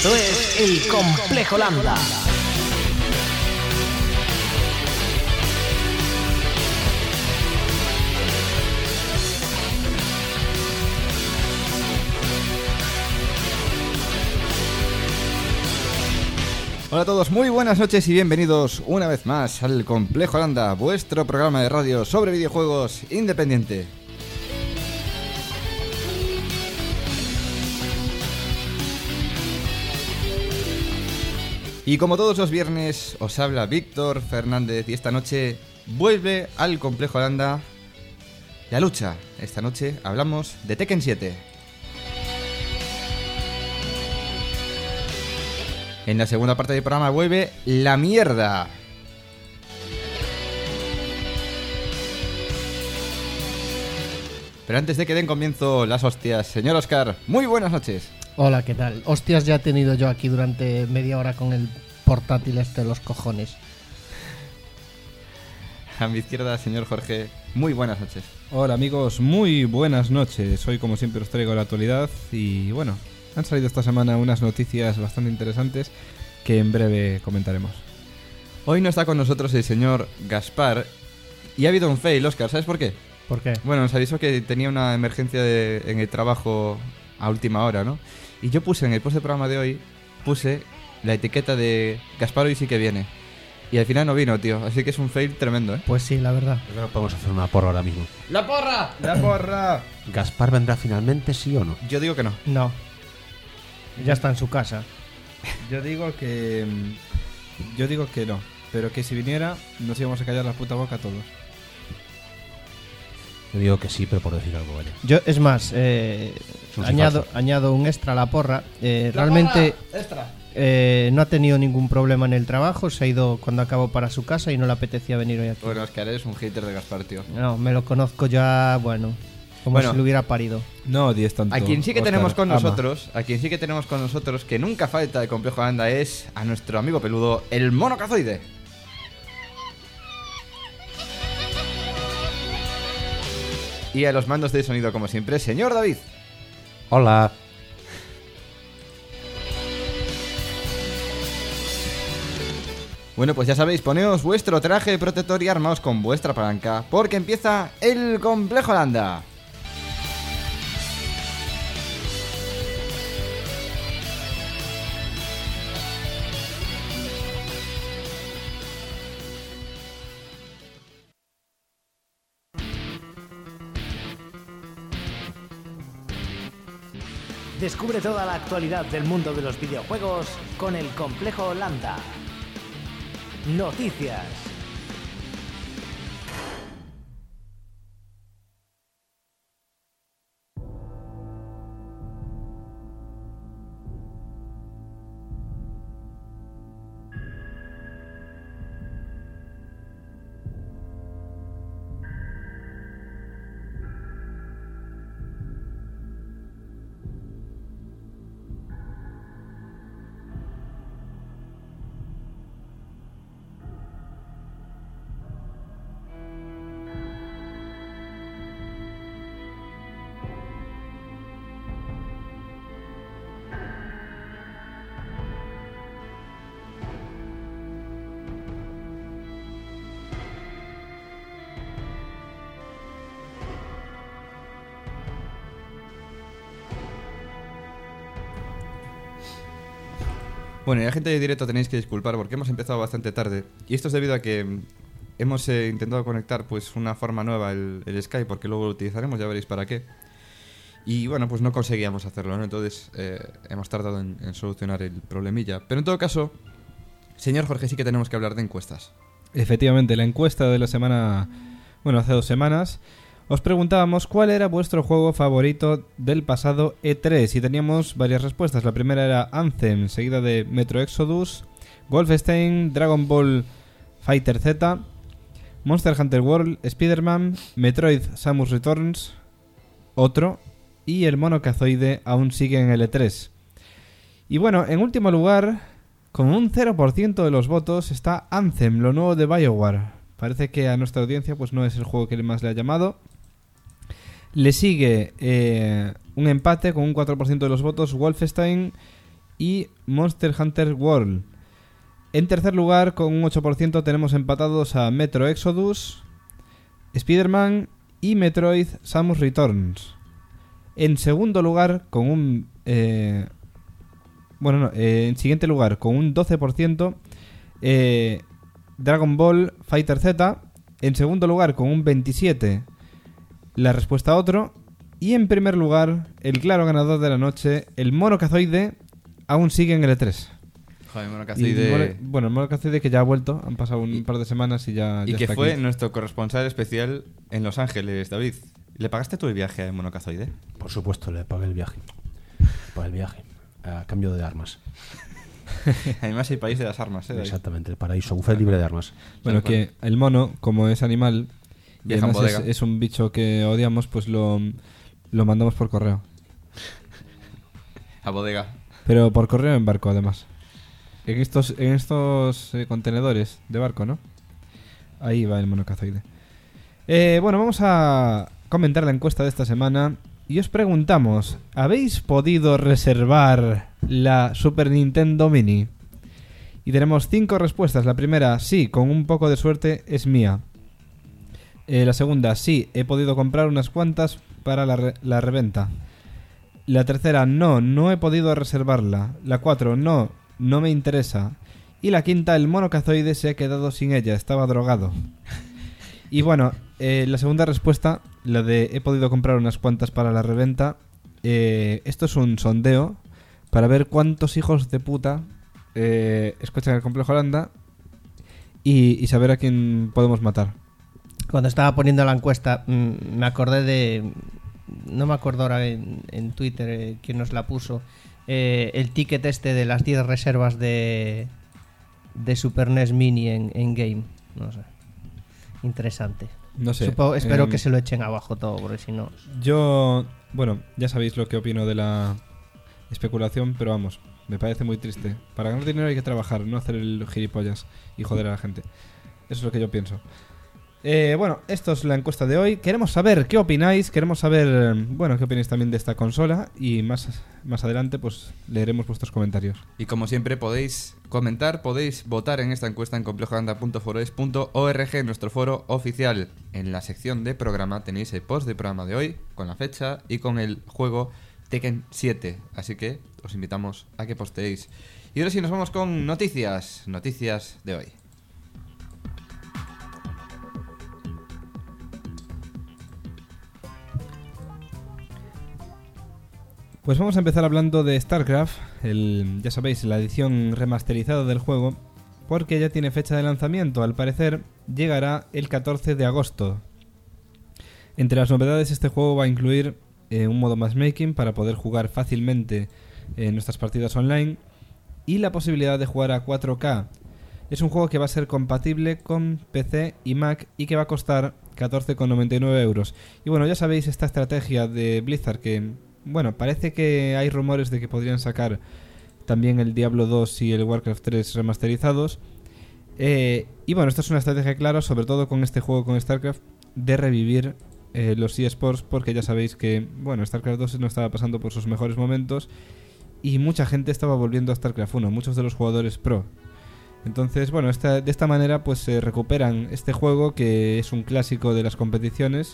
Esto es El Complejo Lambda. Hola a todos, muy buenas noches y bienvenidos una vez más al Complejo Lambda, vuestro programa de radio sobre videojuegos independiente. Y como todos los viernes, os habla Víctor Fernández y esta noche vuelve al Complejo Lambda la lucha. Esta noche hablamos de Tekken 7. En la segunda parte del programa vuelve la mierda. Pero antes de que den comienzo las hostias, señor Oscar, muy buenas noches. Hola, ¿qué tal? Hostias ya he tenido yo aquí durante media hora con el portátil este de los cojones. A mi izquierda, señor Jorge, muy buenas noches. Hola amigos, muy buenas noches. Hoy como siempre os traigo la actualidad y bueno, han salido esta semana unas noticias bastante interesantes que en breve comentaremos. Hoy no está con nosotros el señor Gaspar y ha habido un fail, Oscar, ¿sabes por qué? ¿Por qué? Bueno, nos avisó que tenía una emergencia en el trabajo a última hora, ¿no? Y yo puse en el post del programa de hoy, puse la etiqueta de Gaspar hoy sí que viene. Y al final no vino, tío, así que es un fail tremendo, ¿eh? Pues sí, la verdad. Yo creo que podemos hacer una porra ahora mismo. ¡La porra! ¡La porra! ¿Gaspar vendrá finalmente, sí o no? Yo digo que no. No. Ya está en su casa. Yo digo que no, pero que si viniera nos íbamos a callar la puta boca a todos. Yo digo que sí, pero por decir algo, vale. Yo, es más, un añado un extra a la porra. Realmente no ha tenido ningún problema en el trabajo. Se ha ido cuando acabó para su casa y no le apetecía venir hoy aquí. Bueno, Oscar, eres un hater de Gaspar, tío. No, me lo conozco ya, bueno, como si lo hubiera parido. No odies tanto. A quien sí que Óscar, tenemos con ama. nosotros, que nunca falta de Complejo Lambda, es a nuestro amigo peludo, el Mono Cazoide. Y a los mandos de sonido, como siempre, señor David. Hola. Bueno, pues ya sabéis, poneos vuestro traje protector y armaos con vuestra palanca, porque empieza el Complejo Lambda. Descubre toda la actualidad del mundo de los videojuegos con El Complejo Lambda. Noticias. Bueno, y la gente de directo tenéis que disculpar porque hemos empezado bastante tarde. Y esto es debido a que hemos intentado conectar pues una forma nueva, el Skype, porque luego lo utilizaremos, ya veréis para qué. Y bueno, pues no conseguíamos hacerlo, ¿no? Entonces hemos tardado en solucionar el problemilla. Pero en todo caso, señor Jorge, sí que tenemos que hablar de encuestas. Efectivamente, la encuesta de la semana, bueno, hace 2 semanas, os preguntábamos cuál era vuestro juego favorito del pasado E3 y teníamos varias respuestas. La primera era Anthem, seguida de Metro Exodus, Wolfenstein, Dragon Ball Fighter Z, Monster Hunter World, Spider-Man, Metroid Samus Returns, otro, y el Mono Cazoide aún sigue en el E3. Y bueno, en último lugar, con un 0% de los votos, está Anthem, lo nuevo de BioWare. Parece que a nuestra audiencia pues no es el juego que más le ha llamado. Le sigue un empate con un 4% de los votos Wolfenstein y Monster Hunter World. En tercer lugar, con un 8%, tenemos empatados a Metro Exodus, Spider-Man y Metroid Samus Returns. En segundo lugar, con un... en siguiente lugar, con un 12%, Dragon Ball Fighter Z. En segundo lugar, con un 27%, la respuesta a otro. Y en primer lugar, el claro ganador de la noche, el Mono Cazoide, aún sigue en el E3. Joder, Mono Cazoide. Bueno, el Mono Cazoide que ya ha vuelto, han pasado un par de semanas y ya Y ya que está fue aquí. nuestro corresponsal especial en Los Ángeles, David. ¿Le pagaste tú el viaje a Mono Cazoide? Por supuesto, le pagué el viaje. A cambio de armas. Además, el país de las armas, David? Exactamente, el paraíso. Buffet libre de armas. Bueno, que el mono, como es animal, y Viaja en además bodega. es un bicho que odiamos, pues lo mandamos por correo. A bodega. Pero por correo en barco, además. En estos contenedores de barco, ¿no? Ahí va el monocazoide. Bueno, vamos a comentar la encuesta de esta semana. Y os preguntamos, ¿habéis podido reservar la Super Nintendo Mini? Y tenemos 5 respuestas. La primera, sí, con un poco de suerte, es mía. La segunda, sí, he podido comprar unas cuantas para la reventa. La tercera, no he podido reservarla. La 4, no me interesa. Y la quinta, el monocazoide se ha quedado sin ella, estaba drogado. Y bueno, la segunda respuesta, la de he podido comprar unas cuantas para la reventa, esto es un sondeo para ver cuántos hijos de puta escuchan el Complejo Holanda y saber a quién podemos matar. Cuando estaba poniendo la encuesta, me acordé de... No me acuerdo ahora en Twitter quién nos la puso. El ticket este de las 10 reservas de Super NES Mini en Game. No sé. Interesante. No sé. Espero que se lo echen abajo todo, porque si no... Yo, bueno, ya sabéis lo que opino de la especulación, pero vamos, me parece muy triste. Para ganar dinero hay que trabajar, no hacer el gilipollas y joder a la gente. Eso es lo que yo pienso. Bueno, esto es la encuesta de hoy. Queremos saber qué opináis, queremos saber, bueno, qué opináis también de esta consola y más adelante pues leeremos vuestros comentarios. Y como siempre podéis comentar, podéis votar en esta encuesta en complejoholanda.foroes.org, en nuestro foro oficial. En la sección de programa tenéis el post de programa de hoy, con la fecha y con el juego Tekken 7. Así que os invitamos a que posteéis. Y ahora sí nos vamos con noticias de hoy. Pues vamos a empezar hablando de StarCraft, ya sabéis, la edición remasterizada del juego, porque ya tiene fecha de lanzamiento. Al parecer llegará el 14 de agosto. Entre las novedades, este juego va a incluir un modo matchmaking para poder jugar fácilmente en nuestras partidas online y la posibilidad de jugar a 4K. Es un juego que va a ser compatible con PC y Mac y que va a costar 14,99 euros. Y bueno, ya sabéis esta estrategia de Blizzard que... Bueno, parece que hay rumores de que podrían sacar también el Diablo 2 y el Warcraft 3 remasterizados. Y bueno, esto es una estrategia clara, sobre todo con este juego, con StarCraft, de revivir los eSports, porque ya sabéis que, bueno, StarCraft 2 no estaba pasando por sus mejores momentos y mucha gente estaba volviendo a StarCraft 1, muchos de los jugadores pro. Entonces, bueno, de esta manera pues se recuperan este juego que es un clásico de las competiciones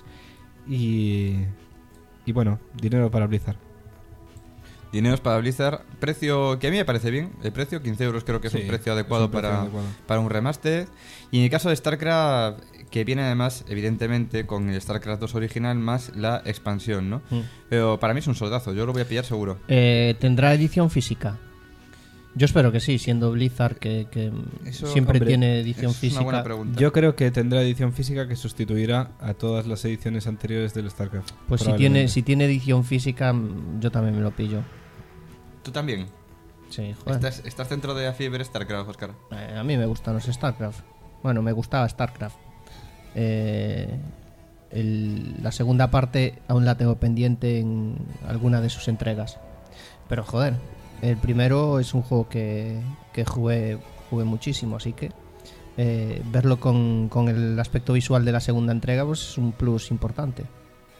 y bueno, dinero para Blizzard. Dineros para Blizzard, precio que a mí me parece bien. El precio, 15 euros, creo que es Sí, un precio adecuado es un precio adecuado. para un remaster. Y en el caso de StarCraft, que viene además, evidentemente, con el StarCraft 2 original más la expansión, ¿no? Pero para mí es un soldazo, yo lo voy a pillar seguro. ¿Tendrá edición física? Yo espero que sí, siendo Blizzard que Eso, siempre hombre, tiene edición es física. una buena pregunta. Yo creo que tendrá edición física que sustituirá a todas las ediciones anteriores del StarCraft. Pues probablemente. si tiene edición física, yo también me lo pillo. ¿Tú también? Sí, joder. ¿Estás dentro de la fiebre StarCraft, Óscar? A mí me gustan los StarCraft. Bueno, me gustaba StarCraft. La segunda parte aún la tengo pendiente en alguna de sus entregas. Pero joder, el primero es un juego que jugué muchísimo, así que verlo con el aspecto visual de la segunda entrega pues es un plus importante.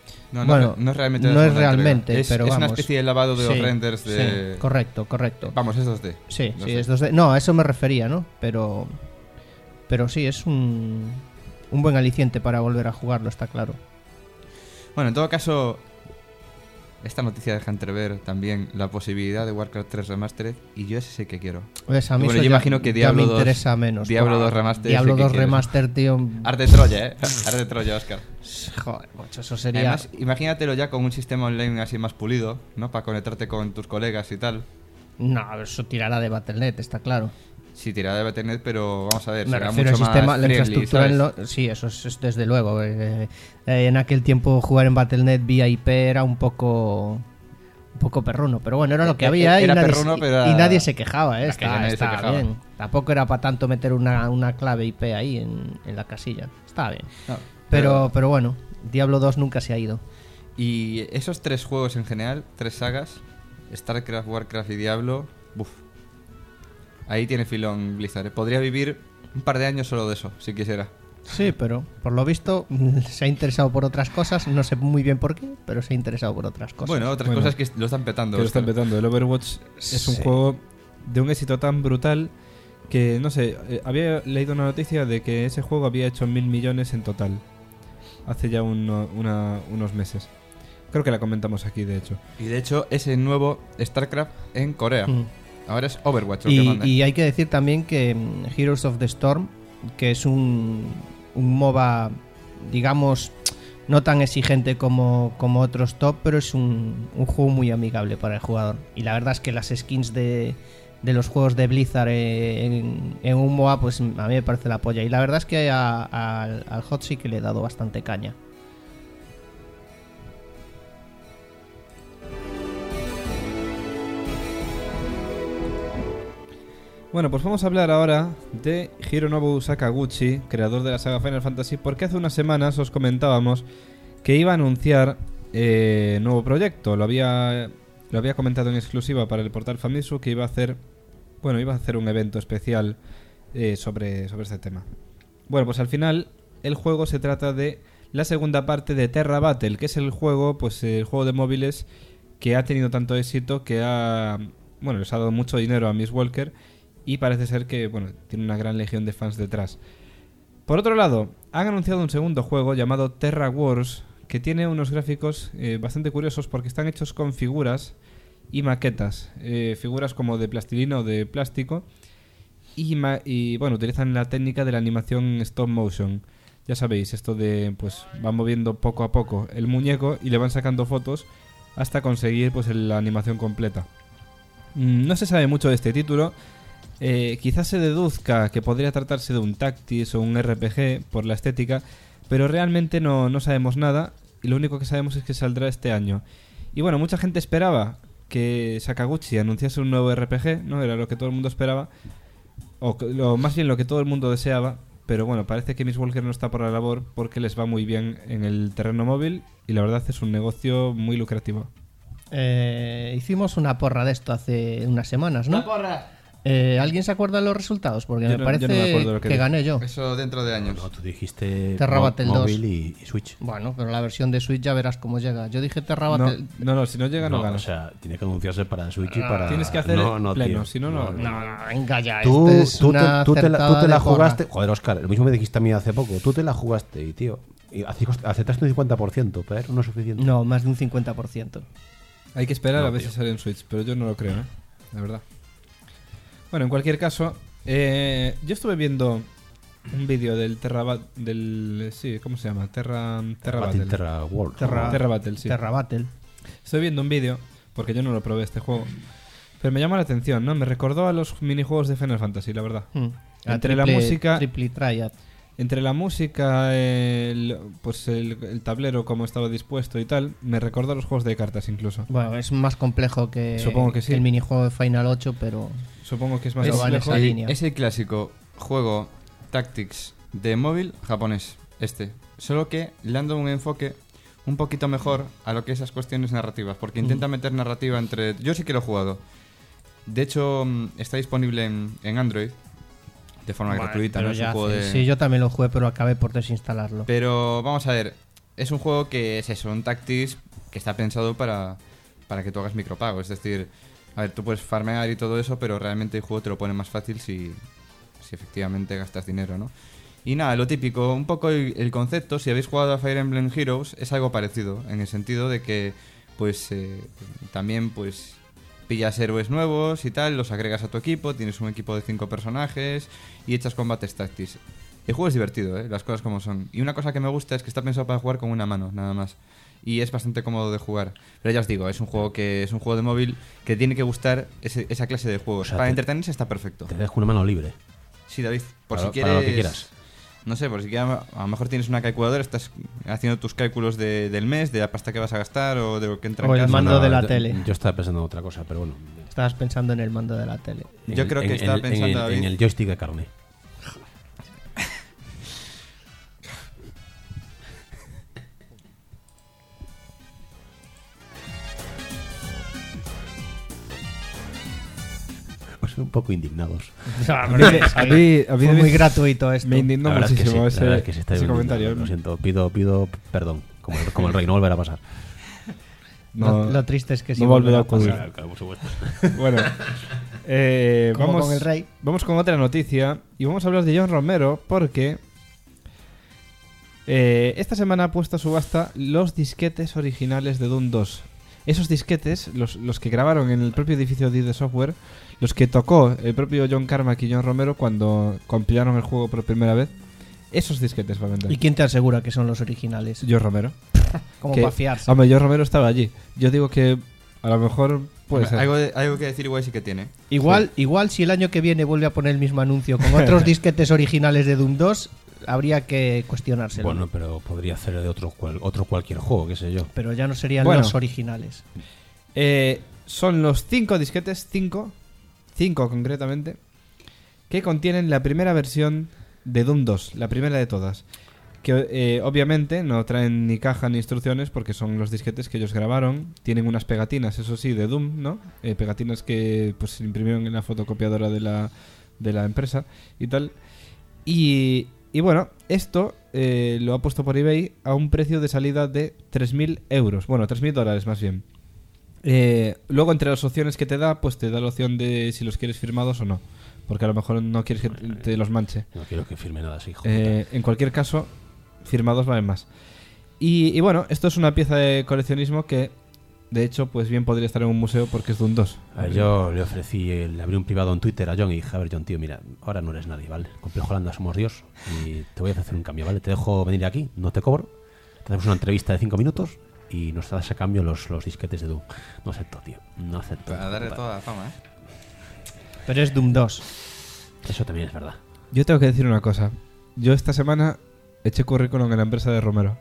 Bueno, no es realmente, no es realmente, pero es vamos. una especie de lavado de Sí, los renders de... sí, correcto. Vamos, es 2D. Sí, No sí, sé. es 2D. No, a eso me refería, ¿no? Pero sí, es un buen aliciente para volver a jugarlo, está claro. Bueno, en todo caso, esta noticia deja entrever también la posibilidad de Warcraft 3 Remastered, y yo ese sí que quiero. Pues a mí Y bueno, eso yo ya- imagino que ya me Diablo 2 interesa menos. Diablo Buah, 2 Remastered Diablo sí que 2 quieres. Remaster, tío. Arte Troya, Arte Troya, Oscar. Joder, macho, eso sería... Además, imagínatelo ya con un sistema online así más pulido, ¿no? Para conectarte con tus colegas y tal. No, eso tirará de Battle.net, está claro. Sí, tirada de Battle.net, pero vamos a ver, Me será refiero mucho al sistema, más la friendly, infraestructura en ¿sabes? sí, eso es desde luego. En aquel tiempo jugar en Battle.net vía IP era un poco perruno, pero bueno, era lo que había Era y, nadie, perruno, pero era- y nadie se quejaba, Era que ya nadie se estaba quejaba. bien. Tampoco era para tanto meter una clave IP ahí en la casilla. Estaba bien. No, Pero bueno, Diablo 2 nunca se ha ido. Y esos 3 juegos en general, 3 sagas, StarCraft, Warcraft y Diablo, buf. Ahí tiene filón Blizzard, ¿eh? Podría vivir un par de años solo de eso, si quisiera. Sí, pero por lo visto se ha interesado por otras cosas, no sé muy bien por qué, pero se ha interesado por otras cosas. Bueno, otras Bueno, cosas que lo están petando. Que lo están Oscar. petando. El Overwatch es un Sí. juego de un éxito tan brutal que, no sé, había leído una noticia de que ese juego había hecho 1.000 millones en total. Hace ya unos meses. Creo que la comentamos aquí, de hecho. Y de hecho, es el nuevo StarCraft en Corea. Mm. Ahora es Overwatch lo que manda. Y hay que decir también que Heroes of the Storm, que es un MOBA, digamos, no tan exigente como otros top, pero es un juego muy amigable para el jugador. Y la verdad es que las skins de los juegos de Blizzard en un MOBA, pues a mí me parece la polla. Y la verdad es que al HOT sí que le he dado bastante caña. Bueno, pues vamos a hablar ahora de Hironobu Sakaguchi, creador de la saga Final Fantasy, porque hace unas semanas os comentábamos que iba a anunciar nuevo proyecto. Lo había comentado en exclusiva para el portal Famitsu que iba a hacer un evento especial sobre este tema. Bueno, pues al final el juego se trata de la segunda parte de Terra Battle, que es el juego de móviles que ha tenido tanto éxito que les ha dado mucho dinero a Miss Walker. Y parece ser que, tiene una gran legión de fans detrás. Por otro lado, han anunciado un segundo juego llamado Terra Wars, que tiene unos gráficos bastante curiosos porque están hechos con figuras y maquetas. Figuras como de plastilina o de plástico. Y utilizan la técnica de la animación stop motion. Ya sabéis, esto de, van moviendo poco a poco el muñeco y le van sacando fotos hasta conseguir, la animación completa. No se sabe mucho de este título. Quizás se deduzca que podría tratarse de un Tactics o un RPG por la estética, pero realmente no sabemos nada y lo único que sabemos es que saldrá este año. Y bueno, mucha gente esperaba que Sakaguchi anunciase un nuevo RPG, ¿no? Era lo que todo el mundo esperaba, más bien lo que todo el mundo deseaba, pero bueno, parece que Miss Walker no está por la labor porque les va muy bien en el terreno móvil y la verdad es un negocio muy lucrativo. Hicimos una porra de esto hace unas semanas, ¿no? ¡La porra! ¿Alguien se acuerda de los resultados? Porque Yo me no me parece acuerdo lo que que dije. gané yo. Eso dentro de años. No, tú dijiste Terra Battle 2. móvil y Switch. Bueno, pero la versión de Switch ya verás cómo llega. Yo dije Terra No, Battle... no, si no llega no O ganas. sea, tiene que anunciarse para Switch y para... Tienes que hacer no, pleno, tío. si no, no. No, venga ya. Tú, este es tú una te acertada la de porra. jugaste... Joder, Oscar, lo mismo me dijiste a mí hace poco. Tú te la jugaste y, tío, aceptaste un 50%, pero no es suficiente. No, más de un 50%. Hay que esperar No, a ver tío. si sale en Switch, pero yo no lo creo, la verdad. Bueno, en cualquier caso, yo estuve viendo un vídeo del sí, ¿cómo se llama? Terra Battle. Terra World. Terra Battle, sí. Terra Battle. Estoy viendo un vídeo, porque yo no lo probé este juego, pero me llamó la atención, ¿no? Me recordó a los minijuegos de Final Fantasy, la verdad. Entre la música- Triple Triad. Entre la música, el tablero como estaba dispuesto y tal, me recordó a los juegos de cartas incluso. Bueno, es más complejo que, Supongo que sí. el minijuego de Final 8, pero... Supongo que es más Pero va en complejo. esa línea. Es el clásico juego Tactics de móvil japonés, solo que le han dado un enfoque un poquito mejor a lo que es esas cuestiones narrativas, porque intenta meter narrativa entre... Yo sí que lo he jugado. De hecho, está disponible en Android de forma Vale, gratuita, pero no es ya un juego hace- de... Sí, yo también lo jugué, pero acabé por desinstalarlo. Pero vamos a ver, es un juego que es eso, un Tactics que está pensado para que tú hagas micropago. Es decir, a ver, tú puedes farmear y todo eso, pero realmente el juego te lo pone más fácil si efectivamente gastas dinero, ¿no? Y nada, lo típico, un poco el concepto, si habéis jugado a Fire Emblem Heroes, es algo parecido, en el sentido de que, pues, también, pues, pillas héroes nuevos y tal, los agregas a tu equipo, tienes un equipo de 5 personajes y echas combates Tactics. El juego es divertido, las cosas como son. Y una cosa que me gusta es que está pensado para jugar con una mano, nada más. Y es bastante cómodo de jugar. Pero ya os digo, es un juego de móvil que tiene que gustar esa clase de juegos. O sea, para entretenerse está perfecto. Te dejo una mano libre. Sí, David, por Para- si quieres... para lo que quieras. No sé, por si quieres, a lo mejor tienes una calculadora, estás haciendo tus cálculos del mes, de la pasta que vas a gastar o de lo que entra O en el casa. mando de la tele. Yo estaba pensando en otra cosa, pero bueno. Estabas pensando en el mando de la tele. Yo creo que estaba pensando, David. en el joystick de carne. Pues un poco indignados. A mí Fue muy gratuito esto. me indignó La verdad es que muchísimo sí, la verdad ese, es que se está ese indignando. comentario. Lo siento, pido perdón. Como el rey, no volverá a pasar. No, Lo triste es que sí no volverá a volverá ocurrir. Claro, por supuesto. Bueno, Como vamos con el rey. Vamos con otra noticia y vamos a hablar de John Romero porque esta semana ha puesto a subasta los disquetes originales de Doom 2. Esos disquetes, los que grabaron en el propio edificio de ID Software, los que tocó el propio John Carmack y John Romero cuando compilaron el juego por primera vez, esos disquetes va a vender. ¿Y quién te asegura que son los originales? John Romero. Como Que- para fiarse. Hombre, John Romero estaba allí. Yo digo que a lo mejor puede ser. Algo que decir igual sí que tiene. Igual si el año que viene vuelve a poner el mismo anuncio con otros disquetes originales de Doom 2, habría que cuestionárselo. Bueno, pero podría hacer de otro cualquier juego, qué sé yo. Pero ya no serían Bueno. los originales. Son los 5 disquetes, 5 concretamente, que contienen la primera versión de Doom 2, la primera de todas. Que obviamente no traen ni caja ni instrucciones porque son los disquetes que ellos grabaron. Tienen unas pegatinas, eso sí, de Doom, ¿no? Pegatinas que pues se imprimieron en la fotocopiadora de la empresa y tal. Y bueno, esto lo ha puesto por eBay a un precio de salida de 3.000 euros. Bueno, $3.000 más bien. Luego, entre las opciones que te da, pues te da la opción de si los quieres firmados o no. Porque a lo mejor no quieres que te los manche. No quiero que firme nada así, hijo. puta. En cualquier caso, firmados valen más. Y bueno, esto es una pieza de coleccionismo que, de hecho, pues bien podría estar en un museo porque es de un 2. A ver, yo le ofrecí, le abrí un privado en Twitter a John y dije, a ver, John, tío, mira, ahora no eres nadie, ¿vale? Complejo Holanda somos Dios y te voy a ofrecer un cambio, ¿vale? Te dejo venir aquí, no te cobro, te hacemos una entrevista de 5 minutos y nos das a cambio los disquetes de Doom. No acepto, tío, no acepto. Para darle toda la fama, Pero es Doom 2. Eso también es verdad. Yo tengo que decir una cosa. Yo esta semana eché currículum en la empresa de Romero.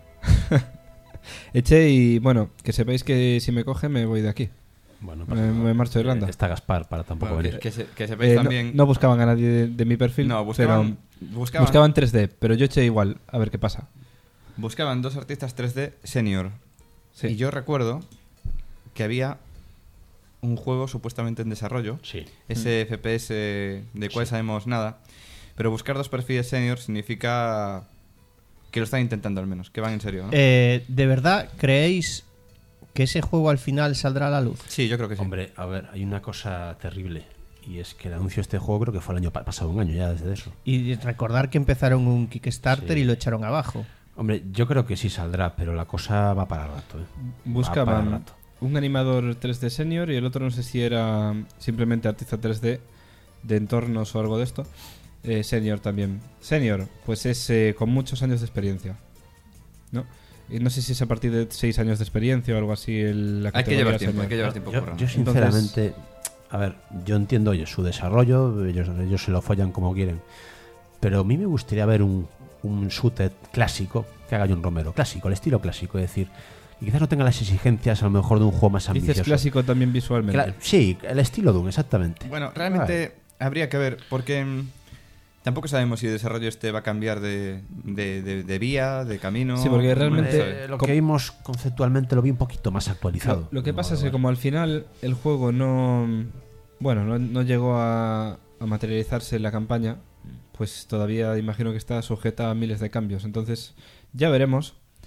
Eché y, bueno, que sepáis que si me coge me voy de aquí. Bueno, Me marcho de Irlanda. Está Gaspar para tampoco Bueno, venir. que sepáis también... No buscaban a nadie de mi perfil, No, pero buscaban 3D, pero yo eché igual, a ver qué pasa. Buscaban 2 artistas 3D senior. Sí. Y yo recuerdo que había un juego supuestamente en desarrollo. Sí. Ese FPS de cual sabemos nada. Pero buscar 2 perfiles senior significa que lo están intentando al menos, que van en serio, ¿no? ¿De verdad creéis que ese juego al final saldrá a la luz? Sí, yo creo que sí. Hombre, a ver, hay una cosa terrible. Y es que el anuncio de este juego creo que fue el año pasado, un año ya desde eso. Y recordar que empezaron un Kickstarter Sí. y lo echaron abajo. Hombre, yo creo que sí saldrá, pero la cosa va para rato. Va para Buscaban rato. un animador 3D senior y el otro no sé si era simplemente artista 3D de entornos o algo de esto. Senior también. Senior, pues es con muchos años de experiencia, ¿no? Y no sé si es a partir de 6 años de experiencia o algo así. La Hay que llevar categoría tiempo, senior. hay que llevar tiempo currando. Yo sinceramente, a ver, yo entiendo oye, su desarrollo, ellos se lo follan como quieren, pero a mí me gustaría ver un shooter clásico que haga John Romero, clásico, el estilo clásico, es decir, y quizás no tenga las exigencias a lo mejor de un juego más ambicioso. Dices clásico también visualmente. Sí, el estilo Doom, exactamente. Bueno, realmente habría que ver, porque tampoco sabemos si el desarrollo este va a cambiar de vía, de camino. Sí, porque realmente- Hombre, Lo que vimos conceptualmente lo vi un poquito más actualizado. Lo que pasa es que como al final el juego no llegó a materializarse en la campaña, pues todavía imagino que está sujeta a miles de cambios. Entonces ya veremos.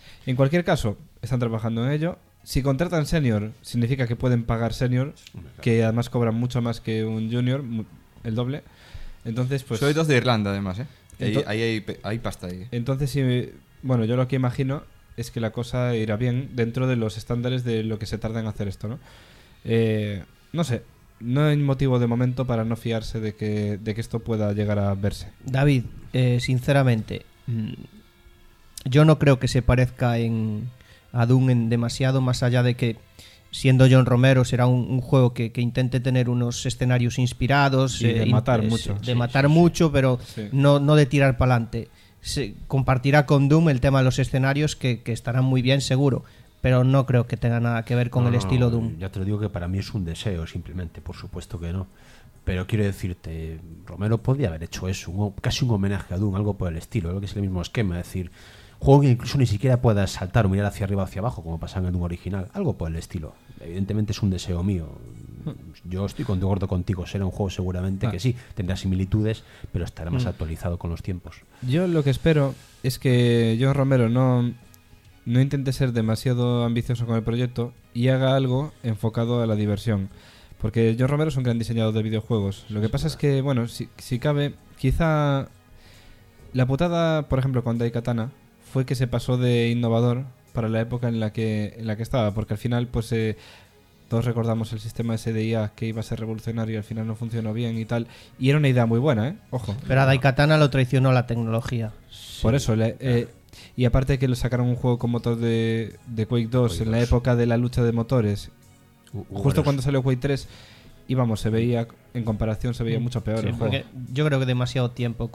En cualquier caso, están trabajando en ello. Si contratan senior, significa que pueden pagar senior, que además cobran mucho más que un junior, el doble. Entonces, pues... Soy dos de Irlanda, además, ¿eh? Ento- Hay pasta ahí. Entonces, sí, bueno, yo lo que imagino es que la cosa irá bien dentro de los estándares de lo que se tarda en hacer esto, ¿no? No sé, no hay motivo de momento para no fiarse de que esto pueda llegar a verse. David, sinceramente, yo no creo que se parezca a Doom en demasiado, más allá de que, siendo John Romero, será un juego que intente tener unos escenarios inspirados. Y de matar mucho. De matar mucho, pero Sí. no de tirar para adelante. Se compartirá con Doom el tema de los escenarios, que estarán muy bien, seguro. Pero no creo que tenga nada que ver con el estilo Doom. Ya te lo digo que para mí es un deseo, simplemente, por supuesto que no. Pero quiero decirte, Romero podría haber hecho eso, casi un homenaje a Doom, algo por el estilo, lo que es el mismo esquema, es decir, juego que incluso ni siquiera puedas saltar o mirar hacia arriba o hacia abajo, como pasa en el Doom original, algo por el estilo. Evidentemente es un deseo mío. Yo estoy de acuerdo contigo, será un juego seguramente que sí, tendrá similitudes, pero estará más actualizado con los tiempos. Yo lo que espero es que John Romero no intente ser demasiado ambicioso con el proyecto y haga algo enfocado a la diversión. Porque John Romero es un gran diseñador de videojuegos. Lo que pasa es que, bueno, si cabe, quizá la putada, por ejemplo, con Daikatana fue que se pasó de innovador para la época en la que estaba, porque al final, pues todos recordamos el sistema SDIA que iba a ser revolucionario y al final no funcionó bien y tal. Y era una idea muy buena, ojo. Pero a Daikatana lo traicionó la tecnología. Por eso, y aparte que lo sacaron un juego con motor de Quake 2 en la época de la lucha de motores, justo cuando salió Quake 3, y vamos, se veía, en comparación, se veía mucho peor Sí, el juego. porque yo creo que demasiado tiempo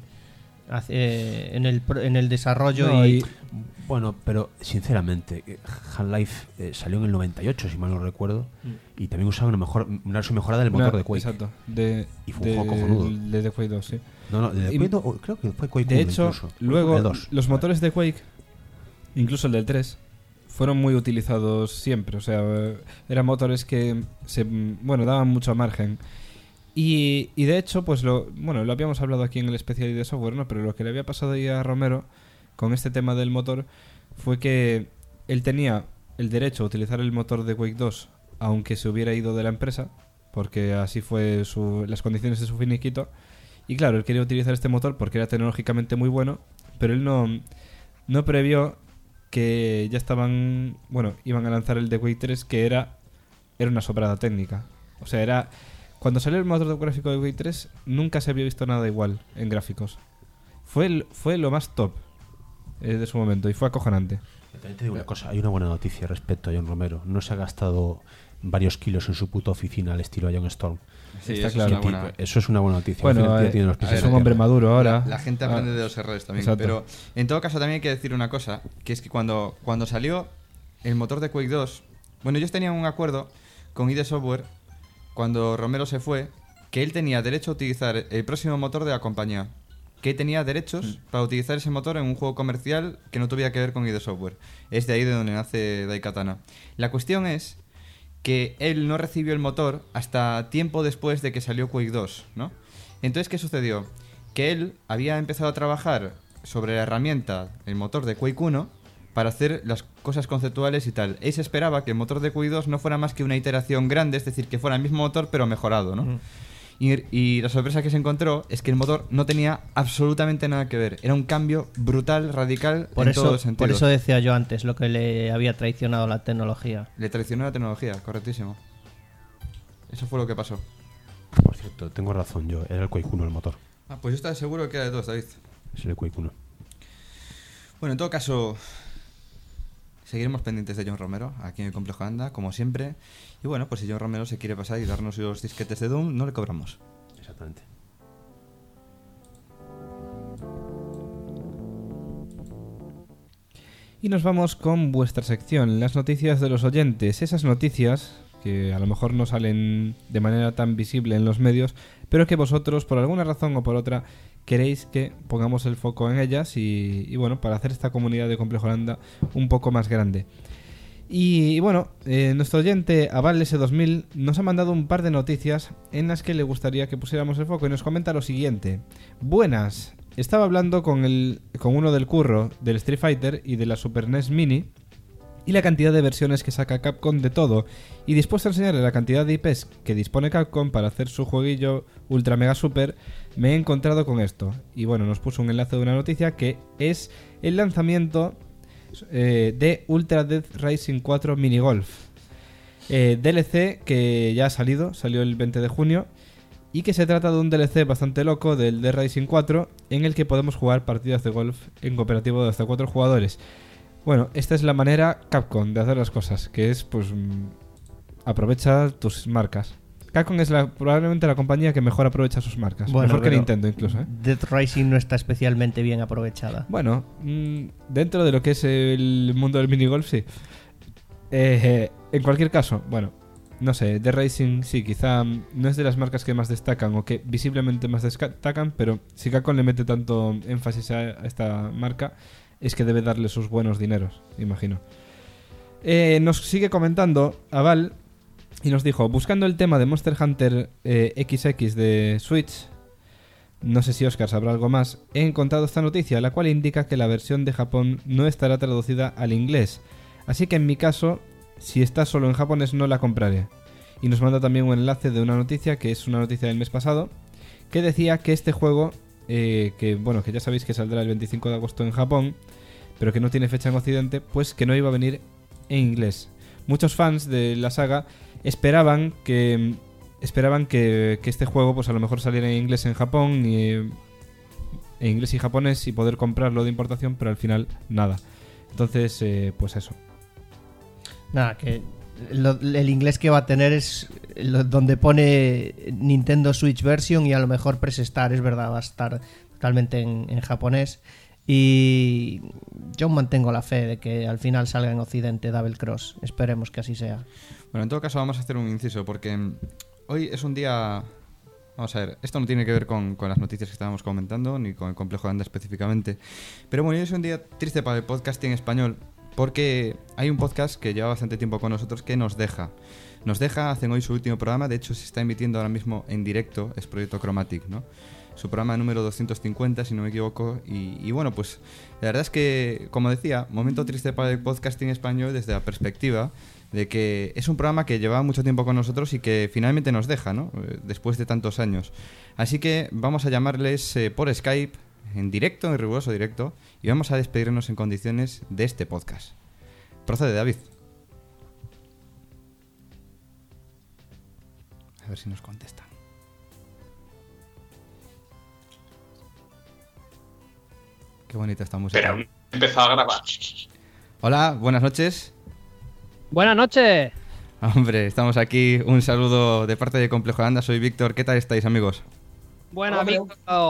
en el desarrollo No, y Bueno, pero sinceramente, Half-Life salió en el 98, si mal no recuerdo, y también usaba una versión mejorada del motor de Quake. Exacto. Y fue un juego cojonudo. De Quake 2, sí. No, de Y- Quake 2, creo que fue Quake 1 De hecho, incluso. luego El 2. los motores de Quake, incluso el del 3, fueron muy utilizados siempre. O sea, eran motores que daban mucho margen. Y de hecho, pues lo habíamos hablado aquí en el especial de software, ¿no? Pero lo que le había pasado ahí a Romero con este tema del motor fue que él tenía el derecho a utilizar el motor de Quake 2 aunque se hubiera ido de la empresa, porque así fue las condiciones de su finiquito. Y claro, él quería utilizar este motor porque era tecnológicamente muy bueno, pero él no previó que ya iban a lanzar el de Quake 3, que era una sobrada técnica. O sea, cuando salió el motor gráfico de Quake 3, nunca se había visto nada igual en gráficos. Fue lo más top de su momento y fue acojonante. También te digo una cosa, hay una buena noticia respecto a John Romero. No se ha gastado varios kilos en su puta oficina al estilo John Storm. Sí, Está eso claro. es una buena... Eso es una buena noticia. Bueno, Al final ya tiene los pies es en un la hombre tierra. maduro ahora. La gente aprende de los errores también. Exacto. Pero en todo caso también hay que decir una cosa, que es que cuando salió el motor de Quake 2, bueno, ellos tenían un acuerdo con ID Software cuando Romero se fue, que él tenía derecho a utilizar el próximo motor de la compañía, que tenía derechos para utilizar ese motor en un juego comercial que no tuviera que ver con ID Software. Es de ahí de donde nace Daikatana. La cuestión es que él no recibió el motor hasta tiempo después de que salió Quake 2, ¿no? Entonces, ¿qué sucedió? Que él había empezado a trabajar sobre la herramienta, el motor de Quake 1, para hacer las cosas conceptuales y tal. Él se esperaba que el motor de Quake 2 no fuera más que una iteración grande, es decir, que fuera el mismo motor pero mejorado, ¿no? Y la sorpresa que se encontró es que el motor no tenía absolutamente nada que ver. Era un cambio brutal, radical en todos los sentidos. Por eso decía yo antes lo que le había traicionado la tecnología. Le traicionó la tecnología, correctísimo. Eso fue lo que pasó. Por cierto, tengo razón yo. Era el Quake 1 el motor. Ah, pues yo estaba seguro que era de dos, David. Es el Quake 1. Bueno, en todo caso, seguiremos pendientes de John Romero aquí en el Complejo Anda, como siempre. Y bueno, pues si John Romero se quiere pasar y darnos los disquetes de Doom, no le cobramos. Exactamente. Y nos vamos con vuestra sección, las noticias de los oyentes. Esas noticias que a lo mejor no salen de manera tan visible en los medios, pero que vosotros, por alguna razón o por otra, queréis que pongamos el foco en ellas y bueno, para hacer esta comunidad de Complejo Holanda un poco más grande. Y bueno, nuestro oyente Aval S2000 nos ha mandado un par de noticias en las que le gustaría que pusiéramos el foco y nos comenta lo siguiente. Buenas, estaba hablando con uno del curro del Street Fighter y de la Super NES Mini y la cantidad de versiones que saca Capcom de todo, y dispuesto a enseñarle la cantidad de IPs que dispone Capcom para hacer su jueguillo Ultra Mega Super, me he encontrado con esto. Y bueno, nos puso un enlace de una noticia que es el lanzamiento de Ultra Death Racing 4 Mini Golf. DLC que ya salió el 20 de junio, y que se trata de un DLC bastante loco del Death Racing 4 en el que podemos jugar partidas de golf en cooperativo de hasta 4 jugadores. Bueno, esta es la manera Capcom de hacer las cosas, que es pues aprovecha tus marcas. Capcom es probablemente la compañía que mejor aprovecha sus marcas. Bueno, mejor que Nintendo incluso, ¿eh? Death Racing no está especialmente bien aprovechada. Bueno, dentro de lo que es el mundo del minigolf, sí. En cualquier caso, bueno, no sé, Death Racing sí, quizá no es de las marcas que más destacan o que visiblemente más destacan, pero si Capcom le mete tanto énfasis a esta marca, es que debe darle sus buenos dineros, imagino. Nos sigue comentando Aval y nos dijo: buscando el tema de Monster Hunter XX de Switch, no sé si Oscar sabrá algo más, he encontrado esta noticia, la cual indica que la versión de Japón no estará traducida al inglés. Así que en mi caso, si está solo en japonés, no la compraré. Y nos manda también un enlace de una noticia, que es una noticia del mes pasado, que decía que este juego, que ya sabéis que saldrá el 25 de agosto en Japón, pero que no tiene fecha en Occidente, pues que no iba a venir en inglés. Muchos fans de la saga esperaban que este juego pues a lo mejor saliera en inglés en Japón, en inglés y japonés, y poder comprarlo de importación, pero al final nada. Entonces, pues eso. Nada, que el inglés que va a tener es donde pone Nintendo Switch Version, y a lo mejor Press Start, es verdad, va a estar totalmente en japonés. Y yo mantengo la fe de que al final salga en Occidente Double Cross. Esperemos que así sea. Bueno, en todo caso vamos a hacer un inciso, porque hoy es un día... Vamos a ver, esto no tiene que ver con las noticias que estábamos comentando, ni con el complejo de Anda específicamente. Pero bueno, hoy es un día triste para el podcasting español, porque hay un podcast que lleva bastante tiempo con nosotros que nos deja, hacen hoy su último programa. De hecho se está emitiendo ahora mismo en directo, es Proyecto Chromatic, ¿no? Su programa número 250, si no me equivoco. Y bueno, pues la verdad es que, como decía, momento triste para el podcasting español desde la perspectiva de que es un programa que llevaba mucho tiempo con nosotros y que finalmente nos deja, ¿no? Después de tantos años. Así que vamos a llamarles por Skype, en directo, en riguroso directo, y vamos a despedirnos en condiciones de este podcast. Procede, David. A ver si nos contestan. Qué bonita esta música. Pero empezó a grabar. Hola, buenas noches. Buenas noches. Hombre, estamos aquí. Un saludo de parte de Complejo de Anda. Soy Víctor. ¿Qué tal estáis, amigos? Buenas, amigos.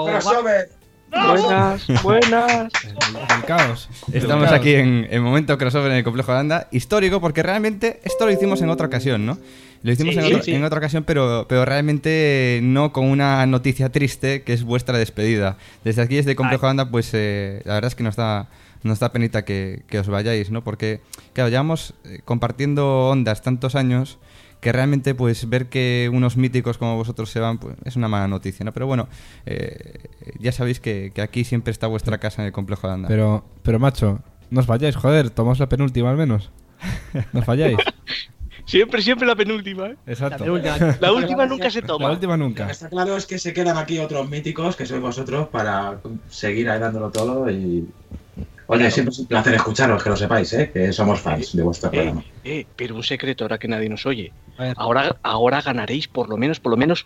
Buenas. El caos. Estamos aquí en momento crossover en el Complejo de Anda. Histórico, porque realmente esto lo hicimos en otra ocasión, ¿no? Lo hicimos en otra ocasión, pero realmente no con una noticia triste, que es vuestra despedida. Desde aquí, desde Complejo de Anda, pues la verdad es que nos da penita que os vayáis, ¿no? Porque, claro, llevamos compartiendo ondas tantos años que realmente, pues, ver que unos míticos como vosotros se van, pues, es una mala noticia, ¿no? Pero bueno, ya sabéis que aquí siempre está vuestra casa en el Complejo de Anda. Pero macho, no os vayáis, joder, tomamos la penúltima al menos. No os vayáis. Siempre la penúltima, ¿eh? Exacto. La última nunca se toma. La última nunca. Lo que está claro es que se quedan aquí otros míticos, que sois vosotros, para seguir ahí dándolo todo. Y oye, siempre es un placer escucharos, que lo sepáis, que somos fans de vuestro programa. Pero un secreto, ahora que nadie nos oye. A ver. Ahora ganaréis por lo menos unos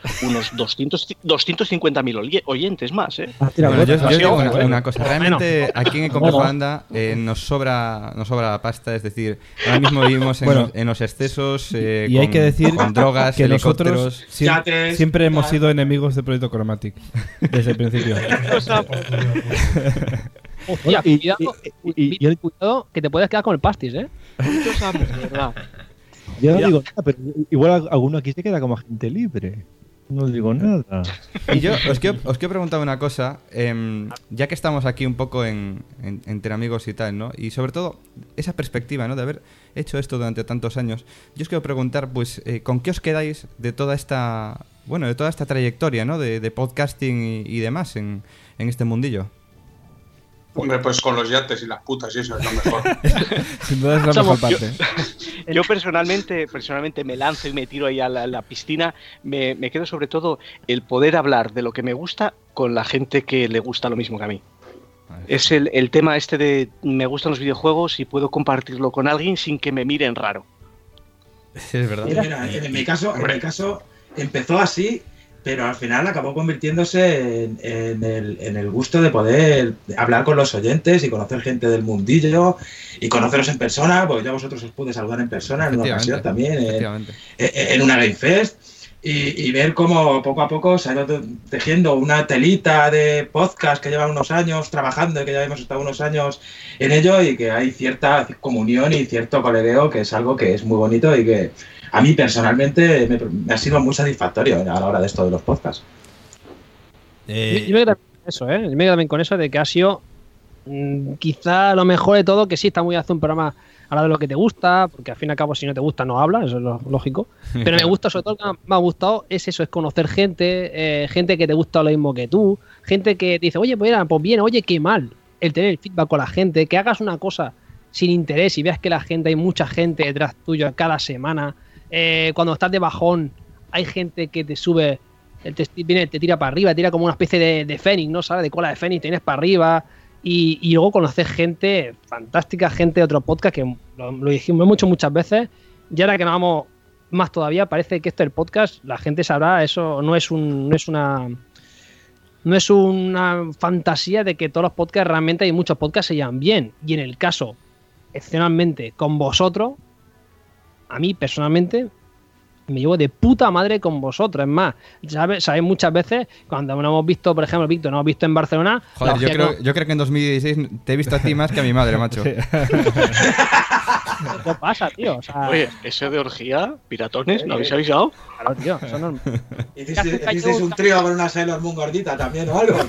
250.000 oyentes más, ¿eh? Bueno, yo digo una cosa, realmente aquí en el Complejo de Anda nos sobra la pasta, es decir, ahora mismo vivimos en los excesos, y hay que decir con drogas, que helicópteros. nosotros siempre hemos sido enemigos de Proyecto Chromatic desde el principio. Hostia, cuidado, que te puedes quedar con el pastis, ¿eh? Yo no digo nada, pero igual alguno aquí se queda como agente libre. No digo nada. Y yo os quiero preguntar una cosa, ya que estamos aquí un poco entre amigos y tal, ¿no? Y sobre todo esa perspectiva, ¿no? De haber hecho esto durante tantos años. Yo os quiero preguntar, pues, ¿con qué os quedáis de toda esta trayectoria, ¿no? De podcasting y demás en en este mundillo? Hombre, pues con los yates y las putas y eso es lo mejor. Sin duda es la mejor parte. Yo personalmente me lanzo y me tiro ahí a la piscina. Me quedo sobre todo el poder hablar de lo que me gusta con la gente que le gusta lo mismo que a mí. Es el tema este de me gustan los videojuegos y puedo compartirlo con alguien sin que me miren raro. Es verdad. Mira, en mi caso empezó así, pero al final acabó convirtiéndose en el gusto de poder hablar con los oyentes y conocer gente del mundillo y conoceros en persona, porque yo a vosotros os pude saludar en persona en una ocasión también, en una Game Fest, y ver cómo poco a poco se ha ido tejiendo una telita de podcast que llevan unos años trabajando y que ya hemos estado unos años en ello, y que hay cierta comunión y cierto colegueo, que es algo que es muy bonito y que a mí personalmente me ha sido muy satisfactorio a la hora de esto de los podcasts. Yo me quedo también con eso, Yo me quedo también con eso de que ha sido quizá lo mejor de todo, que sí está muy hacer un programa hablar de lo que te gusta, porque al fin y al cabo si no te gusta no hablas, eso es lo lógico. Pero me gusta, sobre todo lo que me ha gustado es eso, es conocer gente, gente que te gusta lo mismo que tú, gente que te dice, oye, pues bien, oye, qué mal, el tener el feedback con la gente, que hagas una cosa sin interés y veas que la gente, hay mucha gente detrás tuyo cada semana. Cuando estás de bajón, hay gente que te sube, te tira para arriba, te tira como una especie de fénix, ¿no? ¿Sabes? De cola de fénix, te vienes para arriba. Y luego conocer gente fantástica, gente de otro podcast, que lo dijimos muchas veces. Y ahora que nos vamos más todavía, parece que el podcast, la gente sabrá, eso no es una fantasía de que todos los podcasts, realmente hay muchos podcasts se llevan bien. Y en el caso, excepcionalmente, con vosotros, a mí personalmente me llevo de puta madre con vosotros. Es más, ¿sabes? Muchas veces cuando nos hemos visto, por ejemplo, Víctor, nos hemos visto en Barcelona. Joder, yo creo que en 2016 te he visto a ti más que a mi madre, macho. ¿Qué pasa, tío? O sea, oye, ¿eso de orgía? ¿Piratones? ¿No habéis avisado? Claro, tío, eso no ¿Hicisteis un trío con una Sailor Moon gordita también o algo?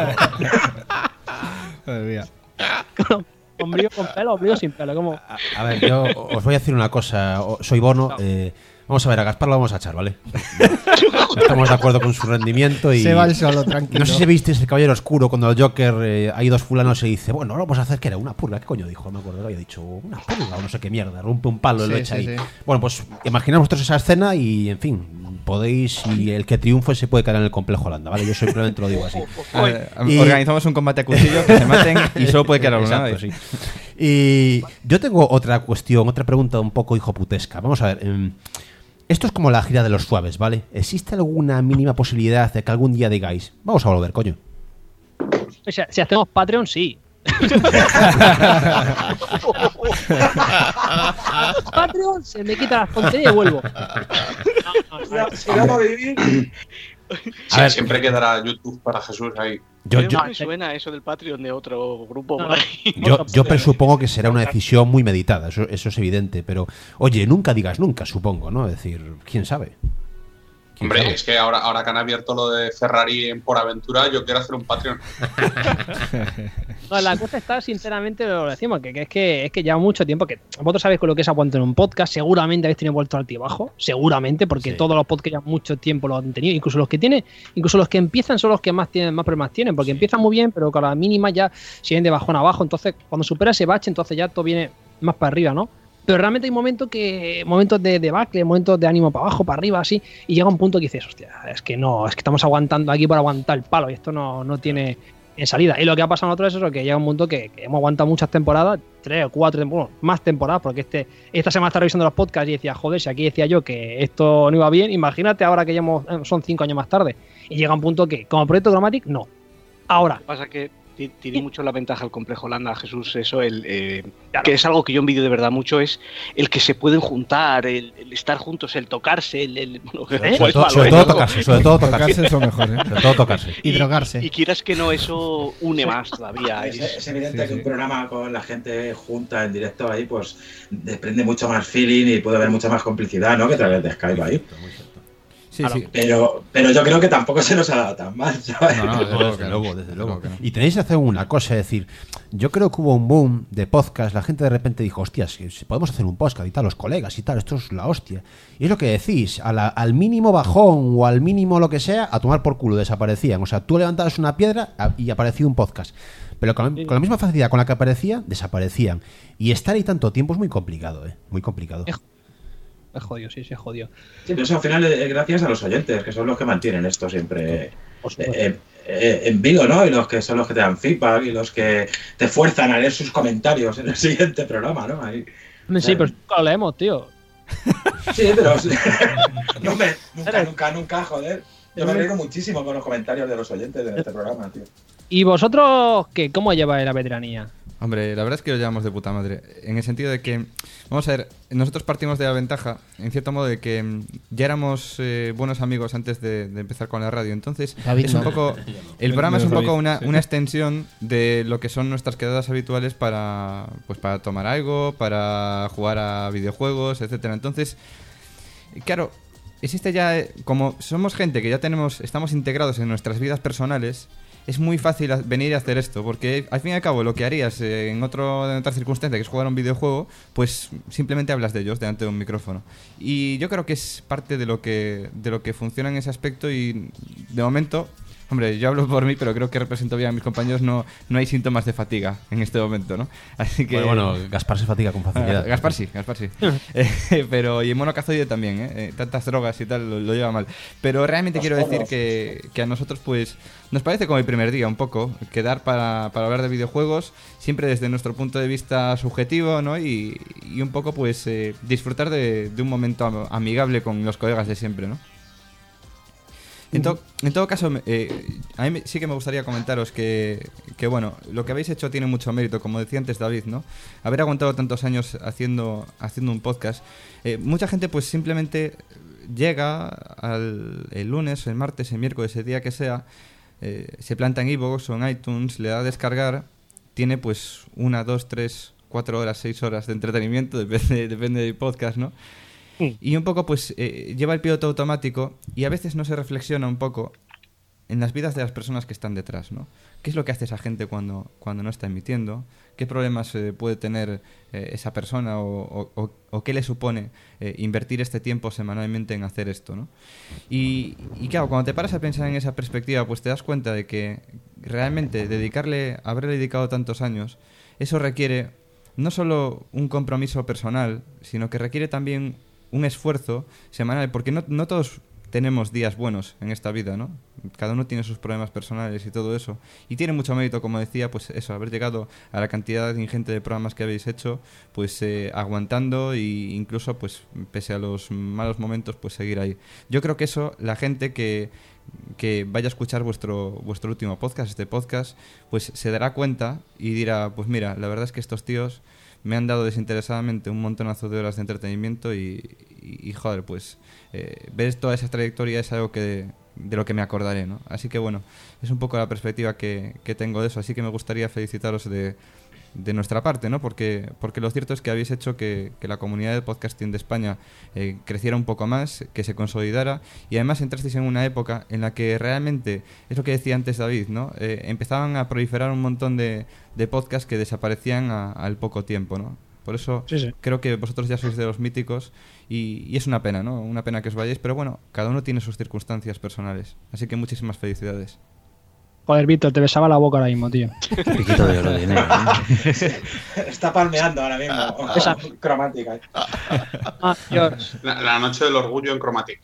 Madre mía. Ombligo con pelo, ombligo sin pelo. ¿Cómo? A ver, yo os voy a decir una cosa. Soy Bono. Vamos a ver, a Gaspar lo vamos a echar, ¿vale? Estamos de acuerdo con su rendimiento y... Se va el solo, tranquilo. No sé si visteis El Caballero Oscuro, cuando el Joker, hay dos fulanos y dice, bueno, ahora vamos a hacer que era una purga. ¿Qué coño dijo? No me acuerdo, había dicho una purga o no sé qué mierda. Rompe un palo y lo echa ahí. Sí. Bueno, pues imaginaos vosotros esa escena y, en fin, podéis, y el que triunfe se puede quedar en el complejo Holanda, ¿vale? Yo simplemente lo digo así. Organizamos un combate a cuchillo, que se maten y solo puede quedar uno. Exacto, sí. Y yo tengo otra cuestión, otra pregunta un poco hijoputesca. Vamos a ver... Esto es como la gira de los suaves, ¿vale? ¿Existe alguna mínima posibilidad de que algún día digáis, vamos a volver, coño? O sea, si hacemos Patreon, sí. Patreon, se me quita la tontería y vuelvo. Si vamos a vivir... Sí, siempre quedará YouTube para Jesús ahí. No me suena eso del Patreon de otro grupo. No, yo presupongo que será una decisión muy meditada, eso es evidente, pero oye, nunca digas nunca, supongo, ¿no? Es decir, ¿quién sabe? Hombre, es que ahora que han abierto lo de Ferrari en Por Aventura, yo quiero hacer un Patreon. No, la cosa está, sinceramente, lo decimos, que es que lleva mucho tiempo, que vosotros sabéis con lo que es aguantar un podcast, seguramente habéis tenido vuelto altibajo, seguramente, porque todos los podcasts ya mucho tiempo lo han tenido, incluso los que empiezan son los que más problemas tienen, porque empiezan muy bien, pero con la mínima ya siguen de bajón abajo, entonces cuando supera ese bache, entonces ya todo viene más para arriba, ¿no? Pero realmente hay momentos de debacle, momentos de ánimo para abajo, para arriba, así, y llega un punto que dices, hostia, es que estamos aguantando aquí por aguantar el palo y esto no tiene salida. Y lo que ha pasado a nosotros es eso, que llega un punto que hemos aguantado muchas temporadas, 3 o 4 temporadas, más temporadas, porque esta semana estaba revisando los podcasts y decía, joder, si aquí decía yo que esto no iba bien, imagínate ahora que ya son 5 años más tarde. Y llega un punto que, como proyecto Chromatic, no. Ahora. Lo que pasa es que tiene mucho la ventaja el complejo Holanda, Jesús, eso, que es algo que yo envidio de verdad mucho, es el que se pueden juntar, el estar juntos, el tocarse, sobre todo tocarse es lo mejor, sobre todo tocarse y drogarse. Y quieras que no, eso une más todavía. Es evidente que un programa con la gente junta en directo ahí, pues desprende mucho más feeling y puede haber mucha más complicidad, ¿no? Que a través de Skype ahí. Sí, Claro. sí. Pero yo creo que tampoco se nos ha dado tan mal, ¿sabes? No, Desde luego. que no. Y tenéis que hacer una cosa, es decir, yo creo que hubo un boom de podcast, la gente de repente dijo, hostias, si podemos hacer un podcast y tal, los colegas y tal, esto es la hostia. Y es lo que decís, al mínimo bajón o al mínimo lo que sea, a tomar por culo, desaparecían. O sea, tú levantabas una piedra y aparecía un podcast. Pero con la misma facilidad con la que aparecía, desaparecían. Y estar ahí tanto tiempo es muy complicado, muy complicado. Es jodido, sí, es jodido. Sí, pero eso al final es gracias a los oyentes, que son los que mantienen esto siempre en vivo, ¿no? Y los que son los que te dan feedback y los que te fuerzan a leer sus comentarios en el siguiente programa, ¿no? Ahí, Sí, pero nunca lo leemos, tío. Sí, pero nunca, joder. Yo me río muchísimo con los comentarios de los oyentes de este programa, tío. ¿Y vosotros qué? ¿Cómo lleváis la veteranía? Hombre, la verdad es que lo llevamos de puta madre. En el sentido de que, vamos a ver, nosotros partimos de la ventaja, en cierto modo, de que ya éramos buenos amigos antes de empezar con la radio. Entonces, David, es un no. poco. El programa es un poco una Sí. extensión de lo que son nuestras quedadas habituales para tomar algo, para jugar a videojuegos, etcétera. Entonces, claro, existe ya, como somos gente que ya estamos integrados en nuestras vidas personales, es muy fácil venir a hacer esto, porque al fin y al cabo lo que harías en otra circunstancia, que es jugar a un videojuego, pues simplemente hablas de ellos delante de un micrófono. Y yo creo que es parte de lo que funciona en ese aspecto y de momento, hombre, yo hablo por mí, pero creo que represento bien a mis compañeros, no hay síntomas de fatiga en este momento, ¿no? Así que... Bueno, Gaspar se fatiga con facilidad. Gaspar sí. Pero y el monocazoide también, tantas drogas y tal lo lleva mal. Pero realmente quiero decir que a nosotros pues nos parece como el primer día un poco, quedar para hablar de videojuegos, siempre desde nuestro punto de vista subjetivo, ¿no? Y un poco pues disfrutar de un momento amigable con los colegas de siempre, ¿no? En todo caso, a mí sí que me gustaría comentaros que bueno, lo que habéis hecho tiene mucho mérito, como decía antes David, ¿no? Haber aguantado tantos años haciendo un podcast. Mucha gente pues simplemente llega el lunes, el martes, el miércoles, el día que sea, se planta en iVoox o en iTunes, le da a descargar, tiene pues 1, 2, 3, 4 horas, 6 horas de entretenimiento, depende del podcast, ¿no? Y un poco pues lleva el piloto automático y a veces no se reflexiona un poco en las vidas de las personas que están detrás, ¿no? ¿Qué es lo que hace esa gente cuando no está emitiendo? ¿Qué problemas puede tener esa persona o qué le supone invertir este tiempo semanalmente en hacer esto, ¿no? Y claro, cuando te paras a pensar en esa perspectiva, pues te das cuenta de que realmente haberle dedicado tantos años, eso requiere no solo un compromiso personal, sino que requiere también un esfuerzo semanal, porque no todos tenemos días buenos en esta vida, ¿no? Cada uno tiene sus problemas personales y todo eso. Y tiene mucho mérito, como decía, pues eso, haber llegado a la cantidad ingente de programas que habéis hecho, pues aguantando e incluso, pues, pese a los malos momentos, pues seguir ahí. Yo creo que eso, la gente que vaya a escuchar vuestro último podcast, este podcast, pues se dará cuenta y dirá, pues mira, la verdad es que estos tíos me han dado desinteresadamente un montonazo de horas de entretenimiento y joder, pues ver toda esa trayectoria es algo de lo que me acordaré, ¿no? Así que bueno, es un poco la perspectiva que tengo de eso, así que me gustaría felicitaros de nuestra parte, ¿no? Porque lo cierto es que habéis hecho que la comunidad de podcasting de España creciera un poco más, que se consolidara y además entrasteis en una época en la que realmente, es lo que decía antes David, ¿no? Empezaban a proliferar un montón de podcasts que desaparecían al poco tiempo, ¿no? Por eso Sí. creo que vosotros ya sois de los míticos y es una pena, ¿no? Una pena que os vayáis, pero bueno, cada uno tiene sus circunstancias personales. Así que muchísimas felicidades. Joder, Víctor, te besaba la boca ahora mismo, tío. Piquito de oro tiene. Está palmeando ahora mismo. Esa. Cromática. Ah, Dios. La noche del orgullo en Chromatic.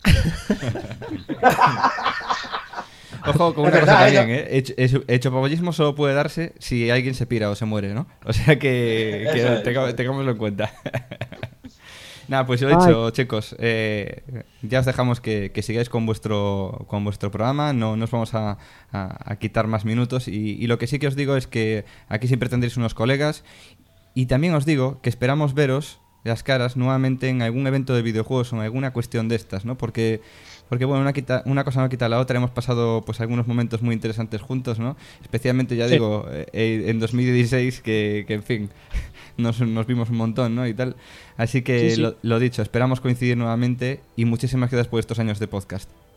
Ojo con Es una verdad, cosa también, el chopabollismo solo puede darse si alguien se pira o se muere, ¿no? O sea que Eso es. tengámoslo en cuenta. Nada, pues lo dicho, chicos, ya os dejamos que sigáis con vuestro programa, no nos vamos a quitar más minutos y lo que sí que os digo es que aquí siempre tendréis unos colegas y también os digo que esperamos veros las caras nuevamente en algún evento de videojuegos o en alguna cuestión de estas, ¿no? Porque bueno, una cosa no quita la otra, hemos pasado pues algunos momentos muy interesantes juntos, ¿no? Especialmente, ya digo, en 2016 que en fin, nos vimos un montón, ¿no? Y tal. Así que Sí. lo dicho, esperamos coincidir nuevamente y muchísimas gracias por estos años de podcast.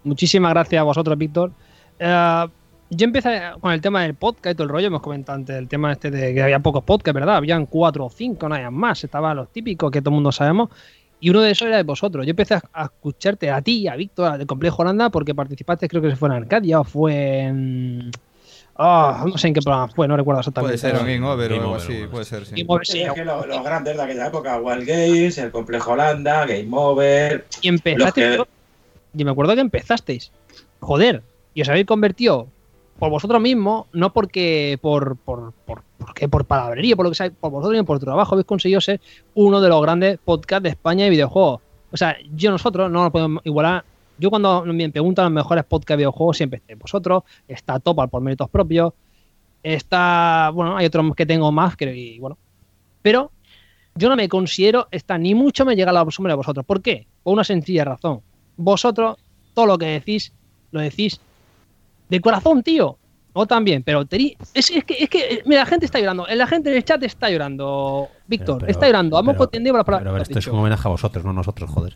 muchísimas gracias a vosotros, Víctor. Yo empecé con el tema del podcast y todo el rollo. Hemos comentado antes el tema este de que había pocos podcasts, ¿verdad? Habían 4 o 5, no había más. Estaban los típicos que todo el mundo sabemos. Y uno de esos era de vosotros. Yo empecé a escucharte a ti y a Víctor de Complejo Holanda porque participaste, creo que fue en Arcadia o fue en... no sé en qué programa fue, no recuerdo exactamente. Puede ser un Game Over o algo así, puede ser, sí. Game Over, sí. Es que los grandes de aquella época, Wild Games, el Complejo Holanda, Game Over... Y empezaste... Yo me acuerdo que empezasteis. Joder, y os habéis convertido por vosotros mismos, no porque por palabrería, por lo que sea, por vosotros mismos, por trabajo, habéis conseguido ser uno de los grandes podcasts de España de videojuegos. O sea, nosotros no lo podemos igualar. Yo cuando me preguntan los mejores podcasts de videojuegos, siempre estáis vosotros, está Topal por méritos propios, está, bueno, hay otros que tengo más, y bueno, pero yo no me considero, ni mucho me llega a la sombra de vosotros. ¿Por qué? Por una sencilla razón. Vosotros, todo lo que decís, lo decís de corazón, tío. O también, pero es que mira, la gente está llorando. La gente en el chat está llorando. Víctor, está llorando. Vamos contendiendo las palabras. Pero a ver, esto es un homenaje a vosotros, no a nosotros, joder.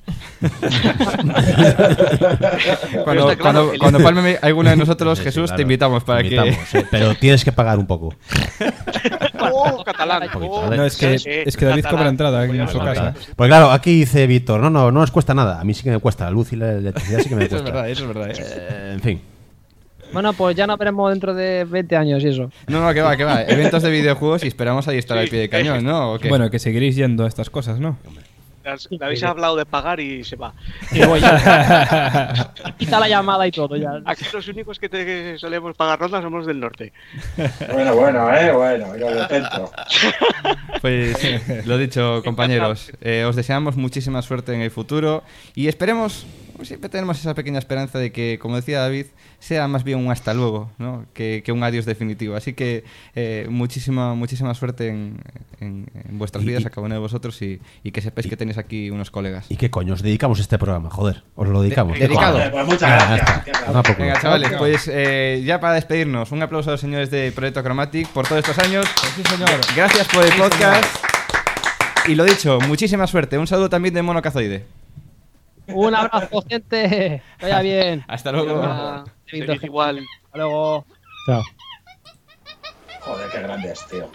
Cuando palme alguno de nosotros, sí, Jesús, claro, te invitamos para que... Pero tienes que pagar un poco. Catalán. No, es que David cobra entrada en su casa. Pues claro, aquí dice Víctor, no nos cuesta nada. A mí sí que me cuesta. La luz y la electricidad sí que me cuesta. Eso es verdad. En fin. Bueno, pues ya nos veremos dentro de 20 años y eso. No, que va. Eventos de videojuegos y esperamos ahí estar al pie de cañón, ¿no? ¿O qué? Bueno, que seguiréis yendo a estas cosas, ¿no? Le habéis hablado de pagar y se va. Y voy ya. Quita la llamada y todo ya. Aquí los únicos que solemos pagar rondas somos del norte. Bueno, yo lo intento. Pues lo dicho, compañeros, os deseamos muchísima suerte en el futuro y esperemos, siempre tenemos esa pequeña esperanza de que, como decía David, sea más bien un hasta luego, ¿no? que un adiós definitivo. Así que muchísima suerte en vuestras vidas a cada uno de vosotros y que sepáis que tenéis aquí unos colegas. ¿Y qué coño? Os dedicamos este programa, joder. Os lo dedicamos. Dedicado. Pues muchas gracias. Venga, chavales, pues ya para despedirnos, un aplauso a los señores de Proyecto Chromatic por todos estos años. Sí, señor. Gracias por el podcast. Y lo dicho, muchísima suerte. Un saludo también de Mono Cazoide. Un abrazo, gente. Vaya bien. Hasta luego. Igual. Hasta luego. Chao. Joder, qué grande es, tío.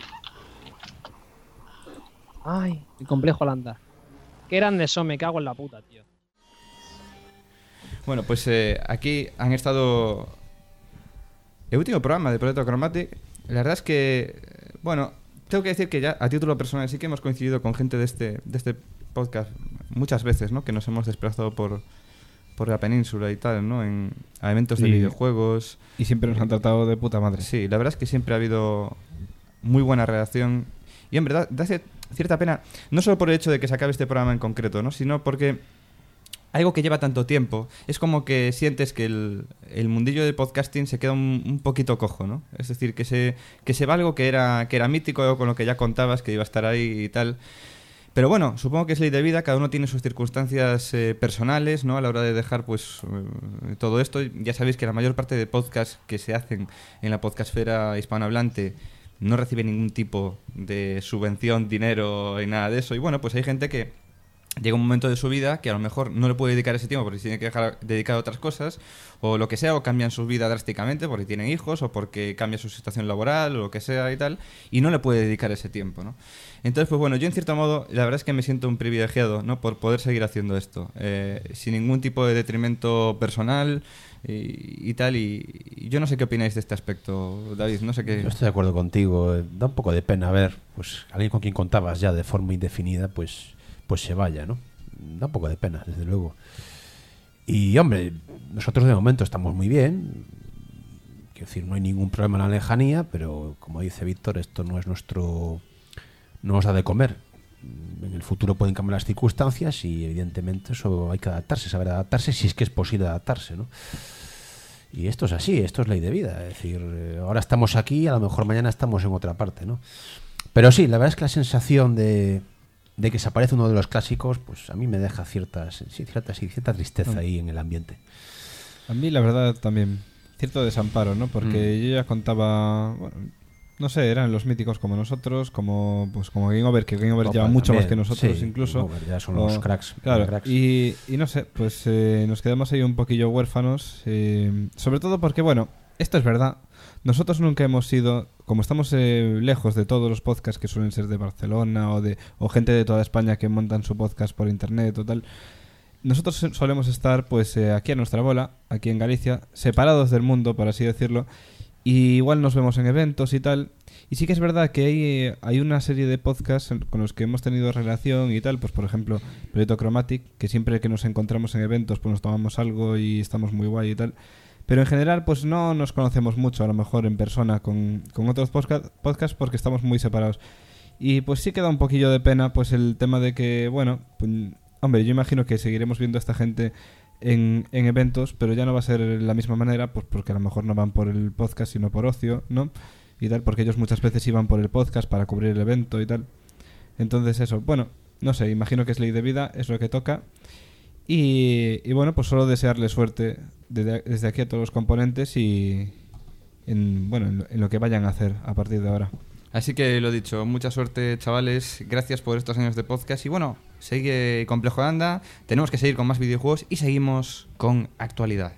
Ay, el Complejo Holanda. Qué grandes son, me cago en la puta, tío. Bueno, pues aquí han estado el último programa de Proyecto Chromatic. La verdad es que, bueno, tengo que decir que ya a título personal sí que hemos coincidido con gente de este podcast muchas veces, ¿no? Que nos hemos desplazado por la península y tal, ¿no? A eventos de videojuegos. Y siempre nos han tratado de puta madre. Sí, la verdad es que siempre ha habido muy buena relación. Y en verdad, da cierta pena, no solo por el hecho de que se acabe este programa en concreto, ¿no? Sino porque algo que lleva tanto tiempo, es como que sientes que el mundillo del podcasting se queda un poquito cojo, ¿no? Es decir, que se va algo que era mítico, algo con lo que ya contabas, que iba a estar ahí y tal. Pero bueno, supongo que es ley de vida, cada uno tiene sus circunstancias personales, ¿no? A la hora de dejar, pues, todo esto. Ya sabéis que la mayor parte de podcasts que se hacen en la podcastfera hispanohablante no recibe ningún tipo de subvención, dinero y nada de eso. Y bueno, pues hay gente que llega un momento de su vida que a lo mejor no le puede dedicar ese tiempo porque tiene que dejar dedicar a otras cosas o lo que sea, o cambian su vida drásticamente porque tienen hijos o porque cambia su situación laboral o lo que sea y tal, y no le puede dedicar ese tiempo, ¿no? Entonces, pues bueno, yo en cierto modo la verdad es que me siento un privilegiado, ¿no? Por poder seguir haciendo esto sin ningún tipo de detrimento personal y tal, y yo no sé qué opináis de este aspecto, David, no sé qué... Yo estoy de acuerdo contigo, da un poco de pena ver, pues alguien con quien contabas ya de forma indefinida, pues se vaya, ¿no? Da un poco de pena, desde luego. Y, hombre, nosotros de momento estamos muy bien. Quiero decir, no hay ningún problema en la lejanía, pero, como dice Víctor, esto no es nuestro... no nos da de comer. En el futuro pueden cambiar las circunstancias y, evidentemente, eso hay que adaptarse, saber adaptarse, si es que es posible adaptarse, ¿no? Y esto es así, esto es ley de vida. Es decir, ahora estamos aquí, a lo mejor mañana estamos en otra parte, ¿no? Pero sí, la verdad es que la sensación de que se aparece uno de los clásicos, pues a mí me deja cierta tristeza ahí en el ambiente. A mí la verdad también, cierto desamparo, ¿no? Porque yo ya contaba, bueno, no sé, eran los míticos como nosotros, como Game Over, que Game Over Opa, lleva mucho también, más que nosotros sí, incluso. Game Over ya son los cracks. Claro, cracks. y no sé, pues nos quedamos ahí un poquillo huérfanos, sobre todo porque, bueno, esto es verdad. Nosotros nunca hemos sido, como estamos lejos de todos los podcasts que suelen ser de Barcelona o gente de toda España que montan su podcast por internet o tal, nosotros solemos estar pues aquí a nuestra bola, aquí en Galicia, separados del mundo, por así decirlo, y igual nos vemos en eventos y tal. Y sí que es verdad que hay una serie de podcasts con los que hemos tenido relación y tal, pues por ejemplo, Proyecto Chromatic, que siempre que nos encontramos en eventos pues nos tomamos algo y estamos muy guay y tal. Pero en general pues no nos conocemos mucho, a lo mejor en persona con otros podcasts porque estamos muy separados. Y pues sí queda un poquillo de pena pues el tema de que, bueno, pues, hombre, yo imagino que seguiremos viendo a esta gente en eventos, pero ya no va a ser la misma manera, pues porque a lo mejor no van por el podcast sino por ocio, ¿no? Y tal, porque ellos muchas veces iban por el podcast para cubrir el evento y tal. Entonces eso, bueno, no sé, imagino que es ley de vida, es lo que toca. Y bueno, pues solo desearle suerte desde aquí a todos los componentes y en lo que vayan a hacer a partir de ahora. Así que lo dicho, mucha suerte, chavales, gracias por estos años de podcast y bueno, sigue Complejo de Anda, tenemos que seguir con más videojuegos y seguimos con actualidad.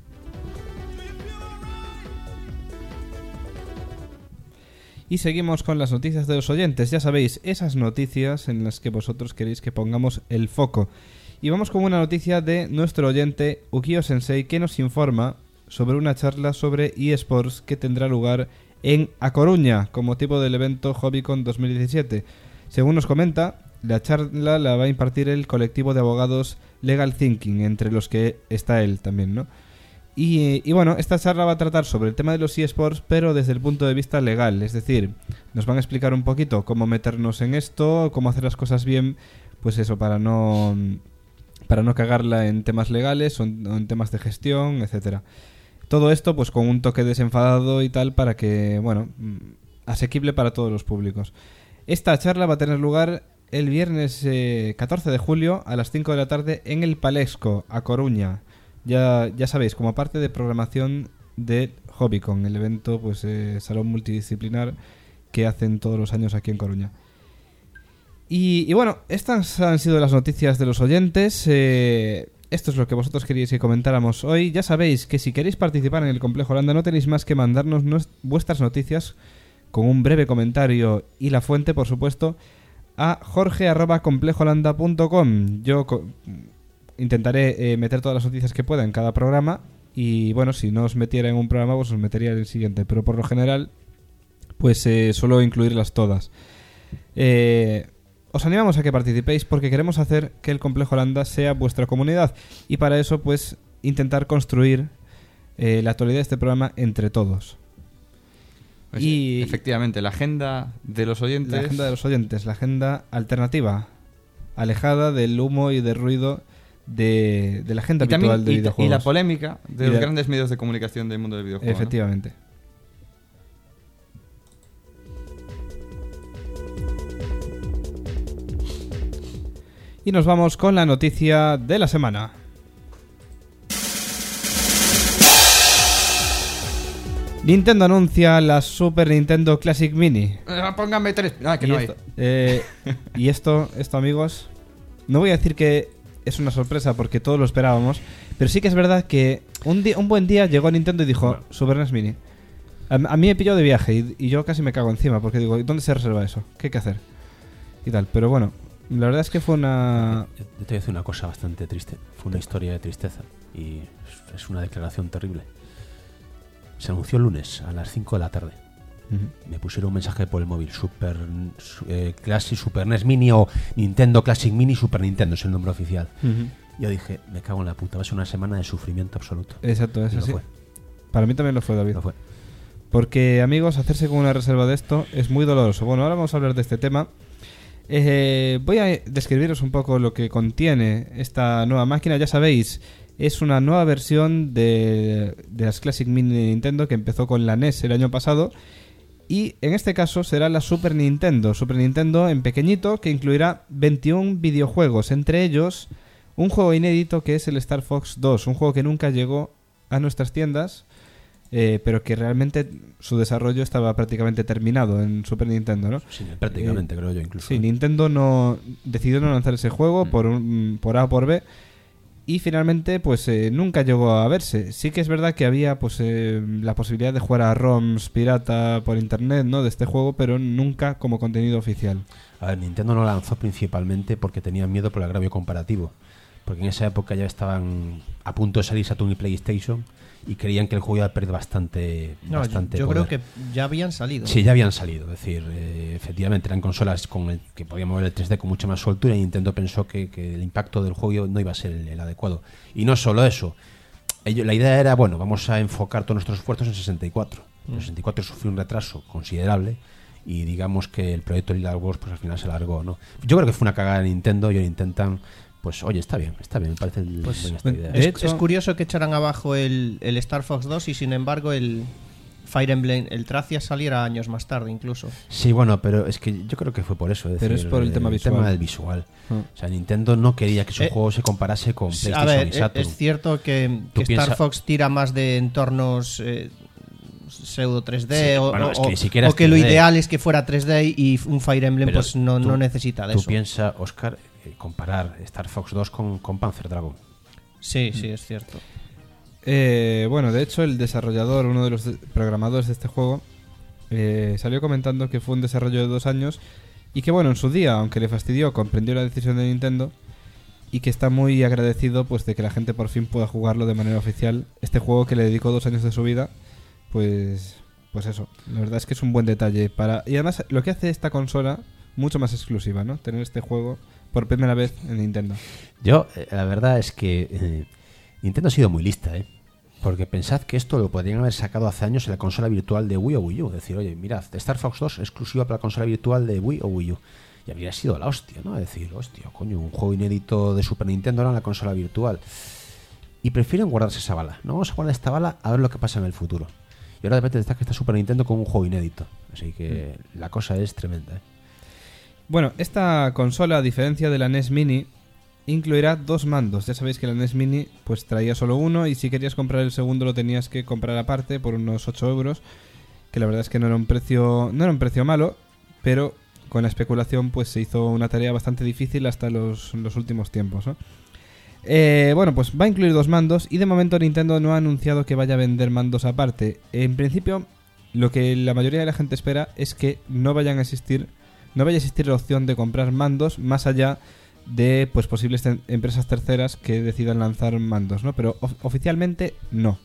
Y seguimos con las noticias de los oyentes, ya sabéis, esas noticias en las que vosotros queréis que pongamos el foco. Y vamos con una noticia de nuestro oyente Ukio Sensei que nos informa sobre una charla sobre eSports que tendrá lugar en A Coruña con motivo del evento Hobbycon 2017. Según nos comenta, la charla la va a impartir el colectivo de abogados Legal Thinking, entre los que está él también, ¿no? Y bueno, esta charla va a tratar sobre el tema de los eSports, pero desde el punto de vista legal, es decir, nos van a explicar un poquito cómo meternos en esto, cómo hacer las cosas bien, pues eso, para no cagarla en temas legales o en temas de gestión, etcétera. Todo esto pues con un toque desenfadado y tal para que, bueno, asequible para todos los públicos. Esta charla va a tener lugar el viernes 14 de julio a las 5 de la tarde en el Palexco, A Coruña. Ya sabéis, como parte de programación de Hobbycon, el evento pues salón multidisciplinar que hacen todos los años aquí en Coruña. Y bueno, estas han sido las noticias de los oyentes. Esto es lo que vosotros queríais que comentáramos hoy. Ya sabéis que si queréis participar en el Complejo Holanda no tenéis más que mandarnos vuestras noticias con un breve comentario y la fuente, por supuesto, a jorge@complejolanda.com. Yo intentaré meter todas las noticias que pueda en cada programa y bueno, si no os metiera en un programa pues os metería en el siguiente, pero por lo general pues suelo incluirlas todas. Os animamos a que participéis porque queremos hacer que el Complejo Holanda sea vuestra comunidad y para eso pues intentar construir la actualidad de este programa entre todos. Pues y efectivamente, la agenda de los oyentes. La agenda de los oyentes, la agenda alternativa, alejada del humo y del ruido de la agenda habitual de videojuegos. Y la polémica de los grandes medios de comunicación del mundo del videojuego. Efectivamente. ¿No? Y nos vamos con la noticia de la semana. Nintendo anuncia la Super Nintendo Classic Mini. Póngame 3. Que y no esto, hay. Y esto, amigos, no voy a decir que es una sorpresa porque todos lo esperábamos, pero sí que es verdad que un buen día llegó Nintendo y dijo Super NES Mini. A mí me pilló de viaje y yo casi me cago encima porque digo, ¿dónde se reserva eso? ¿Qué hay que hacer? Y tal, pero bueno. La verdad es que fue una... Yo te voy a decir una cosa bastante triste. Fue una historia de tristeza y es una declaración terrible. Se anunció el lunes a las 5 de la tarde. Me pusieron un mensaje por el móvil: Super Classic, Super NES Mini o Nintendo Classic Mini, Super Nintendo es el nombre oficial. Yo dije, me cago en la puta, va a ser una semana de sufrimiento absoluto. Exacto, eso sí. Fue. Para mí también lo fue, David. Lo fue. Porque, amigos, hacerse con una reserva de esto es muy doloroso. Bueno, ahora vamos a hablar de este tema. Voy a describiros un poco lo que contiene esta nueva máquina. Ya sabéis, es una nueva versión de las Classic Mini de Nintendo que empezó con la NES el año pasado. Y en este caso será la Super Nintendo. Super Nintendo en pequeñito que incluirá 21 videojuegos. Entre ellos un juego inédito que es el Star Fox 2. Un juego que nunca llegó a nuestras tiendas. pero que realmente su desarrollo estaba prácticamente terminado en Super Nintendo, ¿no? Sí, prácticamente, creo yo, incluso. Sí, Nintendo decidió no lanzar ese juego por A o por B, y finalmente pues nunca llegó a verse. Sí que es verdad que había pues la posibilidad de jugar a ROMs pirata por internet, ¿no?, de este juego, pero nunca como contenido oficial. A ver, Nintendo lo lanzó principalmente porque tenían miedo por el agravio comparativo, porque en esa época ya estaban a punto de salir Saturn y PlayStation y creían que el juego iba a perder bastante yo poder. creo que ya habían salido. Sí, ya habían salido. Es decir, efectivamente eran consolas que podían mover el 3D con mucha más soltura, y Nintendo pensó que el impacto del juego no iba a ser el adecuado. Y no solo eso. La idea era, bueno, vamos a enfocar todos nuestros esfuerzos en 64. El 64 sufrió un retraso considerable y digamos que el proyecto Lila Wars pues al final se alargó, ¿no? Yo creo que fue una cagada de Nintendo y ahora intentan... Pues oye, está bien, me parece buena esta idea. Es curioso que echaran abajo el Star Fox 2 y sin embargo el Fire Emblem, el Tracia, saliera años más tarde incluso. Sí, bueno, pero es que yo creo que fue por eso. Pero es por el tema del visual. O sea, Nintendo no quería que su juego se comparase con PlayStation a ver, y Saturn. Es cierto que Star Fox tira más de entornos pseudo 3D, o que lo ideal es que fuera 3D, y un Fire Emblem pues no necesita de eso. Tú piensas, Oscar, comparar Star Fox 2 con Panzer Dragon. Sí, es cierto. Bueno, de hecho el desarrollador, uno de los programadores de este juego, salió comentando que fue un desarrollo de 2 años y que bueno, en su día, aunque le fastidió, comprendió la decisión de Nintendo y que está muy agradecido pues de que la gente por fin pueda jugarlo de manera oficial. Este juego que le dedicó 2 años de su vida, pues eso, la verdad es que es un buen detalle y además lo que hace esta consola mucho más exclusiva, ¿no? Tener este juego por primera vez en Nintendo. Yo, la verdad es que Nintendo ha sido muy lista, porque pensad que esto lo podrían haber sacado hace años en la consola virtual de Wii o Wii U. Es decir, oye, mirad, Star Fox 2 exclusiva para la consola virtual de Wii o Wii U. Y habría sido la hostia, ¿no? Es decir, hostia, coño, un juego inédito de Super Nintendo en la consola virtual. Y prefieren guardarse esa bala. No vamos a guardar esta bala a ver lo que pasa en el futuro. Y ahora de repente está Super Nintendo con un juego inédito. Así que la cosa es tremenda, Bueno, esta consola, a diferencia de la NES Mini, incluirá 2 mandos. Ya sabéis que la NES Mini pues traía solo uno, y si querías comprar el segundo lo tenías que comprar aparte por unos 8 euros, que la verdad es que no era un precio malo, pero con la especulación pues se hizo una tarea bastante difícil hasta los últimos tiempos, ¿no? Bueno, pues va a incluir 2 mandos, y de momento Nintendo no ha anunciado que vaya a vender mandos aparte. En principio, lo que la mayoría de la gente espera es que no vaya a existir la opción de comprar mandos más allá de pues posibles empresas terceras que decidan lanzar mandos, ¿no? Pero oficialmente no.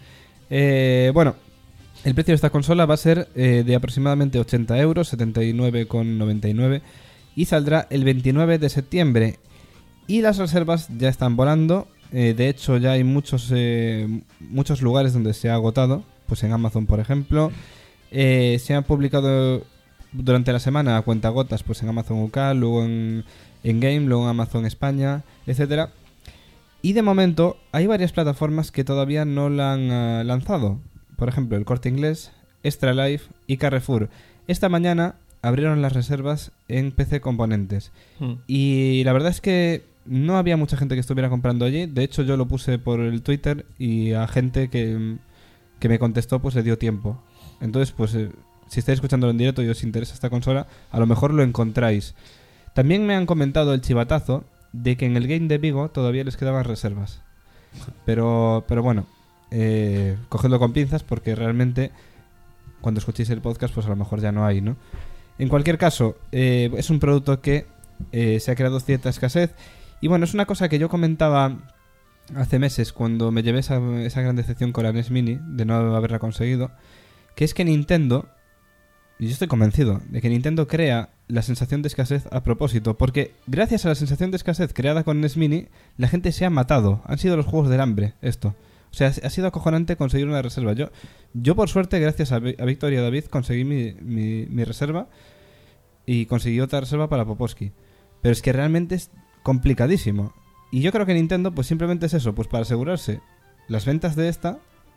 Bueno, el precio de esta consola va a ser de aproximadamente 80 euros, 79,99, y saldrá el 29 de septiembre. Y las reservas ya están volando. De hecho, ya hay muchos lugares donde se ha agotado. Pues en Amazon, por ejemplo. Se han publicado durante la semana a cuentagotas, pues en Amazon UK, luego en Game, luego en Amazon España, etcétera. Y de momento hay varias plataformas que todavía no la han lanzado. Por ejemplo, el Corte Inglés, Extra Life y Carrefour. Esta mañana abrieron las reservas en PC Componentes. Y la verdad es que no había mucha gente que estuviera comprando allí. De hecho, yo lo puse por el Twitter y a gente que me contestó pues le dio tiempo. Entonces, pues si estáis escuchándolo en directo y os interesa esta consola, a lo mejor lo encontráis. También me han comentado el chivatazo de que en el Game de Vigo todavía les quedaban reservas. Pero bueno, cogedlo con pinzas, porque realmente cuando escuchéis el podcast pues a lo mejor ya no hay, ¿no? En cualquier caso, es un producto que se ha creado cierta escasez. Y bueno, es una cosa que yo comentaba hace meses cuando me llevé esa gran decepción con la NES Mini de no haberla conseguido, que es que Nintendo, y yo estoy convencido de que Nintendo crea la sensación de escasez a propósito, porque gracias a la sensación de escasez creada con NES Mini, la gente se ha matado. Han sido los juegos del hambre esto. O sea, ha sido acojonante conseguir una reserva. Yo por suerte, gracias a Víctor y a David, conseguí mi reserva, y conseguí otra reserva para Poposki. Pero es que realmente es complicadísimo. Y yo creo que Nintendo pues simplemente es eso, pues para asegurarse las ventas de esta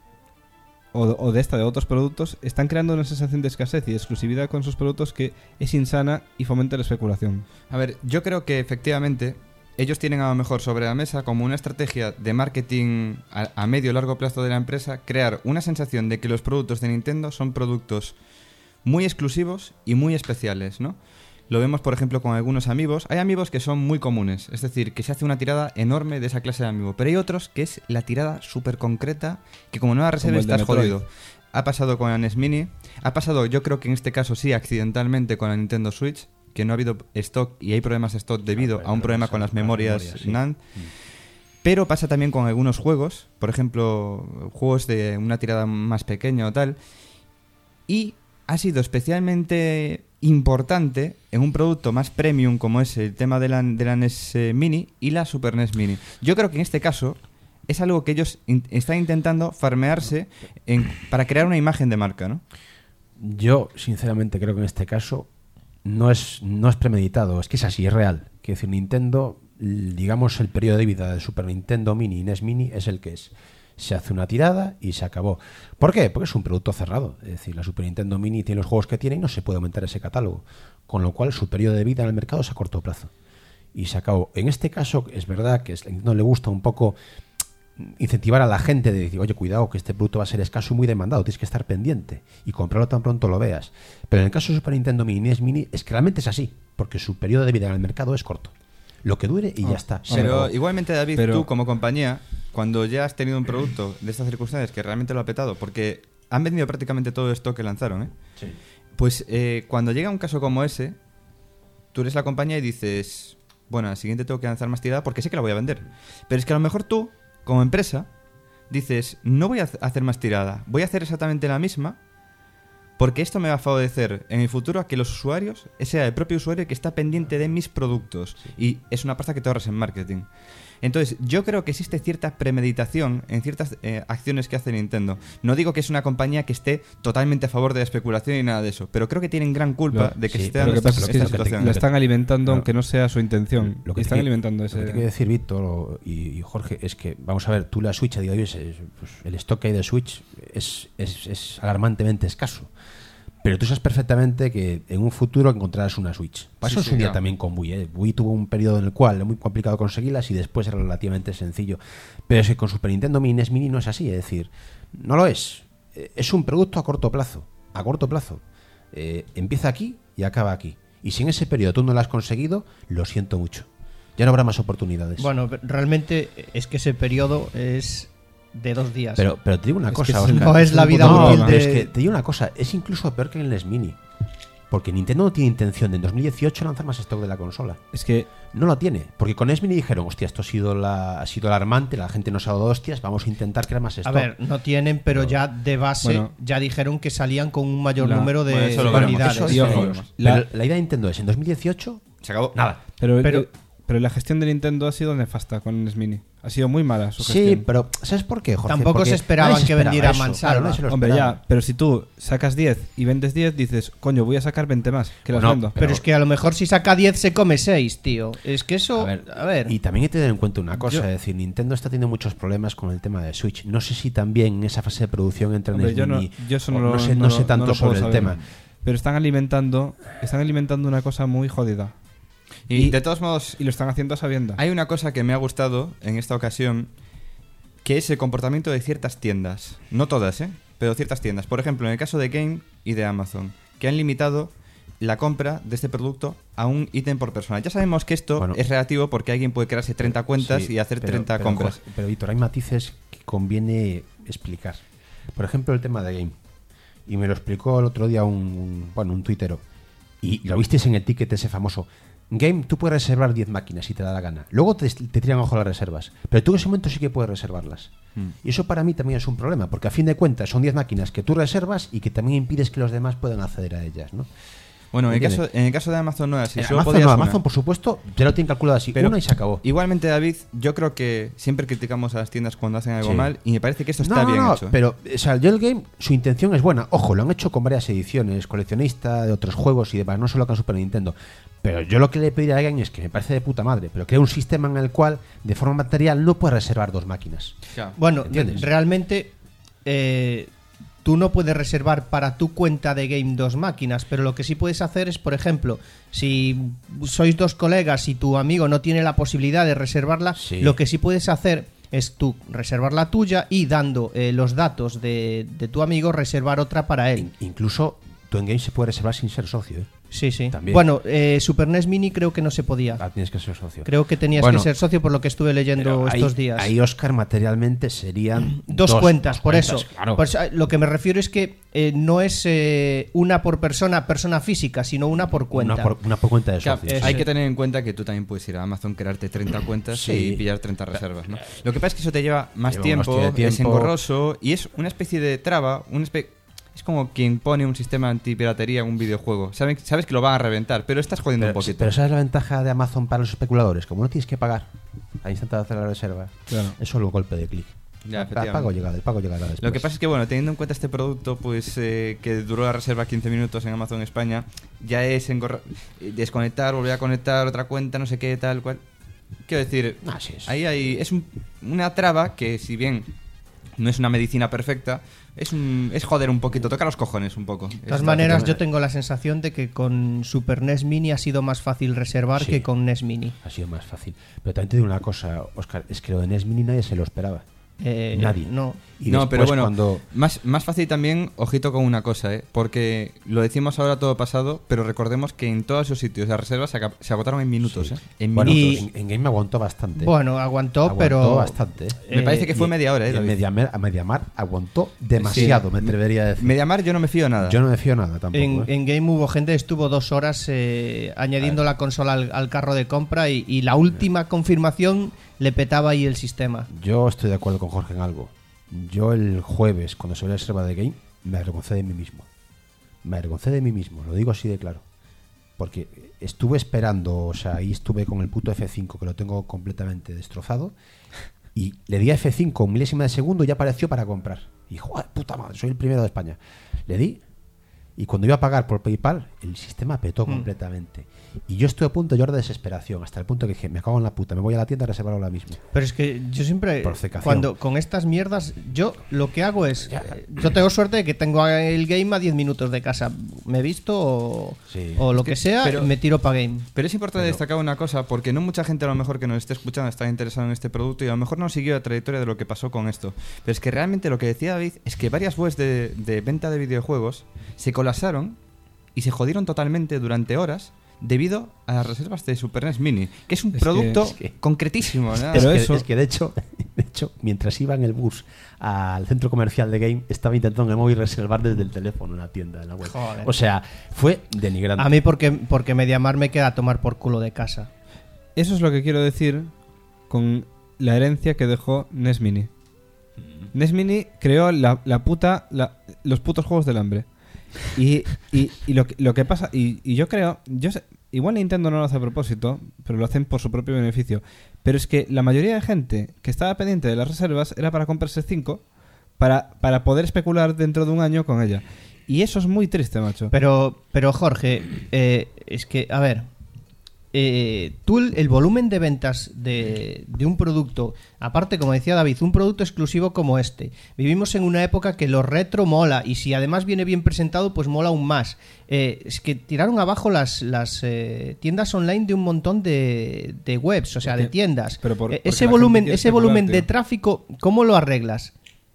o de otros productos, están creando una sensación de escasez y de exclusividad con sus productos que es insana y fomenta la especulación. A ver, yo creo que efectivamente ellos tienen a lo mejor sobre la mesa como una estrategia de marketing a medio o largo plazo de la empresa, crear una sensación de que los productos de Nintendo son productos muy exclusivos y muy especiales, ¿no? Lo vemos, por ejemplo, con algunos amigos. Hay amigos que son muy comunes, es decir, que se hace una tirada enorme de esa clase de amiibo, pero hay otros que es la tirada súper concreta, que como no la reserves estás jodido. Ha pasado con la NES Mini, ha pasado, yo creo que en este caso sí, accidentalmente con la Nintendo Switch, que no ha habido stock y hay problemas de stock debido a un problema con las memorias NAND. Pero pasa también con algunos juegos, por ejemplo, juegos de una tirada más pequeña o tal, y ha sido especialmente importante en un producto más premium como es el tema de la NES Mini y la Super NES Mini. Yo creo que en este caso es algo que ellos están intentando farmearse para crear una imagen de marca, ¿no? Yo, sinceramente, creo que en este caso no es premeditado, es que es así, es real. Quiero decir, Nintendo, digamos, el periodo de vida de Super Nintendo Mini y NES Mini es el que es. Se hace una tirada y se acabó. ¿Por qué? Porque es un producto cerrado. Es decir, la Super Nintendo Mini tiene los juegos que tiene y no se puede aumentar ese catálogo. Con lo cual, su periodo de vida en el mercado es a corto plazo. Y se acabó. En este caso, es verdad que no le gusta un poco incentivar a la gente de decir, oye, cuidado, que este producto va a ser escaso y muy demandado, tienes que estar pendiente y comprarlo tan pronto lo veas. Pero en el caso de Super Nintendo Mini y NES Mini, es que realmente es así, porque su periodo de vida en el mercado es corto. Lo que dure y ya está. Pero igualmente, David, tú como compañía, cuando ya has tenido un producto de estas circunstancias que realmente lo ha petado, porque han vendido prácticamente todo esto que lanzaron, ¿eh? Sí. Pues cuando llega un caso como ese, tú eres la compañía y dices, bueno, al siguiente tengo que lanzar más tirada porque sé que la voy a vender. Pero es que a lo mejor tú, como empresa, dices, no voy a hacer más tirada, voy a hacer exactamente la misma, porque esto me va a favorecer en el futuro a que los usuarios, sea el propio usuario que está pendiente de mis productos. Sí. Y es una pasta que te ahorras en marketing. Entonces, yo creo que existe cierta premeditación en ciertas acciones que hace Nintendo. No digo que es una compañía que esté totalmente a favor de la especulación y nada de eso, pero creo que tienen gran culpa de que se esté dando esta situación. Lo están alimentando, aunque no sea su intención. Lo que están alimentando ese... Lo que te quiero decir, Víctor y Jorge, es que, vamos a ver, tú la Switch a día de hoy, pues, el stock que hay de Switch es alarmantemente escaso. Pero tú sabes perfectamente que en un futuro encontrarás una Switch. Pasó un día también con Wii, ¿eh? Wii tuvo un periodo en el cual era muy complicado conseguirlas y después era relativamente sencillo. Pero es que con Super Nintendo Mini NES Mini no es así, es decir, no lo es. Es un producto a corto plazo. A corto plazo. Empieza aquí y acaba aquí. Y si en ese periodo tú no lo has conseguido, lo siento mucho. Ya no habrá más oportunidades. Bueno, realmente es que ese periodo es de 2 días. Pero te digo una cosa, Oscar, no es la vida útil de... Es que te digo una cosa, es incluso peor que en el NES Mini. Porque Nintendo no tiene intención de en 2018 lanzar más stock de la consola. Es que no lo tiene. Porque con NES Mini dijeron, hostia, esto ha sido alarmante, la gente nos ha dado hostias, vamos a intentar crear más stock. A ver, no tienen, pero ya de base ya dijeron que salían con un mayor número de unidades. La idea de Nintendo es, en 2018 se acabó. Nada. Pero la gestión de Nintendo ha sido nefasta con NES Mini. Ha sido muy mala su gestión. Sí, pero ¿sabes por qué, Jorge? Tampoco se esperaban que vendiera mansalva. Hombre, ya, pero si tú sacas 10 y vendes 10, dices, coño, voy a sacar 20 más, que las vendo. Pero es que a lo mejor si saca 10 se come 6, tío. Es que eso... A ver. Y también hay que tener en cuenta una cosa, es decir, Nintendo está teniendo muchos problemas con el tema de Switch. No sé si también en esa fase de producción entra NES Mini. Yo eso no sé tanto sobre el tema. Pero están alimentando una cosa muy jodida. Y de todos modos, y lo están haciendo a sabiendas. Hay una cosa que me ha gustado en esta ocasión, que es el comportamiento de ciertas tiendas. No todas, pero ciertas tiendas. Por ejemplo, en el caso de Game y de Amazon, que han limitado la compra de este producto a un ítem por persona. Ya sabemos que esto es relativo porque alguien puede crearse 30 cuentas y hacer 30 compras. Pero Víctor, hay matices que conviene explicar. Por ejemplo, el tema de Game. Y me lo explicó el otro día un tuitero. Y lo visteis en el ticket ese famoso. Game, tú puedes reservar 10 máquinas si te da la gana. Luego te tiran abajo las reservas. Pero tú en ese momento sí que puedes reservarlas. Y eso para mí también es un problema, porque a fin de cuentas son 10 máquinas que tú reservas y que también impides que los demás puedan acceder a ellas, ¿no? Bueno, en el caso de Amazon no es así. Amazon, por supuesto, ya lo tienen calculado así. Pero una y se acabó. Igualmente, David, yo creo que siempre criticamos a las tiendas cuando hacen algo mal y me parece que esto está bien hecho. Pero, o sea, el Game, su intención es buena. Ojo, lo han hecho con varias ediciones, coleccionista, de otros juegos y demás, no solo con Super Nintendo. Pero yo lo que le pediría a Game es que me parece de puta madre, pero crea un sistema en el cual, de forma material, no puedes reservar 2 máquinas. Bueno, realmente... tú no puedes reservar para tu cuenta de Game 2 máquinas, pero lo que sí puedes hacer es, por ejemplo, si sois 2 colegas y tu amigo no tiene la posibilidad de reservarla, lo que sí puedes hacer es tú reservar la tuya y dando los datos de tu amigo reservar otra para él. Incluso tú en Game se puede reservar sin ser socio, ¿eh? Sí, sí. También. Bueno, Super NES Mini creo que no se podía. Tienes que ser socio. Creo que tenías que ser socio por lo que estuve leyendo estos días. Ahí, Oscar, materialmente serían dos cuentas, por eso. Claro. Por eso. Lo que me refiero es que no es una por persona física, sino una por cuenta. Una por cuenta de socios. Hay que tener en cuenta que tú también puedes ir a Amazon, crearte 30 cuentas y pillar 30 reservas, ¿no? Lo que pasa es que eso te lleva más tiempo, es engorroso y es una especie de traba, es como quien pone un sistema antipiratería en un videojuego. Sabes que lo van a reventar, pero estás jodiendo un poquito. Pero ¿sabes la ventaja de Amazon para los especuladores? Como no tienes que pagar al instante de hacer la reserva, eso es un golpe de clic. Ya, el pago llegará después. Lo que pasa es que, bueno, teniendo en cuenta este producto, pues que duró la reserva 15 minutos en Amazon España, ya es desconectar, volver a conectar otra cuenta, no sé qué, tal cual. Quiero decir, ahí es una traba que, si bien no es una medicina perfecta, es joder un poquito, toca los cojones un poco. De todas maneras, yo tengo la sensación de que con Super NES Mini ha sido más fácil reservar que con NES Mini. Ha sido más fácil. Pero también te digo una cosa, Oscar, es que lo de NES Mini nadie se lo esperaba. Nadie. No. No, pero bueno, más fácil también, ojito con una cosa, porque lo decimos ahora todo pasado, pero recordemos que en todos esos sitios las reservas se agotaron en minutos. En minutos. En Game aguantó bastante. Bueno, aguantó pero bastante. Me parece que fue media hora. A Mediamar aguantó demasiado, me atrevería a decir. Mediamar yo no me fío nada. Yo no me fío nada tampoco. En Game hubo gente que estuvo 2 horas añadiendo la consola al carro de compra y la última confirmación le petaba ahí el sistema. Yo estoy de acuerdo con Jorge en algo. Yo el jueves, cuando se ve la reserva de Game, me avergoncé de mí mismo. Lo digo así de claro. Porque estuve esperando, ahí estuve con el puto F5, que lo tengo completamente destrozado, y le di a F5 un milésima de segundo y ya apareció para comprar. Y joder, puta madre, soy el primero de España. Le di, y cuando iba a pagar por PayPal, el sistema petó completamente. Y yo estuve a punto de llorar de desesperación, hasta el punto que dije, me cago en la puta, me voy a la tienda a reservarlo ahora mismo. Pero es que yo siempre, cuando con estas mierdas, yo lo que hago es, yo tengo suerte de que tengo el Game a 10 minutos de casa. Me he visto o lo que sea, pero me tiro para Game. Pero es importante destacar una cosa, porque no mucha gente a lo mejor que nos esté escuchando está interesado en este producto y a lo mejor no siguió la trayectoria de lo que pasó con esto. Pero es que realmente lo que decía David es que varias webs de venta de videojuegos se colapsaron y se jodieron totalmente durante horas debido a las reservas de Super NES Mini, que es un producto concretísimo, ¿no? Pero es que de hecho, mientras iba en el bus al centro comercial de Game, estaba intentando en el móvil reservar desde el teléfono en la tienda, en la web. Joder. O sea, fue denigrante. A mí porque Mediamar me queda a tomar por culo de casa. Eso es lo que quiero decir con la herencia que dejó NES Mini. NES Mini creó los putos juegos del hambre. Y lo que pasa, y yo creo, igual Nintendo no lo hace a propósito, pero lo hacen por su propio beneficio. Pero es que la mayoría de gente que estaba pendiente de las reservas era para comprarse 5 para poder especular dentro de un año con ella. Y eso es muy triste, macho. Pero Jorge, es que, a ver, tú el volumen de ventas de un producto, aparte, como decía David, un producto exclusivo como este, vivimos en una época que lo retro mola, y si además viene bien presentado, pues mola aún más. Es que tiraron abajo las tiendas online de un montón de webs, o sea, de tiendas. Ese volumen de tráfico, ¿cómo lo arreglas?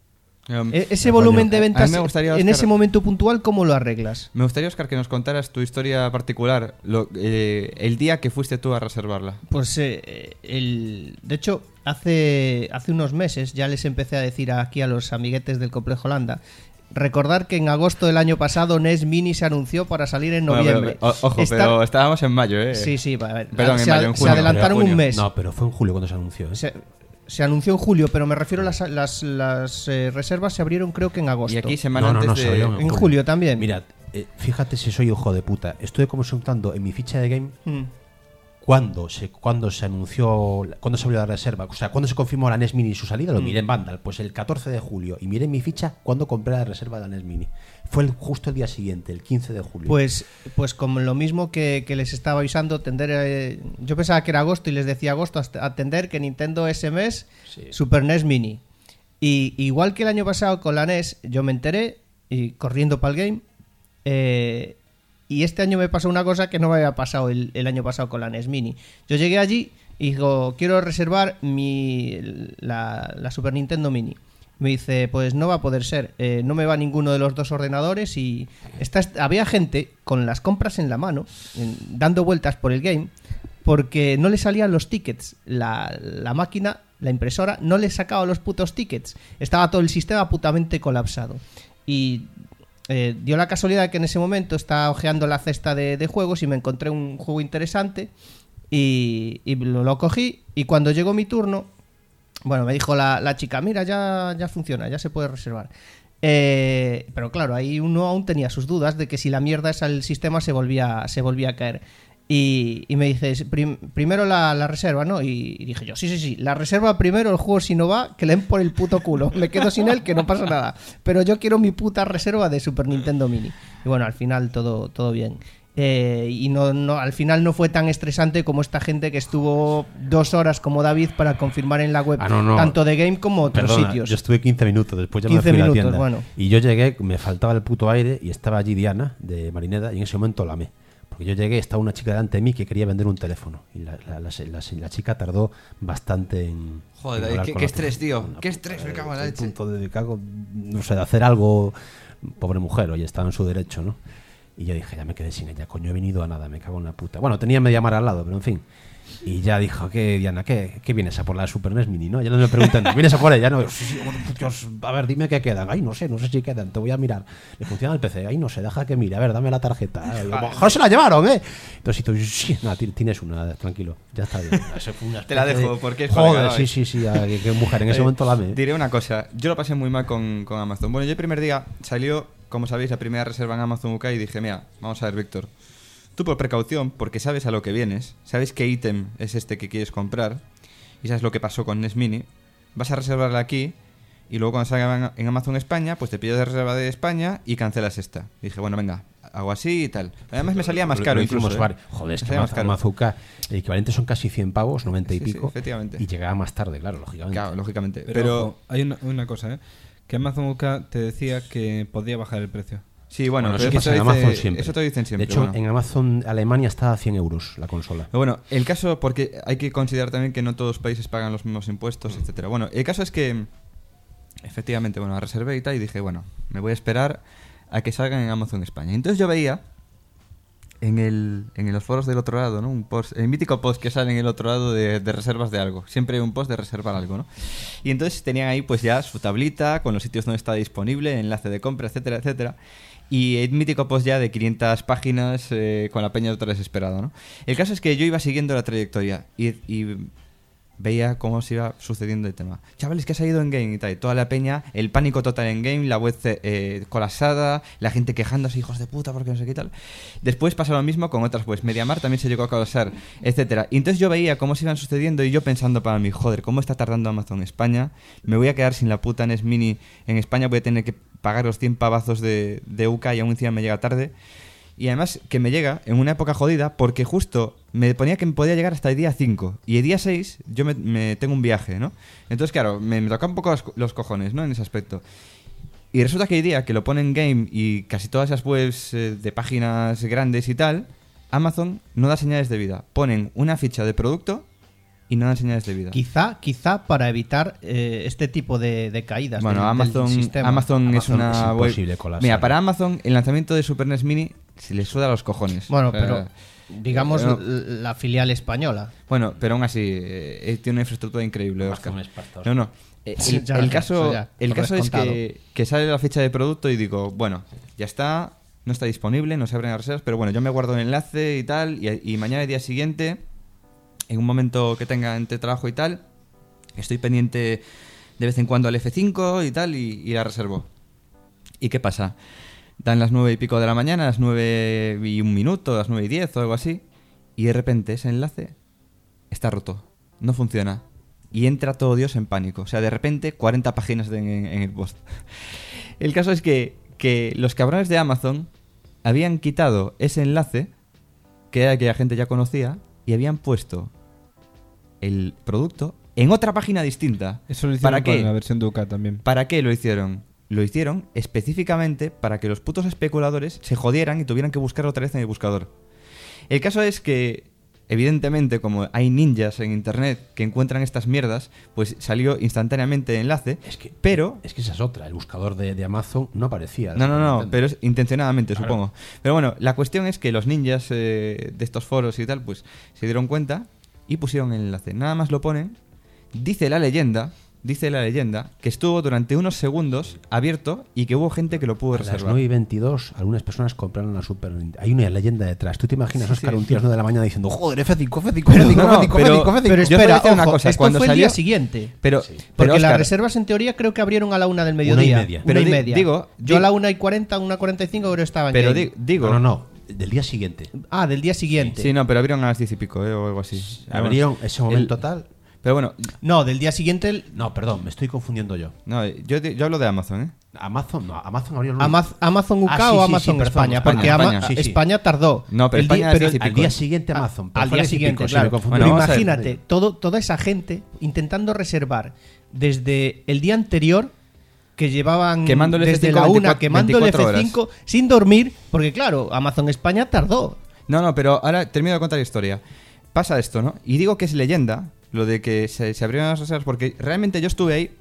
Ese volumen de ventas Oscar, en ese momento puntual, ¿cómo lo arreglas? Me gustaría, Oscar, que nos contaras tu historia particular, el día que fuiste tú a reservarla. Pues de hecho, hace unos meses ya les empecé a decir aquí a los amiguetes del Complejo Holanda. Recordar que en agosto del año pasado NES Mini se anunció para salir en noviembre. Pero estábamos en mayo, Sí, a ver. Perdón, en mayo, en junio. Se adelantaron un mes. No, pero fue en julio cuando se anunció. Se anunció en julio, pero me refiero a las reservas se abrieron creo que en agosto. Y aquí semana antes de... En julio también. Mirad, fíjate si soy hijo de puta. Estuve consultando en mi ficha de Game cuando se anunció, cuando se abrió la reserva, o sea, cuando se confirmó la NES Mini y su salida, lo miré en Vandal, pues el 14 de julio, y miré en mi ficha cuando compré la reserva de la NES Mini. Fue justo el día siguiente, el 15 de julio. Pues como lo mismo que les estaba avisando, yo pensaba que era agosto y les decía agosto, atender que Nintendo ese mes, Super NES Mini. Y igual que el año pasado con la NES, yo me enteré y corriendo para el game. Y este año me pasó una cosa que no me había pasado el año pasado con la NES Mini. Yo llegué allí y digo, quiero reservar la Super Nintendo Mini. Me dice, pues no va a poder ser, no me va ninguno de los dos ordenadores. Y había gente con las compras en la mano, dando vueltas por el game, porque no le salían los tickets. La máquina, la impresora, no le sacaba los putos tickets. Estaba todo el sistema putamente colapsado. Y dio la casualidad de que en ese momento estaba hojeando la cesta de juegos y me encontré un juego interesante y lo cogí. Y cuando llegó mi turno, bueno, me dijo la chica, mira, ya funciona, ya se puede reservar. Pero claro, ahí uno aún tenía sus dudas de que si la mierda esa del sistema se volvía a caer. Y me dices, primero la reserva, ¿no? Y dije yo, sí, la reserva primero, el juego si no va, que le den por el puto culo. Me quedo sin él, que no pasa nada. Pero yo quiero mi puta reserva de Super Nintendo Mini. Y bueno, al final todo bien. Y no, al final no fue tan estresante como esta gente que estuvo 2 horas como David para confirmar en la web tanto de Game como otros sitios. Yo estuve 15 minutos, después ya me fui a la tienda. Bueno. Y yo llegué, me faltaba el puto aire y estaba allí Diana de Marineda y en ese momento la amé. Porque yo llegué, estaba una chica delante de mí que quería vender un teléfono y la chica tardó bastante en... Joder, qué estrés, tío. Qué estrés, me cago en la leche. Punto de no sé, de hacer algo, pobre mujer, oye, estaba en su derecho, ¿no? Y yo dije, ya me quedé sin ella, coño, he venido a nada, me cago en la puta. Bueno, tenía media mar al lado, pero en fin. Y ya dijo, ¿qué, Diana? ¿Qué vienes a por la Super NES Mini? ¿No? Ya no me preguntan, ¿vienes a por ella? No, a ver, dime qué quedan. Ay, no sé si quedan, te voy a mirar. ¿Le funciona el PC? Ay, no sé, deja que mire. A ver, dame la tarjeta. A lo mejor se la llevaron, ¿eh? Entonces, tú, sí, no, tienes una, tranquilo, ya está bien. Eso fue una te la dejo, porque es joder, sí, qué mujer, en ese momento la amé. Diré una cosa, yo lo pasé muy mal con Amazon. Bueno, yo el primer día salió, como sabéis, la primera reserva en Amazon UK y dije, mira, vamos a ver, Víctor, tú por precaución, porque sabes a lo que vienes, sabes qué ítem es este que quieres comprar y sabes lo que pasó con NES Mini, vas a reservarla aquí y luego cuando salga en Amazon España, pues te pides de reserva de España y cancelas esta. Y dije, bueno, venga, hago así y tal. Además me salía más caro incluso. Joder, es que Amazon el equivalente son casi 100 pavos, 90 y pico. Efectivamente. Y llegaba más tarde, claro, lógicamente. Claro, lógicamente. Pero ojo, hay una cosa, que Amazon UK te decía que podía bajar el precio. Sí, bueno, pero eso en Amazon siempre. Eso te dicen siempre. De hecho, en Amazon Alemania está a 100 euros la consola. Pero bueno, el caso, porque hay que considerar también que no todos los países pagan los mismos impuestos, etcétera. Bueno, el caso es que, efectivamente, bueno, la reservé y tal, y dije, bueno, me voy a esperar a que salgan en Amazon España. Entonces yo veía en los foros del otro lado, ¿no? Un post, el mítico post que sale en el otro lado de reservas de algo. Siempre hay un post de reservar algo, ¿no? Y entonces tenían ahí pues ya su tablita con los sitios donde está disponible, enlace de compra, etcétera, etcétera. Y el mítico post ya de 500 páginas con la peña de otra desesperada, ¿no? El caso es que yo iba siguiendo la trayectoria y veía cómo se iba sucediendo el tema. Chavales, que ha salido en game y tal. Y toda la peña, el pánico total en game, la web colapsada, la gente quejándose, hijos de puta, porque no sé qué tal. Después pasa lo mismo con otras webs. MediaMarkt también se llegó a colapsar, etcétera. Y entonces yo veía cómo se iban sucediendo y yo pensando para mí, joder, ¿cómo está tardando Amazon España? Me voy a quedar sin la puta NES Mini en España, voy a tener que pagar los 100 pavazos de UK y aún encima me llega tarde. Y además que me llega en una época jodida porque justo me ponía que me podía llegar hasta el día 5 y el día 6 yo me tengo un viaje, ¿no? Entonces, claro, me toca un poco los cojones, ¿no? En ese aspecto. Y resulta que el día que lo ponen Game y casi todas esas webs de páginas grandes y tal, Amazon no da señales de vida. Ponen una ficha de producto y no dan señales de vida. Quizá para evitar este tipo de caídas. Bueno, del sistema. Amazon es una web. Colapsar. Mira, para Amazon el lanzamiento de Super NES Mini se le suda a los cojones. Bueno, pero digamos la filial española. Bueno, pero aún así tiene una infraestructura increíble, Oscar. No. Sí, el caso es que sale la ficha de producto y digo, bueno, ya está, no está disponible, no se abren las reservas, pero bueno, yo me guardo el enlace y tal, y mañana, el día siguiente, en un momento que tenga entre trabajo y tal, estoy pendiente de vez en cuando al F5 y tal, y la reservo. ¿Y qué pasa? Dan las 9 y pico de la mañana, las 9 y un minuto, las 9 y 10 o algo así, y de repente ese enlace está roto, no funciona. Y entra todo Dios en pánico. O sea, de repente 40 páginas en el post. El caso es que los cabrones de Amazon habían quitado ese enlace, que era que la gente ya conocía, y habían puesto el producto en otra página distinta. Eso lo hicieron ¿Para qué? En la versión de UK también. ¿Para qué lo hicieron? lo hicieron específicamente para que los putos especuladores se jodieran y tuvieran que buscar otra vez en el buscador. El caso es que, evidentemente, como hay ninjas en internet que encuentran estas mierdas, pues salió instantáneamente el enlace, pero... Es que esa es otra, el buscador de Amazon no aparecía. No, pero es intencionadamente, claro, supongo. Pero bueno, la cuestión es que los ninjas de estos foros y tal, pues se dieron cuenta y pusieron el enlace. Nada más lo ponen, dice la leyenda que estuvo durante unos segundos abierto y que hubo gente que lo pudo reservar. A las 9:22 algunas personas compraron la Super Nintendo. Hay una leyenda detrás. ¿Tú te imaginas, Óscar, un tío a las 9 de la mañana diciendo, joder, F5? Pero espera, una cosa, esto cuando fue salió, el día siguiente. Pero porque Oscar, las reservas en teoría creo que abrieron a la 1 del mediodía. 1:30. Pero 1:30. digo, yo a la 1:40, 1:45 creo estaba en pero game. digo... No, del día siguiente. Ah, del día siguiente. Sí, no, pero abrieron a las 10 y pico, o algo así. Abrieron ese momento tal... Pero bueno... No, del día siguiente... No, perdón, me estoy confundiendo yo. No, yo hablo de Amazon, ¿eh? Amazon abrió... Amazon UK sí, o Amazon perdón, España, porque España tardó. No, pero España pero es al día siguiente Amazon. Al día siguiente, claro. Bueno, pero imagínate, toda esa gente intentando reservar desde el día anterior, que llevaban quemando el desde F5 la 1 quemando el 24 F5 horas. sin dormir, porque claro, Amazon España tardó. No, pero ahora termino de contar la historia. Pasa esto, ¿no? Y digo que es leyenda lo de que se abrieron las reservas, porque realmente yo estuve ahí,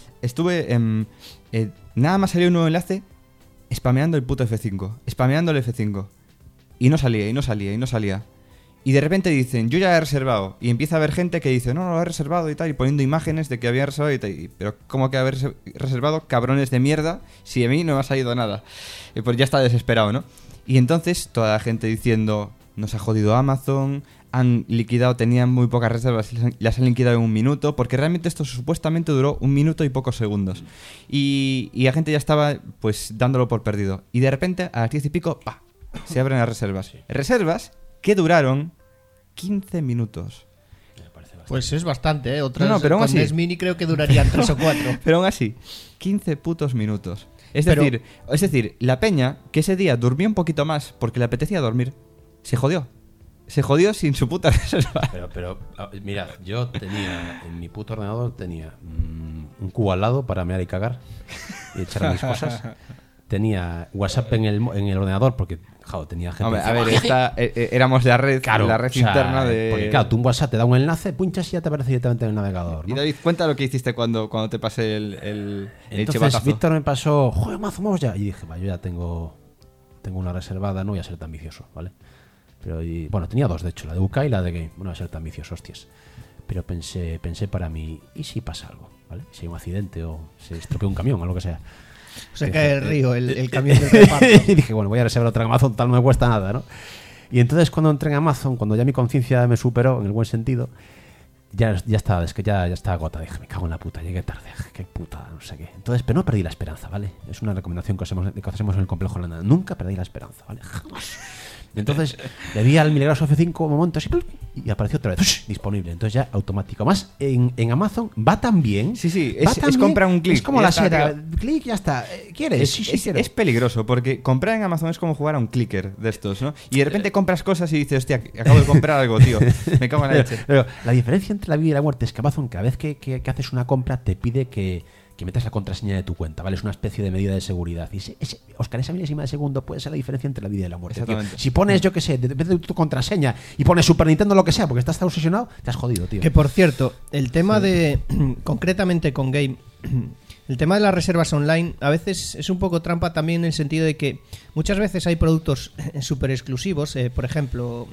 nada más salió un nuevo enlace, spameando el puto F5, spameando el F5, y no salía. Y de repente dicen, yo ya he reservado, y empieza a haber gente que dice, no, lo he reservado y tal, y poniendo imágenes de que había reservado y tal, pero ¿cómo que haber reservado, cabrones de mierda, si a mí no me ha salido nada? Y pues ya está desesperado, ¿no? Y entonces toda la gente diciendo, nos ha jodido Amazon, han liquidado, tenían muy pocas reservas, las han liquidado en 1 minuto, porque realmente esto supuestamente duró 1 minuto y pocos segundos. Y la gente ya estaba pues dándolo por perdido. Y de repente, a las 10 y pico, ¡pa!, se abren las reservas. Reservas que duraron 15 minutos. Pues es bastante, ¿eh? Otras No, pero aún con así. NES Mini creo que durarían 3 o 4. Pero aún así, 15 putos minutos. Es decir, la peña, que ese día durmió un poquito más porque le apetecía dormir, se jodió. Se jodió sin su puta reserva. Pero mira, yo tenía en mi puto ordenador un cubo al lado para mear y cagar y echar mis cosas. Tenía WhatsApp en el ordenador porque tenía gente. Hombre, a ver, éramos la red, claro, la red interna de. Porque claro, tú un WhatsApp te da un enlace, punchas y ya te aparece directamente en el navegador, ¿no? Y David, cuenta lo que hiciste cuando te pasé el Entonces chivatazo. Víctor me pasó, joder, mazo, vamos ya. Y dije, va, yo ya tengo una reservada, no voy a ser tan vicioso, ¿vale? Pero bueno, tenía 2 de hecho, la de UK y la de Game. No voy a ser tan vicioso, hostias. Pero pensé para mí, ¿y si pasa algo? ¿Vale? Si hay un accidente o se estropea un camión o lo que sea. Se cae el río, el camión del reparto. Y dije, bueno, voy a reservar otra en Amazon, tal, no me cuesta nada, ¿no? Y entonces cuando entré en Amazon, cuando ya mi conciencia me superó, en el buen sentido, ya estaba, es que ya estaba agotado. Dije, me cago en la puta, llegué tarde, qué puta, no sé qué. Entonces, pero no perdí la esperanza, ¿vale? Es una recomendación que hacemos en el complejo Holanda. Nunca perdí la esperanza, ¿vale? Jamás. Entonces le di al milagroso F5 un momento así y apareció otra vez disponible. Entonces ya automático. Más en Amazon va tan bien. Sí, es comprar un clic. Es como la seda. Clic, ya está. ¿Quieres? Sí, quiero. Es peligroso porque comprar en Amazon es como jugar a un clicker de estos, ¿no? Y de repente compras cosas y dices, hostia, acabo de comprar algo, tío. Me cago en la leche. Pero la diferencia entre la vida y la muerte es que Amazon, cada vez que haces una compra, te pide que metas la contraseña de tu cuenta, ¿vale? Es una especie de medida de seguridad. Y Oscar, esa milésima de segundo puede ser la diferencia entre la vida y la muerte. Tío. Si pones, yo qué sé, en vez de tu contraseña y pones Super Nintendo lo que sea, porque estás tan obsesionado, te has jodido, tío. Que por cierto, el tema de, concretamente con Game, el tema de las reservas online a veces es un poco trampa también en el sentido de que muchas veces hay productos súper exclusivos, por ejemplo,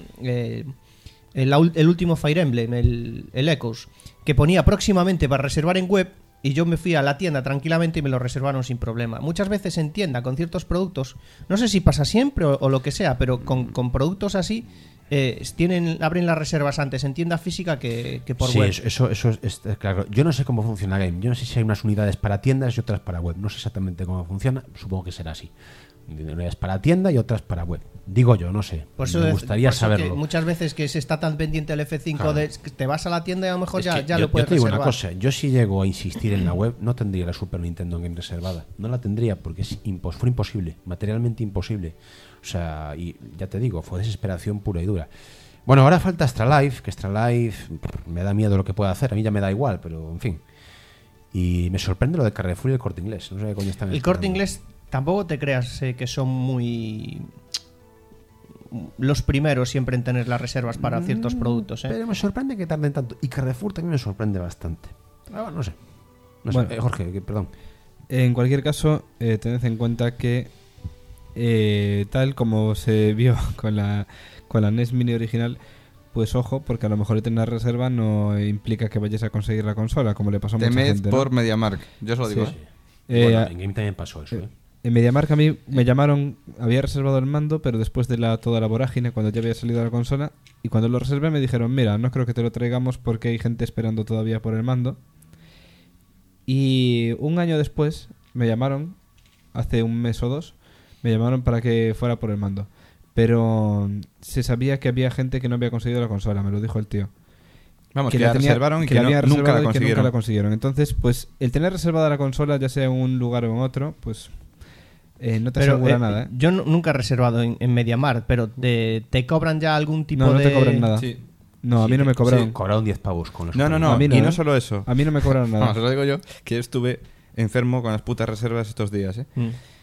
el último Fire Emblem, el Echoes, que ponía próximamente para reservar en web. Y yo me fui a la tienda tranquilamente y me lo reservaron sin problema. Muchas veces en tienda con ciertos productos, no sé si pasa siempre o lo que sea, pero con productos así abren las reservas antes en tienda física que por web. Sí, eso es claro. Yo no sé cómo funciona Game. Yo no sé si hay unas unidades para tiendas y otras para web. No sé exactamente cómo funciona. Supongo que será así. Unidades para tienda y otras para web. Digo yo, no sé. Me gustaría saberlo. Muchas veces que se está tan pendiente el F5 claro. Te vas a la tienda y a lo mejor ya yo, lo puedes yo te digo reservar. una cosa. Yo si llego a insistir en la web, no tendría la Super Nintendo Game reservada. No la tendría porque fue imposible. Materialmente imposible. O sea, y ya te digo, fue desesperación pura y dura. Bueno, ahora falta Extra Life, que Extra Life me da miedo lo que pueda hacer. A mí ya me da igual, pero en fin. Y me sorprende lo de Carrefour y el Corte Inglés. No sé qué coño están El Corte Inglés tampoco te creas que son muy... los primeros siempre en tener las reservas para ciertos productos. Pero me sorprende que tarden tanto. Y Carrefour también me sorprende bastante. No sé. Bueno, Jorge, perdón. En cualquier caso, tened en cuenta que tal como se vio con la NES Mini original, pues ojo, porque a lo mejor tener reserva no implica que vayas a conseguir la consola, como le pasó a mucha gente, ¿no? por MediaMarkt, yo os lo digo. Sí. Bueno, en Game también pasó eso. En MediaMarkt a mí me llamaron, había reservado el mando, pero después de toda la vorágine, cuando ya había salido la consola, y cuando lo reservé me dijeron, mira, no creo que te lo traigamos porque hay gente esperando todavía por el mando. Y un año después me llamaron, hace un mes o dos, me llamaron para que fuera por el mando. Pero se sabía que había gente que no había conseguido la consola, me lo dijo el tío. Vamos, que la reservaron y que nunca la consiguieron. Entonces, pues el tener reservada la consola, ya sea en un lugar o en otro, pues no te asegura nada. Yo nunca he reservado en MediaMarkt, pero ¿te cobran ya algún tipo de...? No te cobran nada. Sí. No, a mí no me cobraron. Sí, cobraron 10 pavos con los... No, a mí no, y no solo eso. A mí no me cobraron nada. Vamos, os lo digo yo, que yo estuve enfermo con las putas reservas estos días, ¿eh?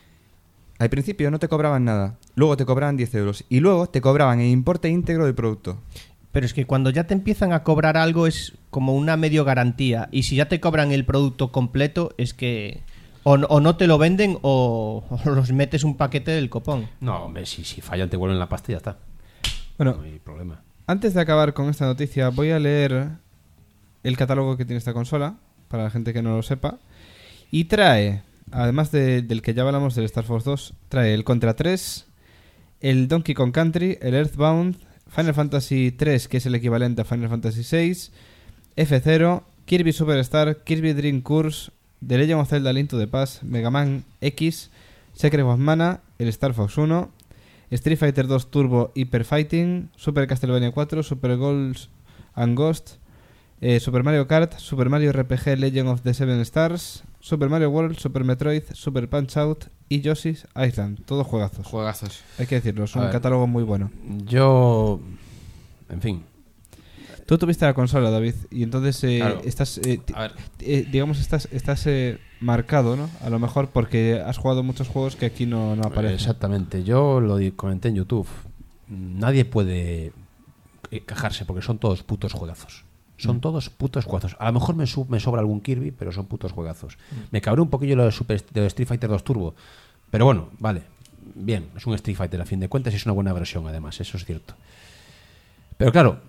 Al principio no te cobraban nada, luego te cobraban 10 euros y luego te cobraban el importe íntegro del producto. Pero es que cuando ya te empiezan a cobrar algo es como una medio garantía, y si ya te cobran el producto completo es que o no te lo venden o los metes un paquete del copón. No, hombre, si fallan te vuelven la pasta y ya está. Bueno, no hay problema. Antes de acabar con esta noticia voy a leer el catálogo que tiene esta consola, para la gente que no lo sepa, y trae... Además del que ya hablamos, del Star Fox 2, trae el Contra 3, el Donkey Kong Country, el Earthbound, Final Fantasy 3, que es el equivalente a Final Fantasy 6, F0, Kirby Superstar, Kirby Dream Course, The Legend of Zelda Link to the Past, Mega Man X, Secret of Mana, el Star Fox 1, Street Fighter 2 Turbo Hyper Fighting, Super Castlevania 4, Super Ghosts and Ghosts, Super Mario Kart, Super Mario RPG Legend of the Seven Stars, Super Mario World, Super Metroid, Super Punch-Out y Yoshi's Island. Todos juegazos. Juegazos. Hay que decirlo, es un catálogo muy bueno. Yo... En fin. Tú tuviste la consola, David, y entonces claro. Estás... digamos, estás marcado, ¿no? A lo mejor porque has jugado muchos juegos que aquí no aparecen. Exactamente. Yo lo comenté en YouTube. Nadie puede quejarse porque son todos putos juegazos. Son todos putos juegazos. A lo mejor me sobra algún Kirby, pero son putos juegazos. Me cabré un poquillo lo de Street Fighter 2 Turbo. Pero bueno, vale. Bien, es un Street Fighter a fin de cuentas y es una buena versión además, eso es cierto. Pero claro,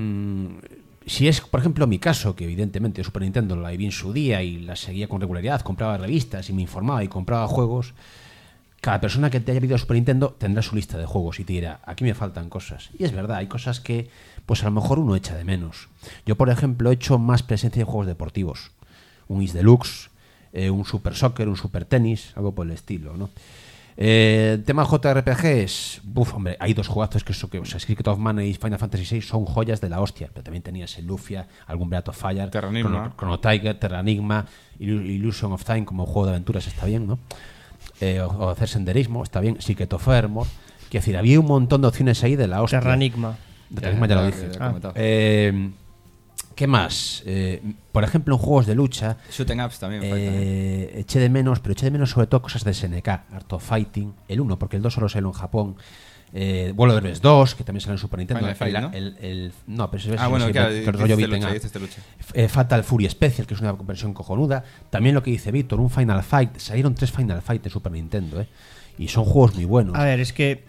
si es, por ejemplo, mi caso, que evidentemente Super Nintendo la vi en su día y la seguía con regularidad, compraba revistas y me informaba y compraba juegos, cada persona que te haya pedido Super Nintendo tendrá su lista de juegos y te dirá, aquí me faltan cosas. Y es verdad, hay cosas que pues a lo mejor uno echa de menos. Yo, por ejemplo, he hecho más presencia de juegos deportivos. Un Is Deluxe, un Super Soccer, un Super Tenis, algo por el estilo, ¿no? Tema JRPGs, hombre, hay dos juegazos que Secret of Mana y Final Fantasy VI son joyas de la hostia, pero también tenías el Lufia, algún Breath of Fire, Chrono Trigger, Terra Enigma, Illusion of Time como juego de aventuras está bien, ¿no? O hacer senderismo está bien, Secret of Evermore, quiero decir, había un montón de opciones ahí de la hostia. Terra Enigma. Ya lo dije. ¿Qué más? Por ejemplo, en juegos de lucha Shooting Ups también eché de menos sobre todo cosas de SNK, Art of Fighting, el 1, porque el 2 solo salió en Japón, World of Warcraft 2, que también salió en Super Nintendo, ¿no? Pero eso es el rollo beat'em up. Fatal Fury Special, que es una versión cojonuda. También lo que dice Víctor, un Final Fight, salieron 3 Final Fight de Super Nintendo, y son juegos muy buenos. A ver, es que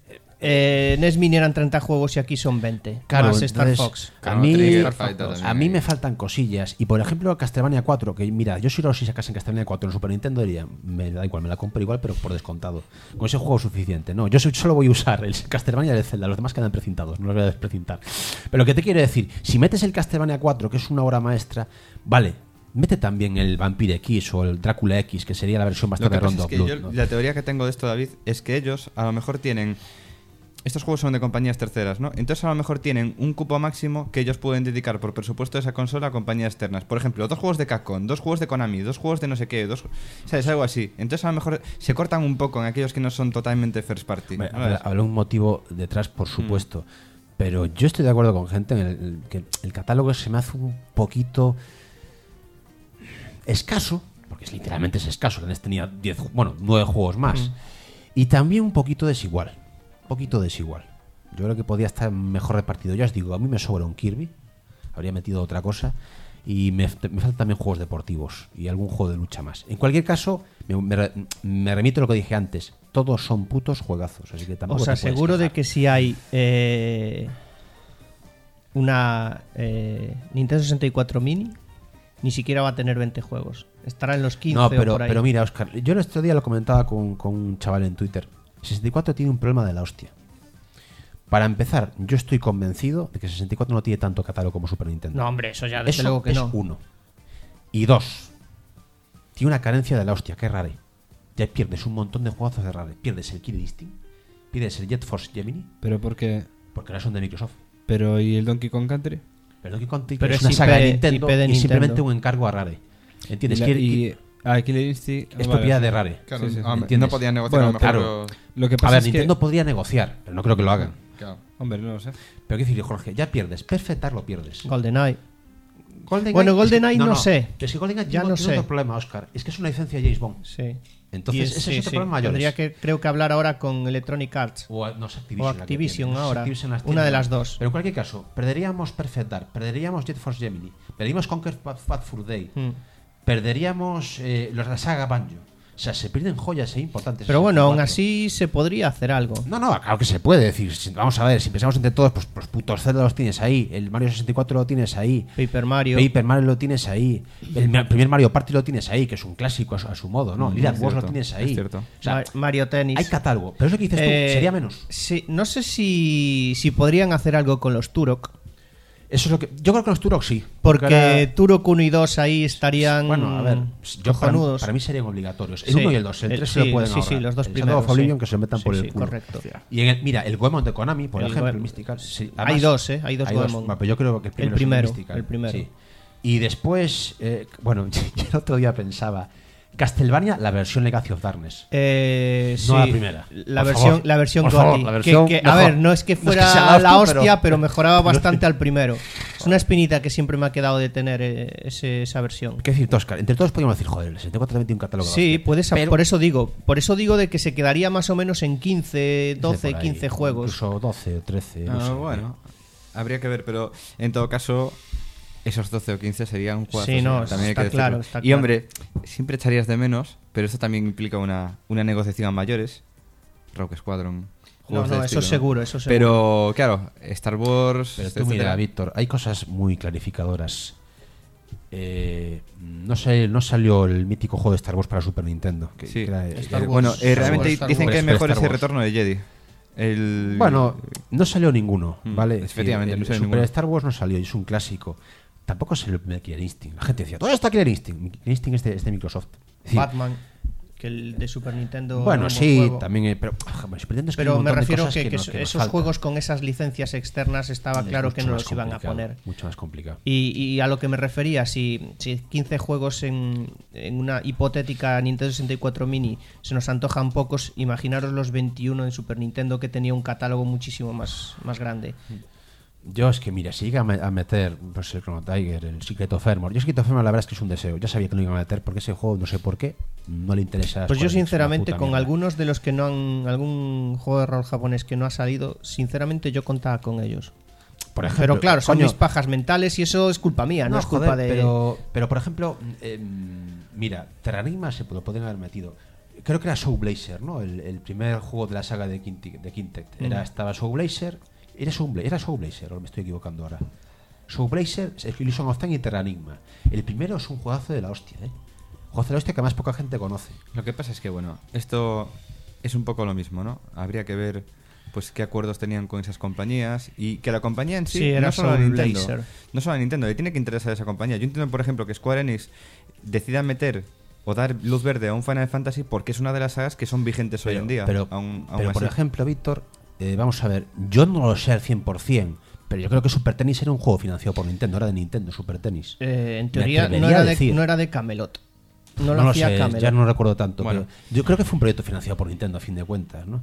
NES Mini eran 30 juegos y aquí son 20. Claro, más Star Fox. A mí me faltan cosillas. Y por ejemplo, Castlevania 4, que mira, yo si sacasen Castlevania 4 en Super Nintendo diría, me da igual, me la compro igual, pero por descontado. Con ese juego es suficiente. No, yo solo voy a usar el Castlevania y el Zelda, los demás quedan precintados, no los voy a desprecintar. Pero lo que te quiero decir, si metes el Castlevania 4, que es una obra maestra, vale, mete también el Vampire X o el Drácula X, que sería la versión bastante Rondo of Blood, ¿no? La teoría que tengo de esto, David, es que ellos a lo mejor tienen... Estos juegos son de compañías terceras, ¿no? Entonces a lo mejor tienen un cupo máximo que ellos pueden dedicar por presupuesto de esa consola a compañías externas. Por ejemplo, 2 juegos de Capcom, 2 juegos de Konami, 2 juegos de no sé qué, ¿sabes? Algo así. Entonces a lo mejor se cortan un poco en aquellos que no son totalmente first party. Habrá un motivo detrás, por supuesto. Pero yo estoy de acuerdo con gente en que el catálogo se me hace un poquito... escaso, porque literalmente es escaso, el NES tenía 9 juegos más, y también un poquito desigual. Yo creo que podía estar mejor repartido. Ya os digo, a mí me sobra un Kirby, habría metido otra cosa, y me faltan también juegos deportivos y algún juego de lucha más. En cualquier caso, me remito a lo que dije antes, todos son putos juegazos, así que tampoco os aseguro de que si hay una Nintendo 64 Mini, ni siquiera va a tener 20 juegos. Estará en los 15 no, o por ahí. pero mira, Óscar, yo el otro día lo comentaba con un chaval en Twitter. 64 tiene un problema de la hostia. Para empezar, yo estoy convencido de que 64 no tiene tanto catálogo como Super Nintendo. No, hombre, eso ya desde luego que no. Uno. Y dos, tiene una carencia de la hostia, que es Rare. Ya pierdes un montón de juegos de Rare. Pierdes el Killer Instinct, pierdes el Jet Force Gemini. ¿Pero por qué? Porque ahora son de Microsoft. ¿Pero y el Donkey Kong Country? Pero Donkey Kong Country pero es una saga de Nintendo de y simplemente un encargo a Rare. ¿Entiendes? Killer Instinct es propiedad de Rare. Claro, Sí, no podían negociar bueno, a lo mejor. claro. Lo que pasa A ver, es Nintendo que... podría negociar, pero no creo que lo hagan. Claro. Hombre, no lo sé. Pero qué decir, Jorge, ya pierdes. Perfectar lo pierdes. GoldenEye. GoldenEye, Bueno, GoldenEye no sé. Pero si GoldenEye Ya no tiene sé. otro problema, Óscar. Es que es una licencia de James Bond. Sí. Entonces, ese es otro problema mayor. Tendría que, creo que hablar ahora con Electronic Arts. O no sé, O Activision ahora. Una de las dos. Pero en cualquier caso, perderíamos Perfect Dark, perderíamos Jet Force Gemini, perderíamos Conquer Bad Fur Day, perderíamos la saga Banjo. O sea, se pierden joyas importantes. Pero bueno, aún así se podría hacer algo. No, claro que se puede decir. Vamos a ver, si pensamos entre todos, pues los putos Zelda los tienes ahí. El Mario 64 lo tienes ahí. Paper Mario lo tienes ahí. El primer Mario Party lo tienes ahí, que es un clásico a su modo, ¿no? Lyric Wars lo tienes ahí. Es cierto. O sea, Mario Tennis. hay catálogo. Pero eso que dices tú, sería menos. Sí, no sé si podrían hacer algo con los Turok. Eso es lo que. Yo creo que los Turok sí. Porque Turok 1 y 2 ahí estarían. Bueno, a ver, para mí serían obligatorios. El 1 y el 2. El 3 se lo pueden ahorrar. Sí, los dos el primeros. Shadow of Oblivion que se lo metan por el culo. Correcto. Y mira, el Goemon de Konami, por ejemplo, el Mystical. Sí, además, hay dos, hay dos Goemon. Pero yo creo que el primero es el Mystical. Sí. Y después, bueno, yo el otro día pensaba. Castlevania, la versión Legacy of Darkness. No la primera. La versión GOTY. A ver, no es que fuera no es que la hostia, pero mejoraba bastante al primero. Es una espinita que siempre me ha quedado de tener esa versión. ¿Qué decir, Oscar? Entre todos podríamos decir, joder, el 64 también tiene un catálogo. Sí, puedes, pero, por eso digo de que se quedaría más o menos en 15, 12, 15 juegos. Incluso 12 o 13. No sé. Bueno, habría que ver, pero en todo caso... Esos 12 o 15 serían un juego. Sí, no, también está claro. Y hombre, siempre echarías de menos, pero esto también implica una negociación a mayores. Rogue Squadron. No, eso seguro, eso seguro. Pero claro, Star Wars. Pero tú mira, Víctor, hay cosas muy clarificadoras. No salió el mítico juego de Star Wars para Super Nintendo. Sí. Bueno, realmente dicen que es mejor ese retorno de Jedi. Bueno, no salió ninguno, ¿vale? Efectivamente, no salió Super ninguno. Star Wars no salió, y es un clásico. Tampoco salió el primer Killer Instinct. La gente decía, todo está Killer Instinct. Killer Instinct es de Microsoft. Es decir, Batman, que el de Super Nintendo. Bueno, sí, juego. También. Pero me refiero que esos juegos con esas licencias externas estaba claro que no los iban a poner. Mucho más complicado. Y a lo que me refería, si 15 juegos en una hipotética Nintendo 64 Mini se nos antojan pocos, imaginaros los 21 en Super Nintendo, que tenía un catálogo muchísimo más grande. Yo es que, mira, si llega a meter pues, el Chrono Tiger, el Secret of Evermore. Yo Secret of Evermore la verdad es que es un deseo. Ya sabía que lo iban a meter porque ese juego, no sé por qué, no le interesa. Pues yo sinceramente, con algunos de los que no han... Algún juego de rol japonés que no ha salido, sinceramente yo contaba con ellos. Por ejemplo, pero claro, son mis pajas mentales y eso es culpa mía, no es culpa de... Pero por ejemplo, mira, Terranigma se lo podrían haber metido. Creo que era Soul Blazer, ¿no? El primer juego de la saga de Quintet. Estaba Soul Blazer... Era Soul Blazer, o me estoy equivocando ahora. Soul Blazer, Illusion of Time y Terranigma. El primero es un juegazo de la hostia, Juegazo de la hostia que además poca gente conoce. Lo que pasa es que, bueno, esto es un poco lo mismo, ¿no? Habría que ver pues qué acuerdos tenían con esas compañías y que la compañía en sí era no solo a Nintendo. Blazer. No solo a Nintendo, le tiene que interesar a esa compañía. Yo entiendo, por ejemplo, que Square Enix decida meter o dar luz verde a un Final Fantasy porque es una de las sagas que son vigentes hoy en día. Pero por ejemplo, Víctor, vamos a ver, yo no lo sé al 100%, pero yo creo que Super Tennis era un juego financiado por Nintendo, era de Nintendo, Super Tennis. En teoría no era de Camelot. No lo hacía sé, Camelot. Ya no recuerdo tanto, bueno, pero yo creo que fue un proyecto financiado por Nintendo a fin de cuentas, ¿no?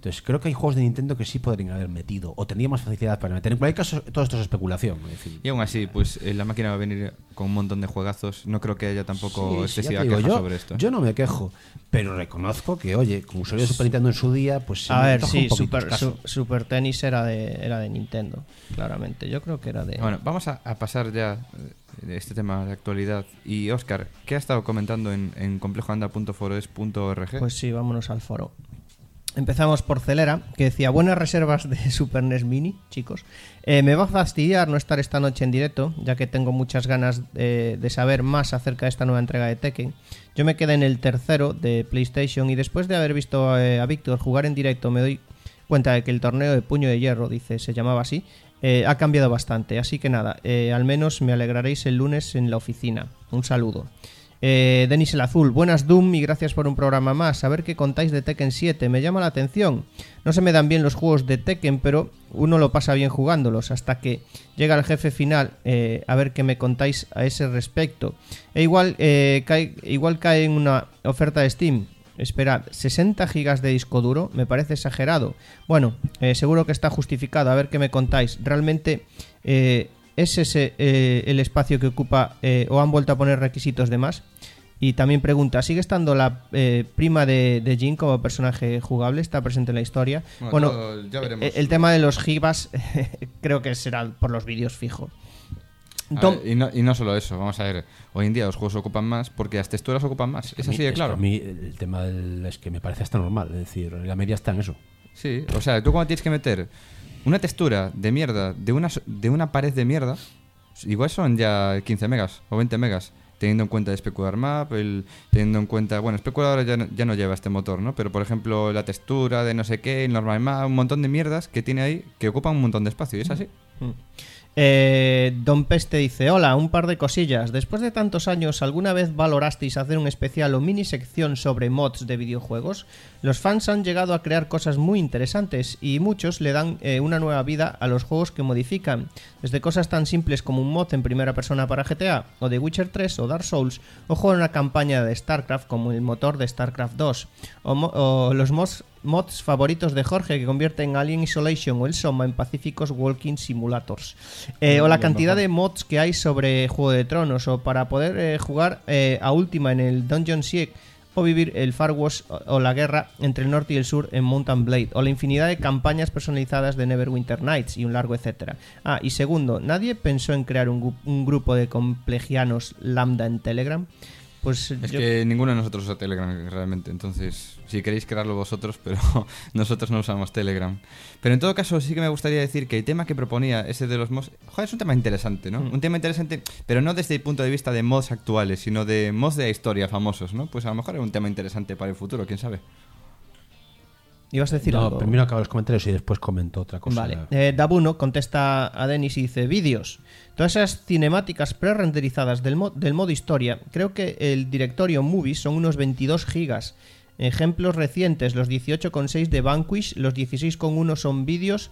Entonces creo que hay juegos de Nintendo que sí podrían haber metido, o tendría más facilidad para meter. En cualquier caso, todo esto es especulación. Es decir, y aún así, pues la máquina va a venir con un montón de juegazos. No creo que haya tampoco sí, excesiva ya te digo, queja sobre esto. Yo no me quejo, pero reconozco que, oye, como usuario de Super Nintendo en su día, pues a ver, sí, un poquito escaso. Super Tennis era de Nintendo, claramente. Yo creo que era de... Bueno, vamos a pasar ya de este tema de actualidad. Y Óscar, ¿qué ha estado comentando en complejoanda.foroes.org? Pues sí, vámonos al foro. Empezamos por Celera, que decía: buenas reservas de Super NES Mini, chicos. Me va a fastidiar no estar esta noche en directo, ya que tengo muchas ganas de saber más acerca de esta nueva entrega de Tekken. Yo me quedé en el tercero de PlayStation y después de haber visto a Víctor jugar en directo me doy cuenta de que el torneo de Puño de Hierro, dice, se llamaba así, ha cambiado bastante. Así que nada, al menos me alegraréis el lunes en la oficina. Un saludo. Denis el Azul, buenas Doom y gracias por un programa más. A ver qué contáis de Tekken 7, me llama la atención. No se me dan bien los juegos de Tekken, pero uno lo pasa bien jugándolos hasta que llega el jefe final. A ver qué me contáis a ese respecto. Igual cae en una oferta de Steam. Esperad, 60 gigas de disco duro, me parece exagerado. Bueno, seguro que está justificado. A ver qué me contáis. Realmente... ¿es ese el espacio que ocupa o han vuelto a poner requisitos de más? Y también pregunta, ¿sigue estando la prima de Jin como personaje jugable? ¿Está presente en la historia? Bueno, ya veremos. El tema de los gigas creo que será por los vídeos fijo. Y no solo eso, vamos a ver. Hoy en día los juegos ocupan más porque las texturas ocupan más. Es así de claro. A mí el tema es que me parece hasta normal. Es decir, la media está en eso. Sí, o sea, tú cuando tienes que meter una textura de mierda de una pared de mierda, igual son ya 15 megas o 20 megas, teniendo en cuenta el Specular Map, teniendo en cuenta... Bueno, Specular ya no lleva este motor, ¿no? Pero, por ejemplo, la textura de no sé qué, el Normal Map, un montón de mierdas que tiene ahí que ocupan un montón de espacio, ¿y es así? Don Peste dice: hola, un par de cosillas. Después de tantos años, ¿alguna vez valorasteis hacer un especial o mini sección sobre mods de videojuegos? Los fans han llegado a crear cosas muy interesantes y muchos le dan una nueva vida a los juegos que modifican, desde cosas tan simples como un mod en primera persona para GTA o The Witcher 3 o Dark Souls, o jugar una campaña de StarCraft como el motor de StarCraft 2 o los mods favoritos de Jorge, que convierten Alien Isolation o el Soma en pacíficos walking simulators, o la cantidad de mods que hay sobre Juego de Tronos, o para poder jugar a última en el Dungeon Siege, o vivir el Far West o la guerra entre el norte y el sur en Mountain Blade, o la infinidad de campañas personalizadas de Neverwinter Nights y un largo etcétera. Y segundo, ¿nadie pensó en crear un grupo de complejianos lambda en Telegram? Pues es que ninguno de nosotros usa Telegram realmente, entonces si queréis crearlo vosotros, pero nosotros no usamos Telegram. Pero en todo caso sí que me gustaría decir que el tema que proponía, ese de los mods, joder, es un tema interesante, ¿no? Un tema interesante, pero no desde el punto de vista de mods actuales, sino de mods de la historia famosos, ¿no? Pues a lo mejor es un tema interesante para el futuro, quién sabe. ¿Ibas a decir algo? No, primero acabo los comentarios y después comento otra cosa. Vale. Dabuno contesta a Denis y dice: vídeos. Todas esas cinemáticas pre-renderizadas del modo historia, creo que el directorio Movies son unos 22 gigas. Ejemplos recientes, los 18,6 de Vanquish, los 16,1 son vídeos.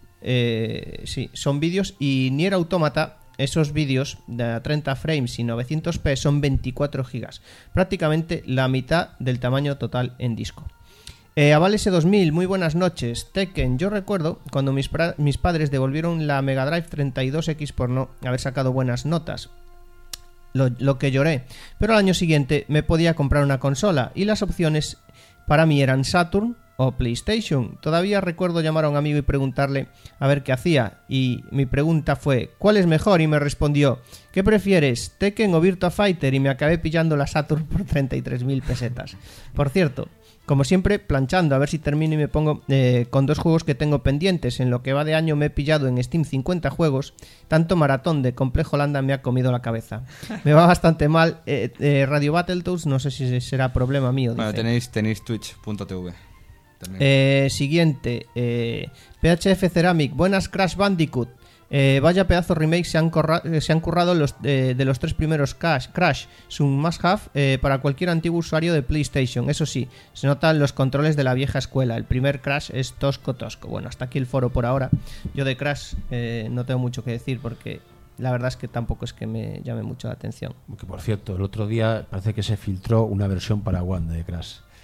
Son vídeos, y Nier Automata, esos vídeos de 30 frames y 900p son 24 gigas. Prácticamente la mitad del tamaño total en disco. Aval S2000, muy buenas noches. Tekken, yo recuerdo cuando mis padres devolvieron la Mega Drive 32X por no haber sacado buenas notas. Lo que lloré. Pero al año siguiente me podía comprar una consola y las opciones para mí eran Saturn o PlayStation. Todavía recuerdo llamar a un amigo y preguntarle a ver qué hacía, y mi pregunta fue: ¿cuál es mejor? Y me respondió: ¿qué prefieres, Tekken o Virtua Fighter? Y me acabé pillando la Saturn por 33.000 pesetas. Por cierto, como siempre, planchando, a ver si termino y me pongo con dos juegos que tengo pendientes. En lo que va de año me he pillado en Steam 50 juegos. Tanto maratón de Complejo Landa me ha comido la cabeza. Me va bastante mal. Radio Battletoads, no sé si será problema mío. Bueno, tenéis twitch.tv. Siguiente. PHF Ceramic, buenas Crash Bandicoot. Vaya pedazo remake se han currado de los tres primeros Crash. Es un must have para cualquier antiguo usuario de PlayStation. Eso sí, se notan los controles de la vieja escuela. El primer Crash es tosco. Bueno, hasta aquí el foro por ahora. Yo de Crash no tengo mucho que decir porque la verdad es que tampoco es que me llame mucho la atención. Que por cierto, el otro día parece que se filtró una versión para One de Crash.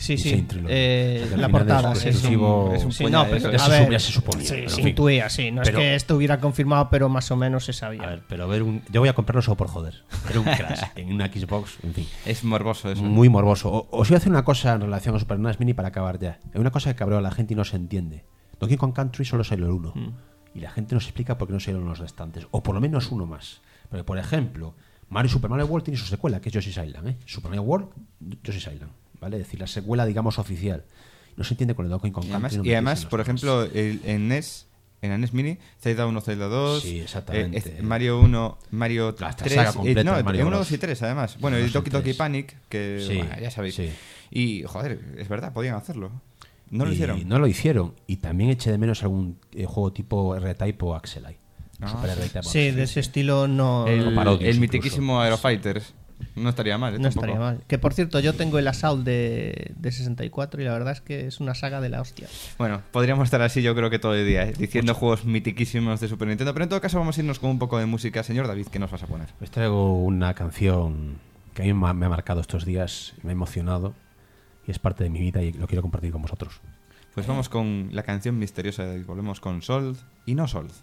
Sí, Insane sí. Trilogy. La portada, sí. exclusivo. Sí, no, pero, ya a ver, ya se suponía. sí, pero, se en fin. intuía, sí. No Pero- es que estuviera confirmado, pero más o menos se A sabía. ver, pero yo voy a comprarlo solo por joder. Ver un Crash en una Xbox, en fin. Es morboso eso. Muy morboso. Os voy a hacer una cosa en relación a Super NES Mini para acabar ya. Hay una cosa que cabreó a la gente y no se entiende. Donkey Kong Country solo salió el 1. Y la gente no se explica por qué no salieron los restantes. O por lo menos uno más. Porque, por ejemplo, Super Mario World tiene su secuela, que es Yoshi's Island. Super Mario World, Yoshi's Island. ¿Vale? Es decir, la secuela, digamos, oficial. No se entiende con el Donkey Kong Country. Y además, por ejemplo, en NES, en la NES Mini, Zelda 1, Zelda 2, Sí, exactamente. Mario 1, Mario La 3, saga completa no, de Mario 1, Bros. 2 y 3 además. Bueno, Uno, el Doki dos y Doki tres. Panic, que Sí, bueno, ya sabéis. sí. Y, joder, es verdad, podían hacerlo. No lo Y hicieron. No lo hicieron. Y también eché de menos algún juego tipo R-Type o Axelite. Super R-Type o Sí, Axelite. de ese estilo no, El, parodias el incluso. mitiquísimo Aerofighters. No estaría mal, no tampoco. estaría mal. Que por cierto, yo tengo el Assault de 64 y la verdad es que es una saga de la hostia. Bueno, podríamos estar así yo creo que todo el día, diciendo juegos mitiquísimos de Super Nintendo. Pero en todo caso vamos a irnos con un poco de música. Señor David, ¿qué nos vas a poner? Os traigo una canción que a mí me ha marcado estos días, me ha emocionado y es parte de mi vida y lo quiero compartir con vosotros. Pues vamos con la canción misteriosa y volvemos con Sold y no Sold.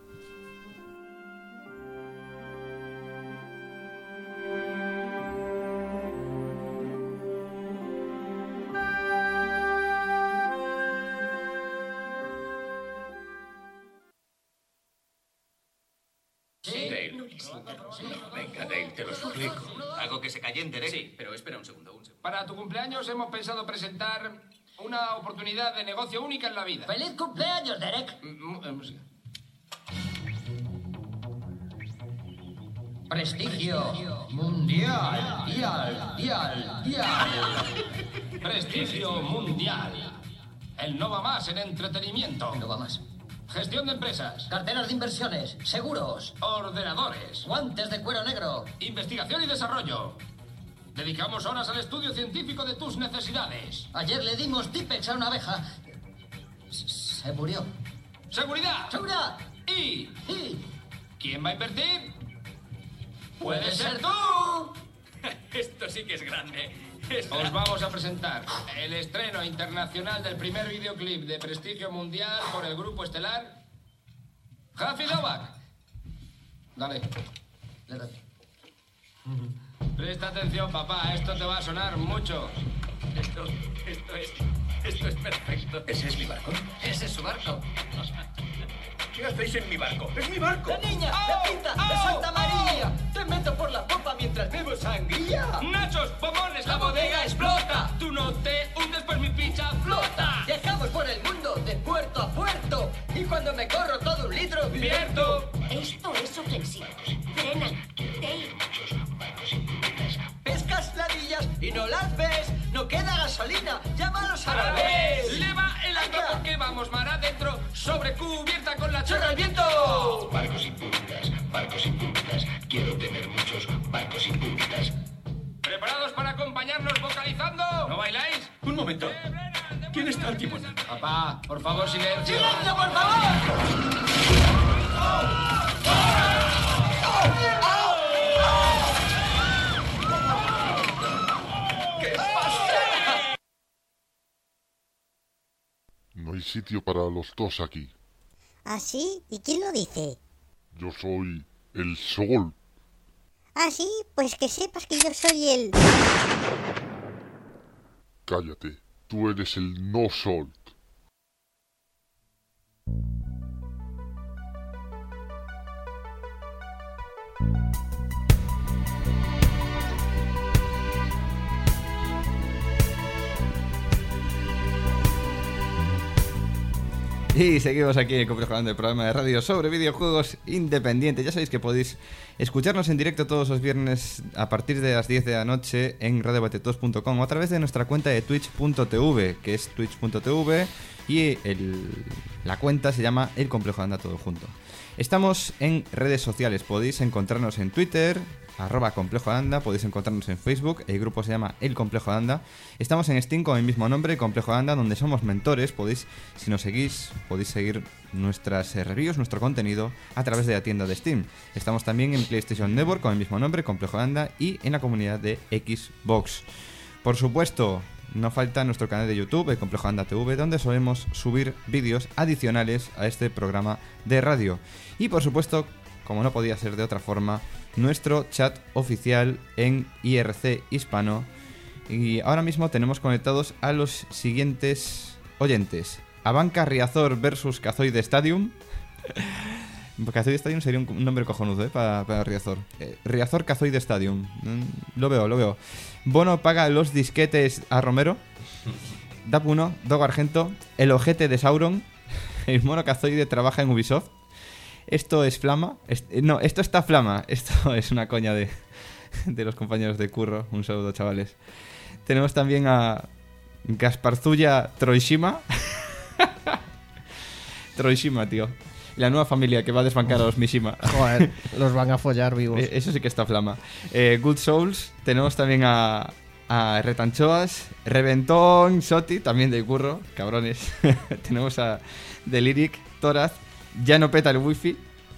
Venga, Dale, te lo explico. Algo que se callen, Derek. Sí, pero espera un segundo. Para tu cumpleaños hemos pensado presentar una oportunidad de negocio única en la vida. ¡Feliz cumpleaños, Derek! Música. Prestigio mundial. Dial. Prestigio mundial. El no va más en entretenimiento. No va más. Gestión de empresas. Carteras de inversiones, seguros, Ordenadores. guantes de cuero negro. Investigación y desarrollo. Dedicamos horas al estudio científico de tus necesidades. Ayer le dimos Tipex a una abeja. Se murió. ¡Seguridad! ¡Seguridad! ¿Y ¡Y! quién va a invertir? ¡Puede ser tú! Esto sí que es grande. Os vamos a presentar el estreno internacional del primer videoclip de prestigio mundial por el grupo estelar Huffy Novak. Dale. Le doy. Presta atención, papá. Esto te va a sonar mucho. Esto es perfecto. ¿Ese es mi barco? Ese es su barco. ¿Qué hacéis en mi barco? ¡Es mi barco! ¡La niña! ¡La pinta! ¡De Santa María! ¡Te meto por la popa mientras bebo sangría! ¡Nachos, pomones, la bodega explota! ¡Tú no te hundes, pues mi picha flota! Viajamos por el mundo de puerto a puerto y cuando me corro todo un litro ¡Vierto! Esto es ofensivo. Frenan. Dale. pescas ladillas y no las ves. No queda gasolina. Llama a los árabes. ¡Leva el agua porque vamos mar adentro! ¡Sobre cubierta con la chorra al viento! Barcos sin puntas. Quiero tener muchos barcos sin puntas. ¿Preparados para acompañarnos vocalizando? ¿No bailáis? Un momento. ¿Quién está al timón? Papá, por favor, silencio. ¡Silencio, por favor! ¿Qué pasa? No hay sitio para los dos aquí. ¿Ah, sí? ¿Y quién lo dice? Yo soy el sol. ¿Ah, sí? Pues que sepas que yo soy el... Cállate, tú eres el no sol. Y seguimos aquí en Complejo Grande, el programa de radio sobre videojuegos independiente. Ya sabéis que podéis escucharnos en directo todos los viernes a partir de las 10 de la noche en radiobatetos.com o a través de nuestra cuenta de twitch.tv, que es twitch.tv, y la cuenta se llama El Complejo Anda todo junto. Estamos en redes sociales, podéis encontrarnos en Twitter, @Complejo Anda, podéis encontrarnos en Facebook, el grupo se llama El Complejo Anda. Estamos en Steam con el mismo nombre, Complejo Anda, donde somos mentores. Podéis, si nos seguís, podéis seguir nuestras reviews, nuestro contenido a través de la tienda de Steam. Estamos también en PlayStation Network con el mismo nombre, Complejo Anda, y en la comunidad de Xbox. Por supuesto, no falta nuestro canal de YouTube, El Complejo Anda TV, donde solemos subir vídeos adicionales a este programa de radio. Y por supuesto, como no podía ser de otra forma, nuestro chat oficial en IRC Hispano. Y ahora mismo tenemos conectados a los siguientes oyentes: Abanca Riazor versus Cazoide Stadium. Cazoide Stadium sería un nombre cojonudo, para Riazor. Riazor Cazoide Stadium. Lo veo. Bono paga los disquetes a Romero. Dap1, Dogo Argento, el ojete de Sauron. El mono Cazoide trabaja en Ubisoft. Esto es Flama. No, esto está Flama. Esto es una coña de los compañeros de curro. Un saludo, chavales. Tenemos también a Gasparzulla Troishima. Troishima, tío. La nueva familia que va a desbancar a los Mishima. Joder, los van a follar vivos. Eso sí que está Flama. Good Souls. Tenemos también a Retanchoas, Reventón, Soti, también de curro, cabrones. Tenemos a The Lyric, Toraz. Ya no peta el wifi.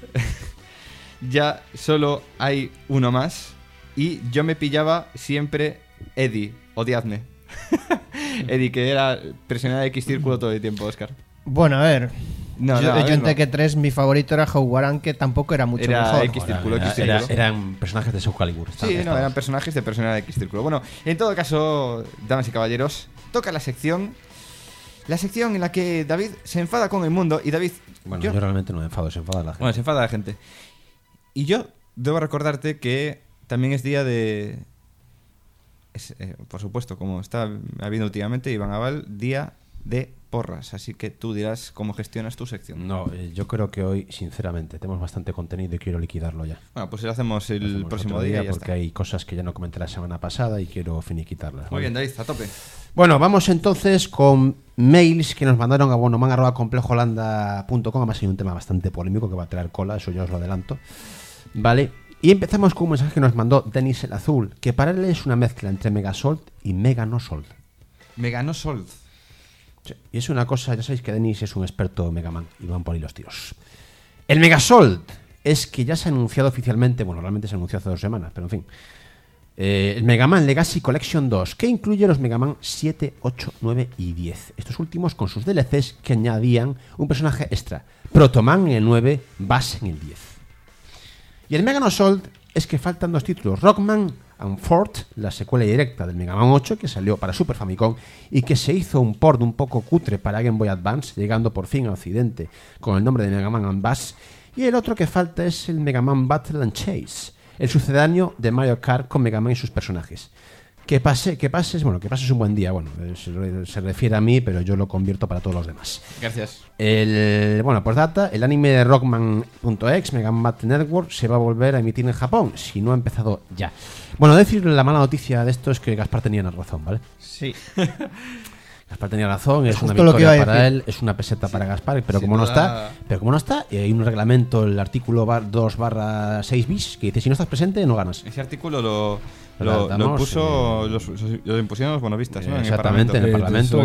Ya solo hay uno más. Y yo me pillaba siempre Eddie, odiadme. Eddie, que era presionar X círculo todo el tiempo, Óscar. Bueno, a ver. Yo en no. Tekken 3 mi favorito era Houwaran, que tampoco era mucho mejor. X círculo. Eran personajes de Soul Calibur. Sí, eran personajes de presionar X círculo. Bueno, en todo caso, damas y caballeros, toca la sección en la que David se enfada con el mundo. Y David... Bueno, yo realmente no me enfado, se enfada la gente. Bueno, se enfada la gente. Y yo debo recordarte que también es día de... por supuesto, como está habiendo últimamente, Iván Aval, día de porras. Así que tú dirás cómo gestionas tu sección. No, yo creo que hoy, sinceramente, tenemos bastante contenido y quiero liquidarlo ya. Bueno, pues lo hacemos el próximo día. Porque hay cosas que ya no comenté la semana pasada y quiero finiquitarlas. Muy bien, David, a tope. Bueno, vamos entonces con mails que nos mandaron a bonoman@complejoholanda.com. Además hay un tema bastante polémico que va a traer cola, eso ya os lo adelanto. Vale, y empezamos con un mensaje que nos mandó Denis el Azul, que para él es una mezcla entre Megasold y Meganosold. Meganosold. Sí, y es una cosa, ya sabéis que Denis es un experto Mega Man y van por ahí los tiros. El Megasold es que ya se ha anunciado oficialmente, bueno, realmente se anunció hace 2 semanas, pero en fin. El Mega Man Legacy Collection 2, que incluye los Mega Man 7, 8, 9 y 10. Estos últimos con sus DLCs que añadían un personaje extra. Protoman en el 9, Bass en el 10. Y el Meganosold es que faltan 2 títulos. Rockman and Fort, la secuela directa del Mega Man 8, que salió para Super Famicom y que se hizo un port un poco cutre para Game Boy Advance, llegando por fin a Occidente con el nombre de Mega Man and Bass. Y el otro que falta es el Mega Man Battle and Chase, el sucedáneo de Mario Kart con Mega Man y sus personajes. Que pases un buen día. Bueno, se refiere a mí, pero yo lo convierto para todos los demás. Gracias. Pues data, el anime de Rockman.exe, Mega Man Battle Network, se va a volver a emitir en Japón, si no ha empezado ya. Bueno, decir la mala noticia de esto es que Gaspar tenía razón, ¿vale? Sí. Gaspar tenía razón, es una victoria para él, es una peseta para Gaspar, pero como no está, hay un reglamento, el artículo 2/6 bis, que dice: si no estás presente, no ganas. Ese artículo lo impusieron los bonovistas, ¿no? Exactamente, en el Parlamento.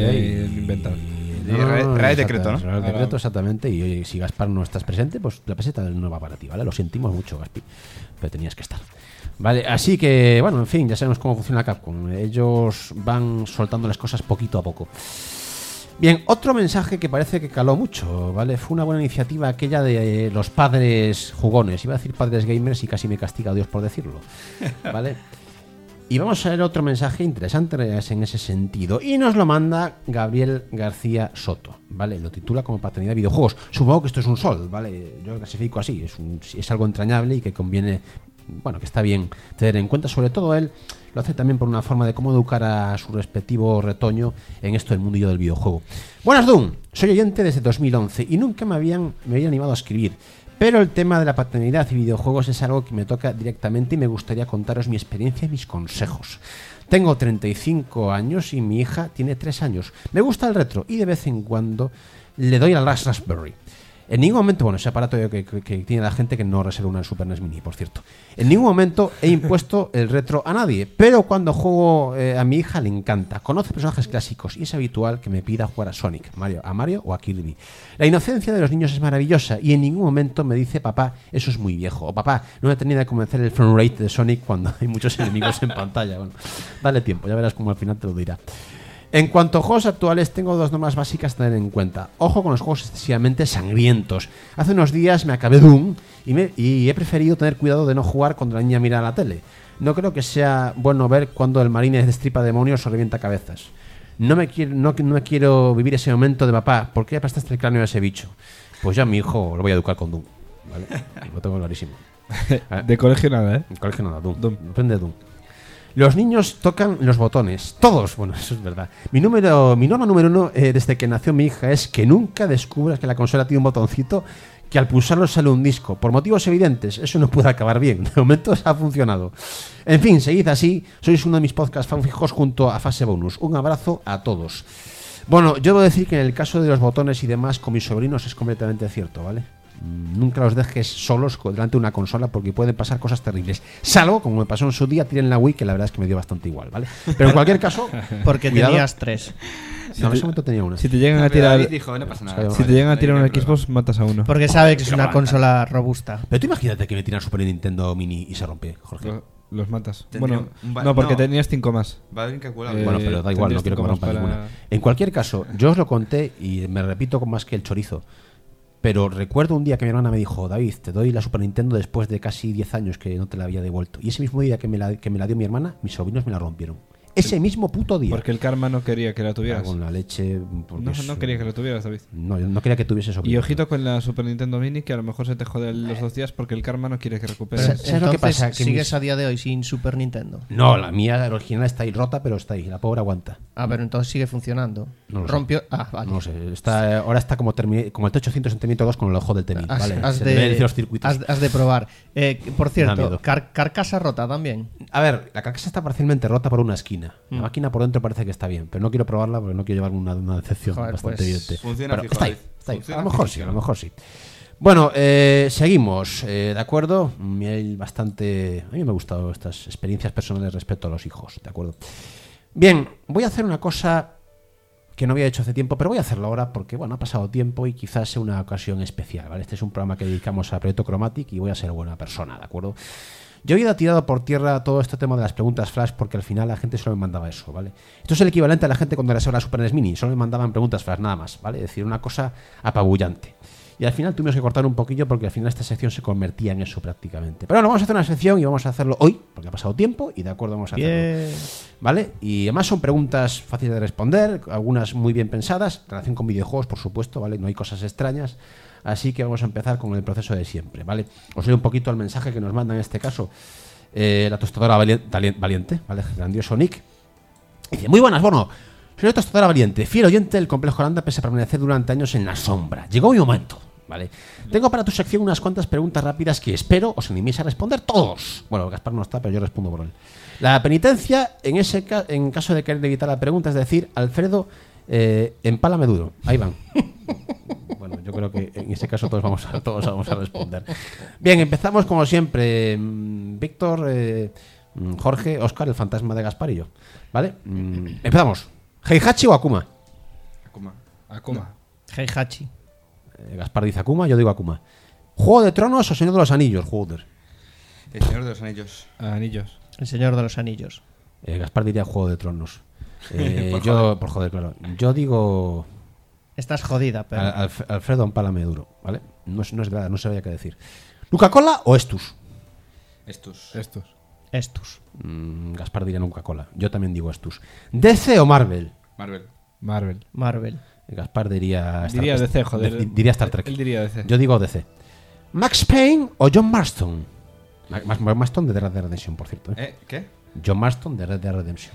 Real decreto, ¿no? Real decreto, exactamente. Y si Gaspar no estás presente, pues la peseta no va para ti, ¿vale? Lo sentimos mucho, Gaspi, pero tenías que estar. Vale, así que, bueno, en fin, ya sabemos cómo funciona Capcom. Ellos van soltando las cosas poquito a poco. Bien, otro mensaje que parece que caló mucho, ¿vale? Fue una buena iniciativa aquella de los padres jugones. Iba a decir padres gamers y casi me castiga Dios por decirlo, ¿vale? Y vamos a ver otro mensaje interesante en ese sentido. Y nos lo manda Gabriel García Soto, ¿vale? Lo titula como paternidad de videojuegos. Supongo que esto es un sol, ¿vale? Yo lo clasifico así. Es algo entrañable y que conviene... Bueno, que está bien tener en cuenta. Sobre todo él lo hace también por una forma de cómo educar a su respectivo retoño en esto del mundillo del videojuego. Buenas, Doom. Soy oyente desde 2011 y nunca me había animado a escribir. Pero el tema de la paternidad y videojuegos es algo que me toca directamente y me gustaría contaros mi experiencia y mis consejos. Tengo 35 años y mi hija tiene 3 años. Me gusta el retro y de vez en cuando le doy al Raspberry. En ningún momento, bueno, ese aparato que tiene la gente que no reserva una Super NES Mini, por cierto. En ningún momento he impuesto el retro a nadie, pero cuando juego a mi hija le encanta. Conoce personajes clásicos y es habitual que me pida jugar a Sonic, a Mario o a Kirby. La inocencia de los niños es maravillosa y en ningún momento me dice, papá, eso es muy viejo. O papá, no me termina de convencer el frame rate de Sonic cuando hay muchos enemigos en pantalla. Bueno, dale tiempo, ya verás cómo al final te lo dirá. En cuanto a juegos actuales, tengo 2 normas básicas a tener en cuenta. Ojo con los juegos excesivamente sangrientos. Hace unos días me acabé Doom y he preferido tener cuidado de no jugar cuando la niña mira la tele. No creo que sea bueno ver cuando el marine destripa demonios o revienta cabezas. No me quiero vivir ese momento de papá, ¿por qué aplastaste el cráneo a ese bicho? Pues yo a mi hijo lo voy a educar con Doom, ¿vale? Lo tengo clarísimo. De colegio nada, ¿eh? De colegio nada, Doom. Aprende Doom. Los niños tocan los botones, todos. Bueno, eso es verdad. Mi norma número 1 desde que nació mi hija es que nunca descubras que la consola tiene un botoncito que al pulsarlo sale un disco. Por motivos evidentes, eso no puede acabar bien. De momento ha funcionado. En fin, seguid así. Sois uno de mis podcasts fanfijos junto a Fase Bonus. Un abrazo a todos. Bueno, yo debo decir que en el caso de los botones y demás con mis sobrinos es completamente cierto, ¿vale? Nunca los dejes solos delante de una consola porque pueden pasar cosas terribles. Salvo, como me pasó en su día, tienen la Wii, que la verdad es que me dio bastante igual, ¿vale? Pero en cualquier caso... Porque cuidado. Tenías 3. No, en ese momento tenía una. Si te llegan a tirar... Dijo, no pasa nada. Si te llegan a tirar un Xbox, matas a uno. Porque sabe que es una consola robusta. Pero tú imagínate que me tiran Super Nintendo Mini y se rompe, Jorge. Los matas. Tendría Bueno, no, porque tenías 5 más. Va incalculable. Bueno, pero da igual, no quiero que me rompa ninguna. En cualquier caso, yo os lo conté y me repito con más que el chorizo. Pero recuerdo un día que mi hermana me dijo, David, te doy la Super Nintendo después de casi 10 años que no te la había devuelto. Y ese mismo día que me la dio mi hermana, mis sobrinos me la rompieron. Ese mismo puto día. Porque el karma no quería que la tuvieras. Con la leche. No quería que la tuvieras, David. No, yo no quería que tuviese sobrinos. Y ojito con la Super Nintendo Mini, que a lo mejor se te jode los 2 días porque el karma no quiere que recuperes. ¿Sabes lo que pasa? Que ¿sigues a día de hoy sin Super Nintendo? No, la mía original está ahí rota, pero está ahí. La pobre aguanta. Ah, pero entonces sigue funcionando. No lo Rompió. sé. Ah, vale. No lo sé. Ahora está como el T800 en Terminator 2 con el ojo del T-1000. Vale. Se deben decir los circuitos. Has de probar. Por cierto, carcasa rota también. A ver, la carcasa está parcialmente rota por una esquina. La máquina por dentro parece que está bien, pero no quiero probarla porque no quiero llevar una decepción. Joder, bastante evidente. Funciona pero fijo, está ahí. Funciona A lo mejor fijo. sí, a lo mejor sí. Bueno, seguimos, ¿de acuerdo? A mí me han gustado estas experiencias personales respecto a los hijos, ¿de acuerdo? Bien, voy a hacer una cosa que no había hecho hace tiempo, pero voy a hacerlo ahora porque, bueno, ha pasado tiempo y quizás sea una ocasión especial, ¿vale? Este es un programa que dedicamos a Proyecto Chromatic y voy a ser buena persona, ¿de acuerdo? Yo había tirado por tierra todo este tema de las preguntas flash porque al final la gente solo me mandaba eso, ¿vale? Esto es el equivalente a la gente cuando reserva la Super NES Mini, solo me mandaban preguntas flash nada más, ¿vale? Es decir, una cosa apabullante. Y al final tuvimos que cortar un poquillo porque al final esta sección se convertía en eso prácticamente. Pero bueno, vamos a hacer una sección y vamos a hacerlo hoy, porque ha pasado tiempo y de acuerdo vamos a hacerlo. ¿Vale? Y además son preguntas fáciles de responder, algunas muy bien pensadas, en relación con videojuegos, por supuesto, ¿vale? No hay cosas extrañas. Así que vamos a empezar con el proceso de siempre, ¿vale? Os leo un poquito el mensaje que nos manda en este caso la tostadora valiente, ¿vale? Grandioso Nick. Dice, muy buenas, Bono. Soy la tostadora valiente, fiel oyente del Complejo Holanda pese a permanecer durante años en la sombra. Llegó mi momento, ¿vale? Tengo para tu sección unas cuantas preguntas rápidas que espero os animéis a responder todos. Bueno, Gaspar no está, pero yo respondo por él. La penitencia, en caso de querer evitar la pregunta, es decir, Alfredo, empálame duro. Ahí van. Bueno, yo creo que en ese caso todos vamos a responder. Bien, empezamos como siempre. Víctor, Jorge, Óscar, el fantasma de Gaspar y yo. ¿Vale? Empezamos. ¿Heihachi o Akuma? Akuma. Heihachi. Gaspar dice Akuma, yo digo Akuma. ¿Juego de Tronos o Señor de los Anillos? Joder. El Señor de los Anillos. Anillos. El Señor de los Anillos. Gaspar diría Juego de Tronos. Por joder, claro. Yo digo... Estás jodida, pero... Alfredo, empálame duro, ¿vale? No es verdad, no sabía qué decir. ¿Nuca-Cola o Estus? Estus. Gaspar diría Nuca-Cola. Yo también digo Estus. ¿DC o Marvel? Marvel. Gaspar diría DC, joder. Diría Star Trek. Él diría DC. Yo digo DC. ¿Max Payne o John Marston? Marston de Red Dead Redemption, por cierto. ¿Qué? John Marston de Red Dead Redemption.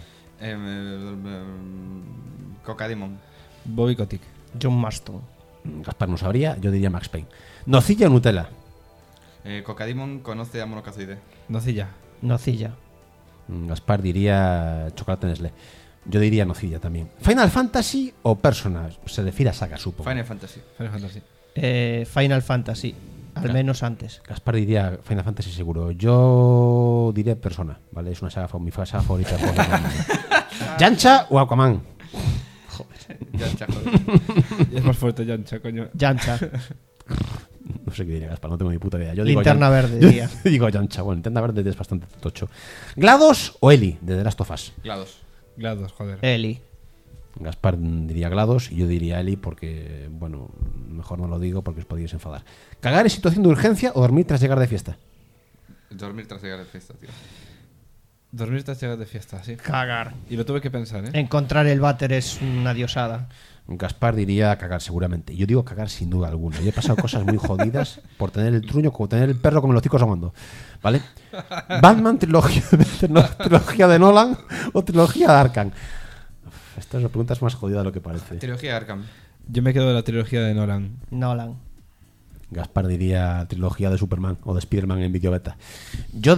Cocademon. Bobby Kotick. John Marston. Gaspar no sabría, yo diría Max Payne. ¿Nocilla o Nutella? Cocademon conoce a Monocazoide. Nocilla. Gaspar diría chocolate Nestlé. Yo diría nocilla también. ¿Final Fantasy o Persona? Se refiere a saga, supongo. Final Fantasy. Final Fantasy, al menos antes. Gaspar diría Final Fantasy seguro. Yo diré Persona, ¿vale? Es una saga, mi saga favorita de juegos. ¿Yancha o Aquaman? Yancha, joder. Es más fuerte Yancha, coño. Yancha. No sé qué diría Gaspar, no tengo ni puta idea. Yo Linterna verde, diría. Yo digo Yancha, bueno, Linterna verde es bastante tocho. ¿GLaDOS o Ellie, de The Last of Us? GLaDOS, joder. Ellie. Gaspar diría GLaDOS y yo diría Ellie porque, bueno, mejor no lo digo porque os podéis enfadar. ¿Cagar en situación de urgencia o dormir tras llegar de fiesta? Dormir tras llegar de fiesta, tío. Dormir tras llegar de fiesta, sí. Cagar. Y lo tuve que pensar, ¿eh? Encontrar el váter es una diosada. Gaspar diría cagar seguramente. Yo digo cagar sin duda alguna. Yo he pasado cosas muy jodidas por tener el truño, como tener el perro con el hocico asomando. ¿Vale? Batman, trilogía de Nolan o trilogía de Arkham. Esta es la pregunta más jodida de lo que parece. Trilogía de Arkham. Yo me quedo de la trilogía de Nolan. Gaspar diría trilogía de Superman o de Spiderman en vídeo beta. Yo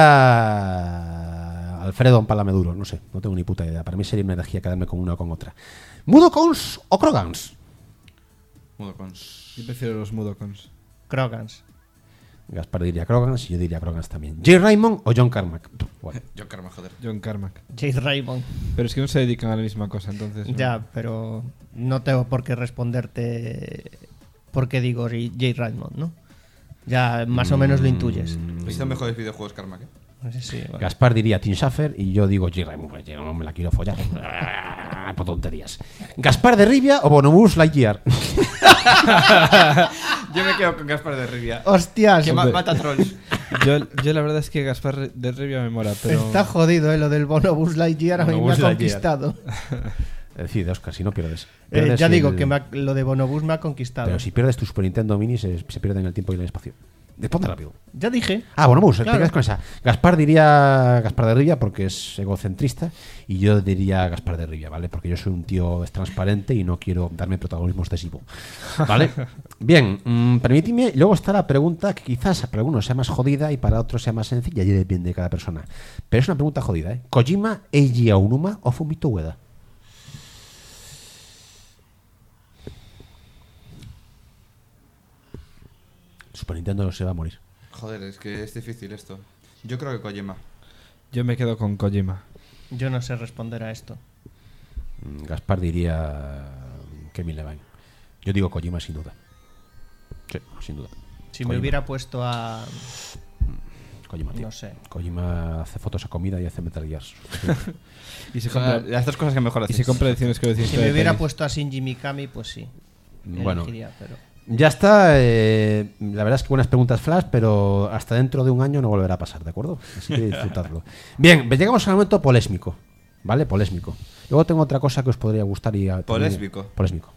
diría Alfredo Palameduro, no sé, no tengo ni puta idea. Para mí sería una energía quedarme con una o con otra. ¿Mudokons o Krogans? Mudokons. Yo prefiero los Mudokons. Krogans. Gaspar diría Krogans y yo diría Krogans también. ¿Jay Raymond o John Carmack? Bueno. John Carmack, joder. John Carmack. Jay Raymond. Pero es que no se dedican a la misma cosa, entonces. Ya, pero no tengo por qué responderte por qué digo Jay Raymond, ¿no? Ya más o menos lo intuyes. Son mejores videojuegos Carmack, ¿eh? Sí, vale. Gaspar diría Tim Schafer y yo digo Jay Raymond, pues yo no me la quiero follar. Por tonterías. ¿Gaspar de Rivia o Bonobus Lightyear? Yo me quedo con Gaspar de Rivia. Hostias. Que mata trolls. Yo la verdad es que Gaspar de Rivia me mola, pero... Está jodido, lo del Bonobus Lightyear a mí me ha conquistado. Decide, Oscar, si no pierdes. Ya digo que lo de Bonobus me ha conquistado. Pero si pierdes tu Super Nintendo Mini se pierde en el tiempo y en el espacio. Responde rápido. Ya dije. Bonobus, claro. Te quedas con esa. Gaspar diría Gaspar de Rivia porque es egocentrista y yo diría Gaspar de Rivia, ¿vale? Porque yo soy un tío transparente y no quiero darme protagonismo excesivo, ¿vale? Bien, permíteme. Luego está la pregunta que quizás para algunos sea más jodida y para otros sea más sencilla y depende de cada persona. Pero es una pregunta jodida, ¿eh? ¿Kojima, Eiji Aonuma o Fumito Ueda? Super Nintendo se va a morir. Joder, es que es difícil esto. Yo creo que Kojima. Yo me quedo con Kojima. Yo no sé responder a esto. Gaspar diría Kevin Levine. Yo digo Kojima sin duda. Sí, sin duda. Si Kojima. me hubiera puesto a... Kojima, tío. No sé. Kojima hace fotos a comida y hace Metal Gears. Y se compra, las dos cosas que mejor haces. Y se compra ediciones que lo decís. Si me hubiera puesto a Shinji Mikami, pues sí. Bueno, elegiría, pero... ya está. La verdad es que buenas preguntas flash, pero hasta dentro de un año no volverá a pasar, ¿de acuerdo? Así que disfrutadlo. Bien, llegamos al momento polémico, ¿vale? Polémico. Luego tengo otra cosa que os podría gustar y... Polémico,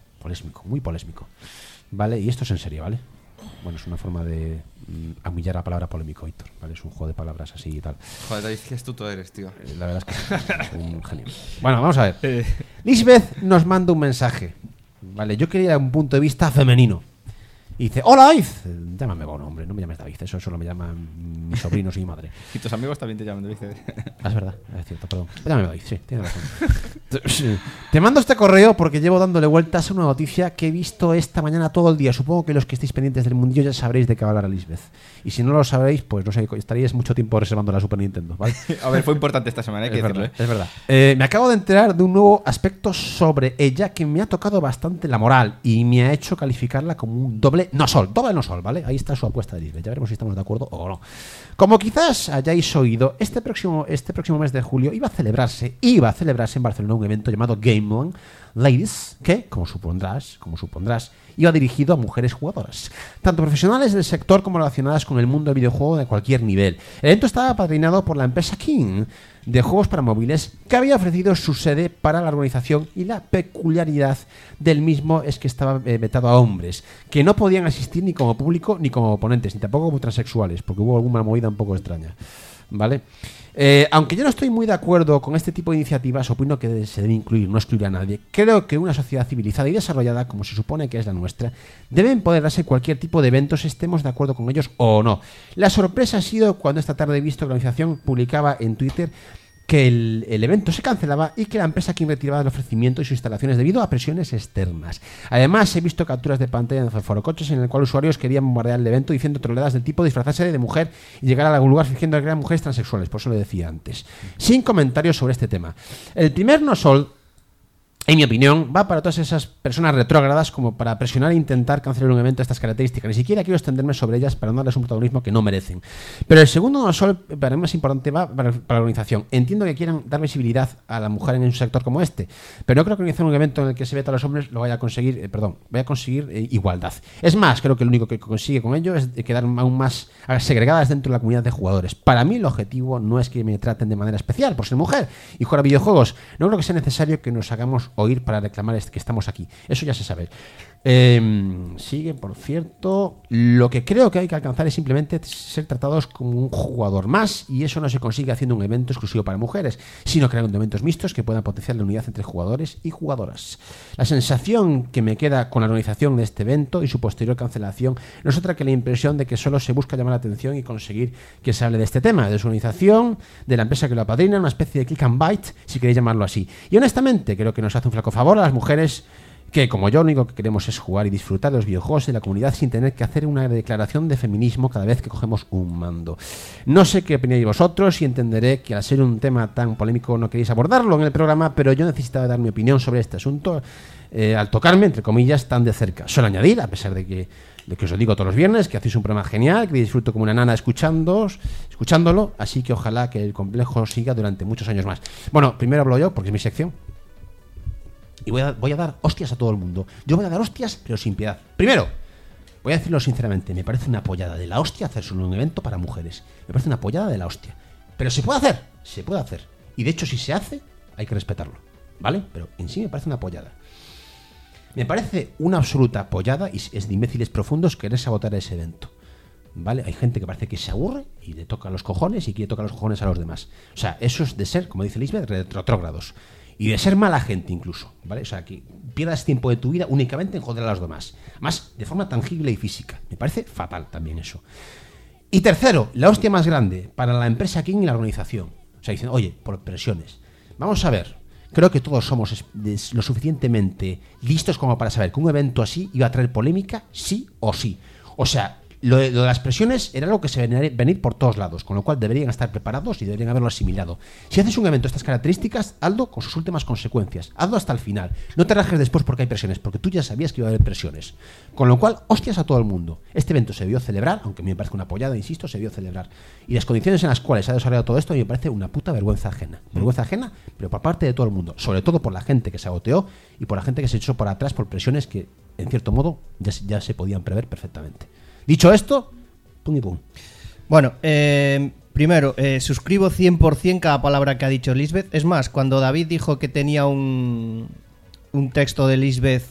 muy polémico. ¿Vale? Y esto es en serio, ¿vale? Bueno, es una forma de humillar la palabra polémico, Víctor, ¿vale? Es un juego de palabras así y tal. Joder, David, qué astuto eres, tío. La verdad es que soy un genio. Bueno, vamos a ver. Lisbeth nos manda un mensaje, ¿vale? Yo quería un punto de vista femenino. Y dice, hola David. Llámame por nombre, no me llames David. Eso solo me llaman mis sobrinos y mi madre. Y tus amigos también te llaman David. Es verdad, es cierto, perdón. Llámame David, sí, tienes razón. Te mando este correo porque llevo dándole vueltas a una noticia que he visto esta mañana todo el día. Supongo que los que estéis pendientes del mundillo ya sabréis de qué va a hablar Lisbeth. Y si no lo sabéis, pues no sé, estaríais mucho tiempo reservando la Super Nintendo, ¿vale? A ver, fue importante esta semana, hay que decirlo. Es verdad. Me acabo de enterar de un nuevo aspecto sobre ella que me ha tocado bastante la moral y me ha hecho calificarla como un doble no sol, ¿vale? Ahí está su apuesta de Lisbeth. Ya veremos si estamos de acuerdo o no. Como quizás hayáis oído, este próximo mes de julio iba a celebrarse en Barcelona un evento llamado Game On Ladies, que, como supondrás, iba dirigido a mujeres jugadoras, tanto profesionales del sector como relacionadas con el mundo del videojuego de cualquier nivel. El evento estaba patrocinado por la empresa King de juegos para móviles, que había ofrecido su sede para la organización, y la peculiaridad del mismo es que estaba vetado a hombres, que no podían asistir ni como público ni como ponentes, ni tampoco como transexuales, porque hubo alguna movida un poco extraña, ¿vale? Aunque yo no estoy muy de acuerdo con este tipo de iniciativas, opino que se debe incluir, no excluir a nadie. Creo que una sociedad civilizada y desarrollada, como se supone que es la nuestra, deben poder darse cualquier tipo de eventos, estemos de acuerdo con ellos o no. La sorpresa ha sido cuando esta tarde he visto que la organización publicaba en Twitter que el evento se cancelaba y que la empresa King retiraba el ofrecimiento y sus instalaciones debido a presiones externas. Además, he visto capturas de pantalla en forocoches en el cual usuarios querían bombardear el evento diciendo troleadas del tipo disfrazarse de mujer y llegar a algún lugar fingiendo que eran mujeres transexuales, por eso lo decía antes. Sin comentarios sobre este tema. El primer no sol, en mi opinión, va para todas esas personas retrógradas como para presionar e intentar cancelar un evento de estas características. Ni siquiera quiero extenderme sobre ellas para no darles un protagonismo que no merecen. Pero el segundo no sol, para mí más importante, va para la organización. Entiendo que quieran dar visibilidad a la mujer en un sector como este, pero no creo que organizar un evento en el que se veta a los hombres lo vaya a conseguir, igualdad. Es más, creo que lo único que consigue con ello es quedar aún más segregadas dentro de la comunidad de jugadores. Para mí el objetivo no es que me traten de manera especial por ser mujer y jugar a videojuegos. No creo que sea necesario que nos hagamos oír para reclamar que estamos aquí. Eso ya se sabe. Sigue, por cierto. Lo que creo que hay que alcanzar es simplemente ser tratados como un jugador más, y eso no se consigue haciendo un evento exclusivo para mujeres, sino creando eventos mixtos que puedan potenciar la unidad entre jugadores y jugadoras. La sensación que me queda con la organización de este evento y su posterior cancelación no es otra que la impresión de que solo se busca llamar la atención y conseguir que se hable de este tema, de su organización, de la empresa que lo apadrina, una especie de click and bite, si queréis llamarlo así. Y honestamente creo que nos hace un flaco favor a las mujeres que, como yo, lo único que queremos es jugar y disfrutar de los videojuegos y de la comunidad sin tener que hacer una declaración de feminismo cada vez que cogemos un mando. No sé qué opináis vosotros y entenderé que al ser un tema tan polémico no queréis abordarlo en el programa, pero yo necesitaba dar mi opinión sobre este asunto al tocarme, entre comillas, tan de cerca. Solo añadir, a pesar de que os lo digo todos los viernes, que hacéis un programa genial, que disfruto como una nana escuchándolo, así que ojalá que el complejo siga durante muchos años más. Bueno, primero hablo yo, porque es mi sección. Y voy a dar hostias a todo el mundo. Yo voy a dar hostias, pero sin piedad. Primero, voy a decirlo sinceramente, me parece una pollada de la hostia hacer solo un evento para mujeres. Me parece una pollada de la hostia. Pero se puede hacer. Y de hecho, si se hace, hay que respetarlo, ¿vale? Pero en sí me parece una pollada. Me parece una absoluta pollada, y es de imbéciles profundos querer sabotear ese evento, ¿vale? Hay gente que parece que se aburre y le toca los cojones y quiere tocar los cojones a los demás. O sea, eso es de ser, como dice Lisbeth, retrógrados. Y de ser mala gente incluso, ¿vale? O sea, que pierdas tiempo de tu vida únicamente en joder a los demás. Más de forma tangible y física. Me parece fatal también eso. Y tercero, la hostia más grande para la empresa King y la organización. O sea, dicen, oye, por presiones. Vamos a ver. Creo que todos somos lo suficientemente listos como para saber que un evento así iba a traer polémica, sí o sí. O sea, lo de las presiones era algo que se venir por todos lados, con lo cual deberían estar preparados y deberían haberlo asimilado. Si haces un evento de estas características, hazlo con sus últimas consecuencias. Hazlo hasta el final. No te rajes después porque hay presiones, porque tú ya sabías que iba a haber presiones. Con lo cual, hostias a todo el mundo. Este evento se debió celebrar, aunque a mí me parece una pollada, insisto, se debió celebrar. Y las condiciones en las cuales se ha desarrollado todo esto, a mí me parece una puta vergüenza ajena. Vergüenza ajena, pero por parte de todo el mundo. Sobre todo por la gente que se agoteó y por la gente que se echó por atrás por presiones que, en cierto modo, ya se podían prever perfectamente. Dicho esto, pum y pum. Bueno, primero, suscribo 100% cada palabra que ha dicho Lisbeth. Es más, cuando David dijo que tenía un texto de Lisbeth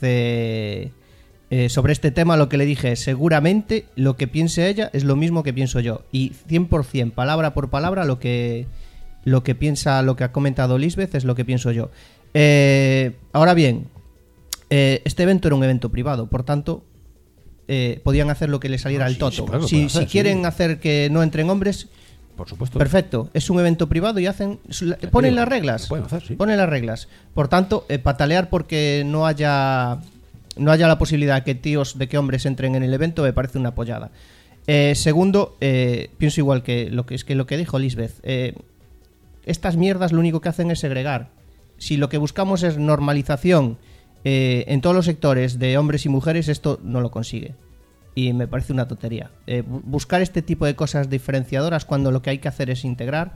sobre este tema, lo que le dije es, seguramente lo que piense ella es lo mismo que pienso yo. Y 100%, palabra por palabra, lo que piensa, lo que ha comentado Lisbeth es lo que pienso yo. Ahora bien, este evento era un evento privado, por tanto... podían hacer lo que les saliera al toto. Sí, claro, si quieren hacer que no entren hombres, por supuesto. Perfecto. Es un evento privado y ponen las reglas. Ponen las reglas. Por tanto, patalear porque no haya la posibilidad de que hombres entren en el evento me parece una pollada. Segundo, pienso igual que lo que dijo Lisbeth. Estas mierdas lo único que hacen es segregar. Si lo que buscamos es normalización en todos los sectores de hombres y mujeres, esto no lo consigue y me parece una tontería. Buscar este tipo de cosas diferenciadoras cuando lo que hay que hacer es integrar,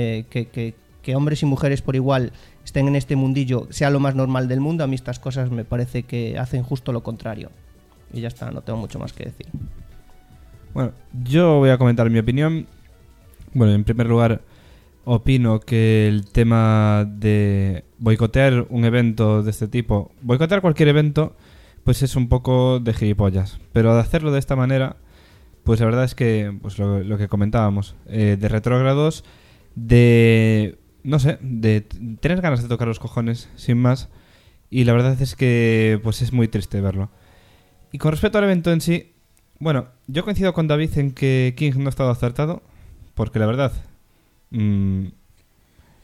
que hombres y mujeres por igual estén en este mundillo, sea lo más normal del mundo. A mí estas cosas me parece que hacen justo lo contrario y ya está, no tengo mucho más que decir. Bueno, yo voy a comentar mi opinión. Bueno, en primer lugar, opino que el tema de boicotear un evento de este tipo, boicotear cualquier evento, pues es un poco de gilipollas. Pero de hacerlo de esta manera, pues la verdad es que, pues lo que comentábamos, de retrógrados, de, no sé, de tener ganas de tocar los cojones, sin más. Y la verdad es que, pues es muy triste verlo. Y con respecto al evento en sí, bueno, yo coincido con David en que King no ha estado acertado, porque la verdad...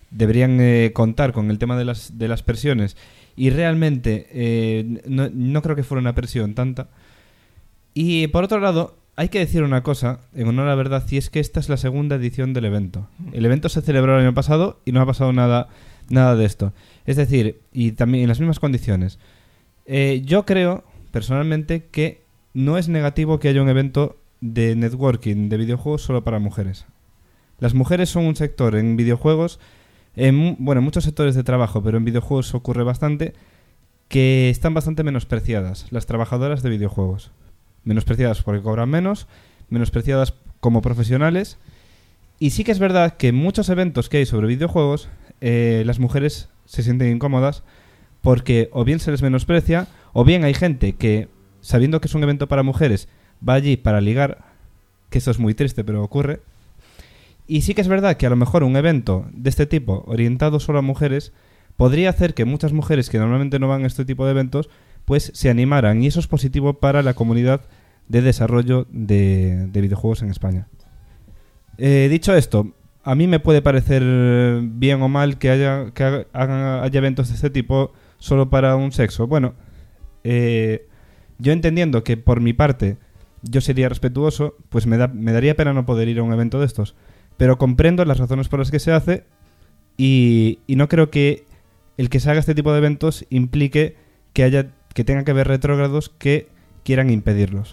deberían contar con el tema de las presiones, y realmente no creo que fuera una presión tanta. Y por otro lado, hay que decir una cosa, en honor a la verdad, y es que esta es la segunda edición del evento. El evento se celebró el año pasado y no ha pasado nada de esto. Es decir, y también en las mismas condiciones. Yo creo, personalmente, que no es negativo que haya un evento de networking de videojuegos solo para mujeres. Las mujeres son un sector en videojuegos, en muchos sectores de trabajo, pero en videojuegos ocurre bastante, que están bastante menospreciadas, las trabajadoras de videojuegos. Menospreciadas porque cobran menos, menospreciadas como profesionales. Y sí que es verdad que en muchos eventos que hay sobre videojuegos, las mujeres se sienten incómodas porque o bien se les menosprecia, o bien hay gente que, sabiendo que es un evento para mujeres, va allí para ligar, que eso es muy triste, pero ocurre. Y sí que es verdad que a lo mejor un evento de este tipo, orientado solo a mujeres, podría hacer que muchas mujeres que normalmente no van a este tipo de eventos, pues se animaran, y eso es positivo para la comunidad de desarrollo de videojuegos en España. Dicho esto, a mí me puede parecer bien o mal que haya eventos de este tipo solo para un sexo. Bueno, yo entendiendo que por mi parte yo sería respetuoso, pues me daría pena no poder ir a un evento de estos. Pero comprendo las razones por las que se hace y no creo que el que se haga este tipo de eventos implique que tenga que haber retrógrados que quieran impedirlos.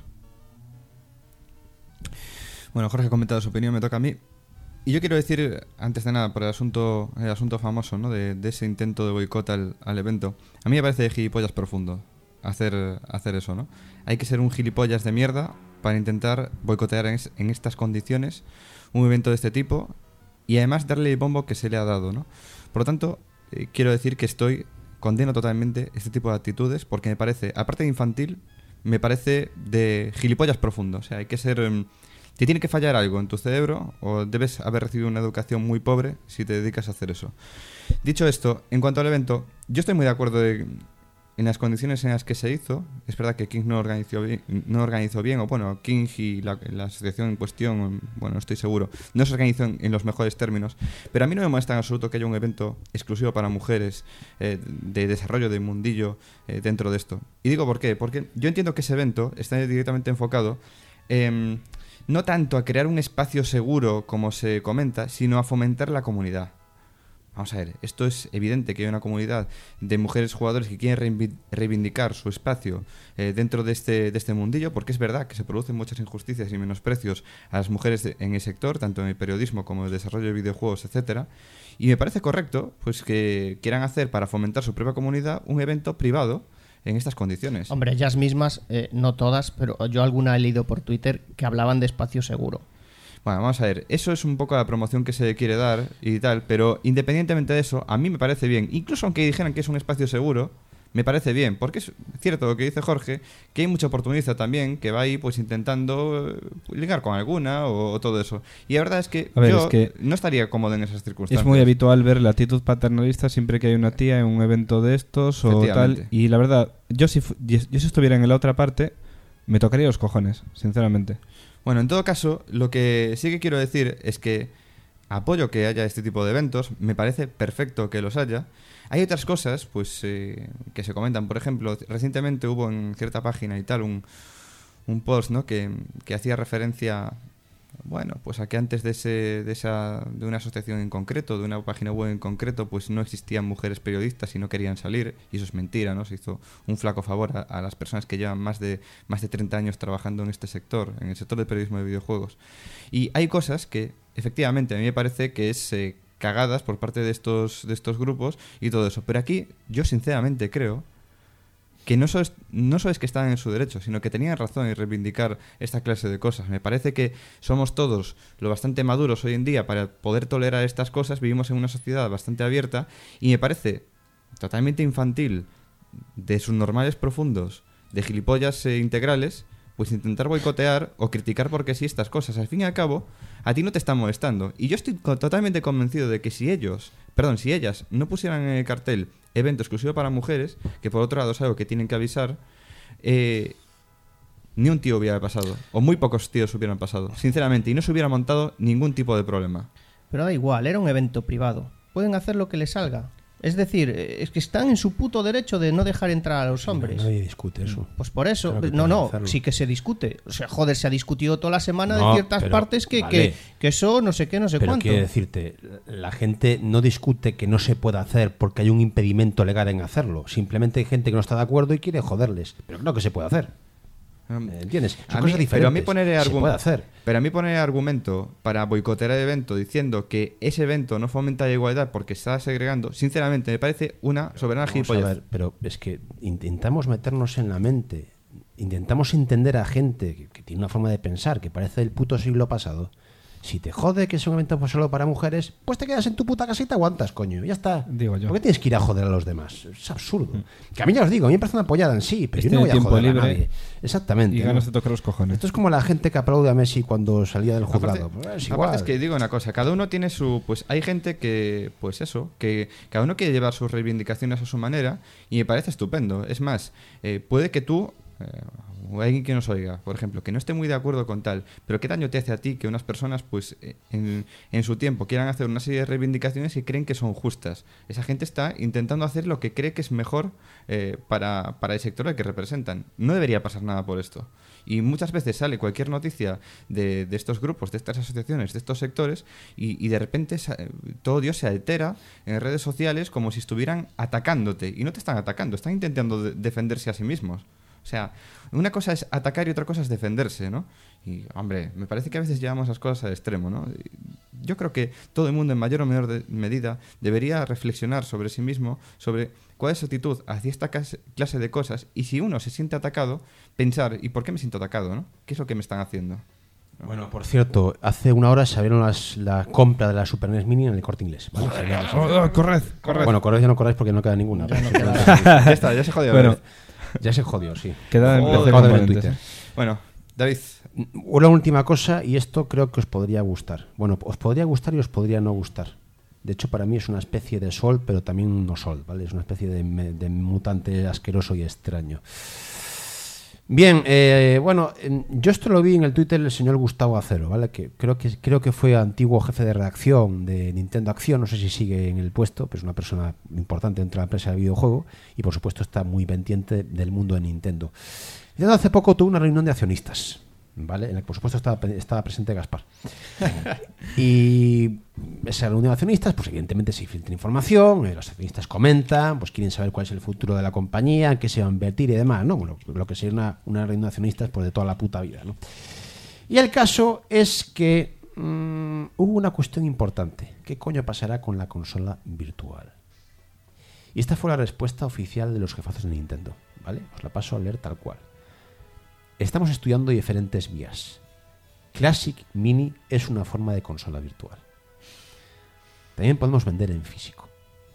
Bueno, Jorge ha comentado su opinión, me toca a mí. Y yo quiero decir, antes de nada, por el asunto famoso, ¿no? de ese intento de boicot al evento. A mí me parece de gilipollas profundo hacer eso, ¿no? Hay que ser un gilipollas de mierda para intentar boicotear en estas condiciones un evento de este tipo y además darle el bombo que se le ha dado, ¿no? Por lo tanto, quiero decir que condeno totalmente este tipo de actitudes porque me parece, aparte de infantil, me parece de gilipollas profundo. O sea, hay que ser... te tiene que fallar algo en tu cerebro o debes haber recibido una educación muy pobre si te dedicas a hacer eso. Dicho esto, en cuanto al evento, yo estoy muy de acuerdo en las condiciones en las que se hizo. Es verdad que King no organizó bien, o bueno, King y la asociación en cuestión, bueno, no estoy seguro, no se organizó en los mejores términos, pero a mí no me molesta en absoluto que haya un evento exclusivo para mujeres de desarrollo de mundillo dentro de esto. Y digo por qué, porque yo entiendo que ese evento está directamente enfocado no tanto a crear un espacio seguro como se comenta, sino a fomentar la comunidad. Vamos a ver, esto es evidente que hay una comunidad de mujeres jugadores que quieren reivindicar su espacio dentro de este mundillo, porque es verdad que se producen muchas injusticias y menosprecios a las mujeres en el sector, tanto en el periodismo como en el desarrollo de videojuegos, etcétera. Y me parece correcto pues que quieran hacer para fomentar su propia comunidad un evento privado en estas condiciones. Hombre, ellas mismas, no todas, pero yo alguna he leído por Twitter que hablaban de espacio seguro. Bueno, vamos a ver, eso es un poco la promoción que se quiere dar y tal, pero independientemente de eso, a mí me parece bien, incluso aunque dijeran que es un espacio seguro, me parece bien, porque es cierto lo que dice Jorge, que hay mucha oportunista también que va ahí pues intentando ligar con alguna o todo eso. Y la verdad es que no estaría cómodo en esas circunstancias. Es muy habitual ver la actitud paternalista siempre que hay una tía en un evento de estos o tal, y la verdad, yo si estuviera en la otra parte, me tocaría los cojones, sinceramente. Bueno, en todo caso, lo que sí que quiero decir es que apoyo que haya este tipo de eventos, me parece perfecto que los haya. Hay otras cosas pues que se comentan, por ejemplo, recientemente hubo en cierta página y tal un post, ¿no? que hacía referencia, bueno, pues a que antes de una asociación en concreto, de una página web en concreto, pues no existían mujeres periodistas y no querían salir, y eso es mentira, ¿no? Se hizo un flaco favor a las personas que llevan más de 30 años trabajando en este sector, en el sector del periodismo de videojuegos. Y hay cosas que, efectivamente, a mí me parece que es cagadas por parte de estos grupos y todo eso. Pero aquí, yo sinceramente creo que no solo es que estaban en su derecho, sino que tenían razón en reivindicar esta clase de cosas. Me parece que somos todos lo bastante maduros hoy en día para poder tolerar estas cosas, vivimos en una sociedad bastante abierta, y me parece totalmente infantil, de subnormales profundos, de gilipollas integrales, pues intentar boicotear o criticar porque sí estas cosas. Al fin y al cabo, a ti no te están molestando. Y yo estoy totalmente convencido de que si ellas no pusieran en el cartel evento exclusivo para mujeres, que por otro lado es algo que tienen que avisar, ni un tío hubiera pasado, o muy pocos tíos hubieran pasado, sinceramente, y no se hubiera montado ningún tipo de problema. Pero da igual, era un evento privado. pueden hacer lo que les salga. Es decir, es que están en su puto derecho de no dejar entrar a los hombres. Nadie discute eso. Pues por eso, Claro no, hacerlo. sí que se discute. O sea, joder, se ha discutido toda la semana No, de ciertas pero, partes que, vale. que eso no sé qué, no sé Pero cuánto. quiero decirte, la gente no discute que no se pueda hacer porque hay un impedimento legal en hacerlo. Simplemente hay gente que no está de acuerdo y quiere joderles. Pero claro que se puede hacer. ¿Entiendes? Son cosas diferentes. Pero a mí poner se puede hacer. Pero a mí poner argumento para boicotear el evento diciendo que ese evento no fomenta la igualdad porque está segregando, sinceramente me parece una soberana gilipollez. A ver, pero es que intentamos meternos en la mente, intentamos entender a gente que tiene una forma de pensar que parece del puto siglo pasado. Si te jode que es un evento solo para mujeres, pues te quedas en tu puta casa y te aguantas, coño. Ya está. Digo yo. ¿Por qué tienes que ir a joder a los demás? Es absurdo. Que a mí ya os digo, a mí me parece una apoyada en sí, pero yo no voy a tiempo joder libre a nadie. Exactamente. Y ¿no? ganas de tocar los cojones. Esto es como la gente que aplaude a Messi cuando salía del juzgado. Aparte, Pues es igual. aparte es que digo una cosa, cada uno tiene su... Pues hay gente que, pues eso, que cada uno quiere llevar sus reivindicaciones a su manera y me parece estupendo. Es más, puede que tú... o alguien que nos oiga, por ejemplo, que no esté muy de acuerdo con tal, pero ¿qué daño te hace a ti que unas personas, pues, en su tiempo quieran hacer una serie de reivindicaciones y creen que son justas? Esa gente está intentando hacer lo que cree que es mejor para el sector al que representan. No debería pasar nada por esto. Y muchas veces sale cualquier noticia de estos grupos, de estas asociaciones, de estos sectores, y de repente todo Dios se altera en redes sociales como si estuvieran atacándote. Y no te están atacando, están intentando defenderse a sí mismos. O sea, una cosa es atacar y otra cosa es defenderse, ¿no? Y, hombre, me parece que a veces llevamos las cosas al extremo, ¿no? Yo creo que todo el mundo, en mayor o menor medida, debería reflexionar sobre sí mismo, sobre cuál es su actitud hacia esta clase de cosas, y si uno se siente atacado, pensar, ¿y por qué me siento atacado, no? ¿Qué es lo que me están haciendo? Bueno, por cierto, hace una hora se abrieron la compra de la Super NES Mini en el Corte Inglés, ¿vale? Corred. Bueno, corred ya no corráis porque no queda ninguna. Ya está, ya se jodió. Bueno, ya se jodió, sí. Queda en Twitter. Bueno, David. Una última cosa, y esto creo que os podría gustar. Bueno, os podría gustar y os podría no gustar. De hecho, para mí es una especie de sol, pero también no sol, ¿vale? Es una especie de mutante asqueroso y extraño. Bien, bueno, yo esto lo vi en el Twitter del señor Gustavo Acero, ¿vale? Que creo que fue antiguo jefe de redacción de Nintendo Acción, no sé si sigue en el puesto, pero es una persona importante dentro de la empresa del videojuego y por supuesto está muy pendiente del mundo de Nintendo. Nintendo hace poco tuvo una reunión de accionistas, ¿vale? En la que por supuesto estaba presente Gaspar. Y esa reunión de accionistas, pues evidentemente se filtra información, los accionistas comentan, pues quieren saber cuál es el futuro de la compañía, en qué se va a invertir y demás, ¿no? Bueno, lo que sería una reunión de accionistas pues de toda la puta vida, ¿no? Y el caso es que hubo una cuestión importante. ¿Qué coño pasará con la consola virtual? Y esta fue la respuesta oficial de los jefazos de Nintendo, ¿vale? Os la paso a leer tal cual. Estamos estudiando diferentes vías. Classic Mini es una forma de consola virtual. También podemos vender en físico.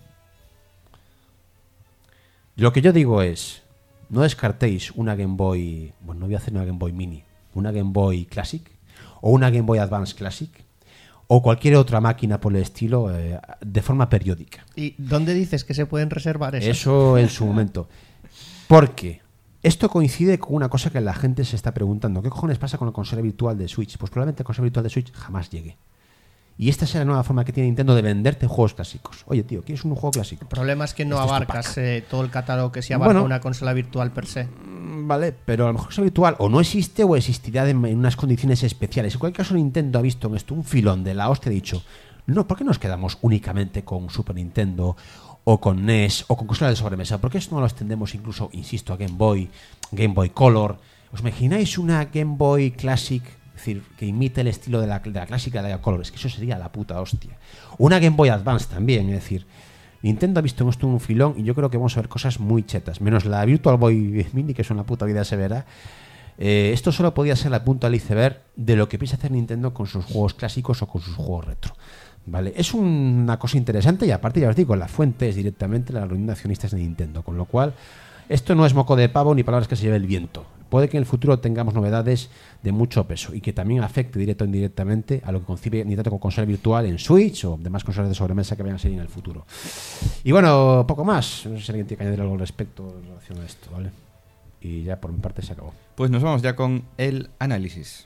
Lo que yo digo es, no descartéis una Game Boy, bueno, no voy a hacer una Game Boy Mini, una Game Boy Classic o una Game Boy Advance Classic o cualquier otra máquina por el estilo de forma periódica. ¿Y dónde dices que se pueden reservar esas? Eso en su momento. Porque esto coincide con una cosa que la gente se está preguntando. ¿Qué cojones pasa con la consola virtual de Switch? Pues probablemente la consola virtual de Switch jamás llegue. Y esta es la nueva forma que tiene Nintendo de venderte juegos clásicos. Oye, tío, ¿quieres un juego clásico? El problema es que no Este abarcas todo el catálogo que sí abarca Bueno, una consola virtual per se. Vale, pero a lo mejor consola virtual o no existe o existirá en unas condiciones especiales. En cualquier caso, Nintendo ha visto en esto un filón de la hostia, ha dicho, no, ¿por qué nos quedamos únicamente con Super Nintendo o con NES o con consolas de sobremesa? ¿Por qué eso no lo extendemos incluso, insisto, a Game Boy Color? ¿Os imagináis una Game Boy Classic, es decir, que imite el estilo de la clásica de la Color? Es que eso sería la puta hostia. Una Game Boy Advance también, es decir, Nintendo ha visto en esto un filón y yo creo que vamos a ver cosas muy chetas, menos la Virtual Boy Mini, que es una puta vida severa. Esto solo podía ser la punta del iceberg de lo que piensa hacer Nintendo con sus juegos clásicos o con sus juegos retro. Vale, es una cosa interesante y aparte ya os digo, la fuente es directamente la reunión de accionistas de Nintendo, con lo cual esto no es moco de pavo ni palabras que se lleve el viento. Puede que en el futuro tengamos novedades de mucho peso y que también afecte directo o indirectamente a lo que concibe Nintendo con consola virtual en Switch o demás consolas de sobremesa que vayan a salir en el futuro. Y bueno, poco más. No sé si alguien tiene que añadir algo al respecto en relación a esto, ¿vale? Y ya por mi parte se acabó. Pues nos vamos ya con el análisis.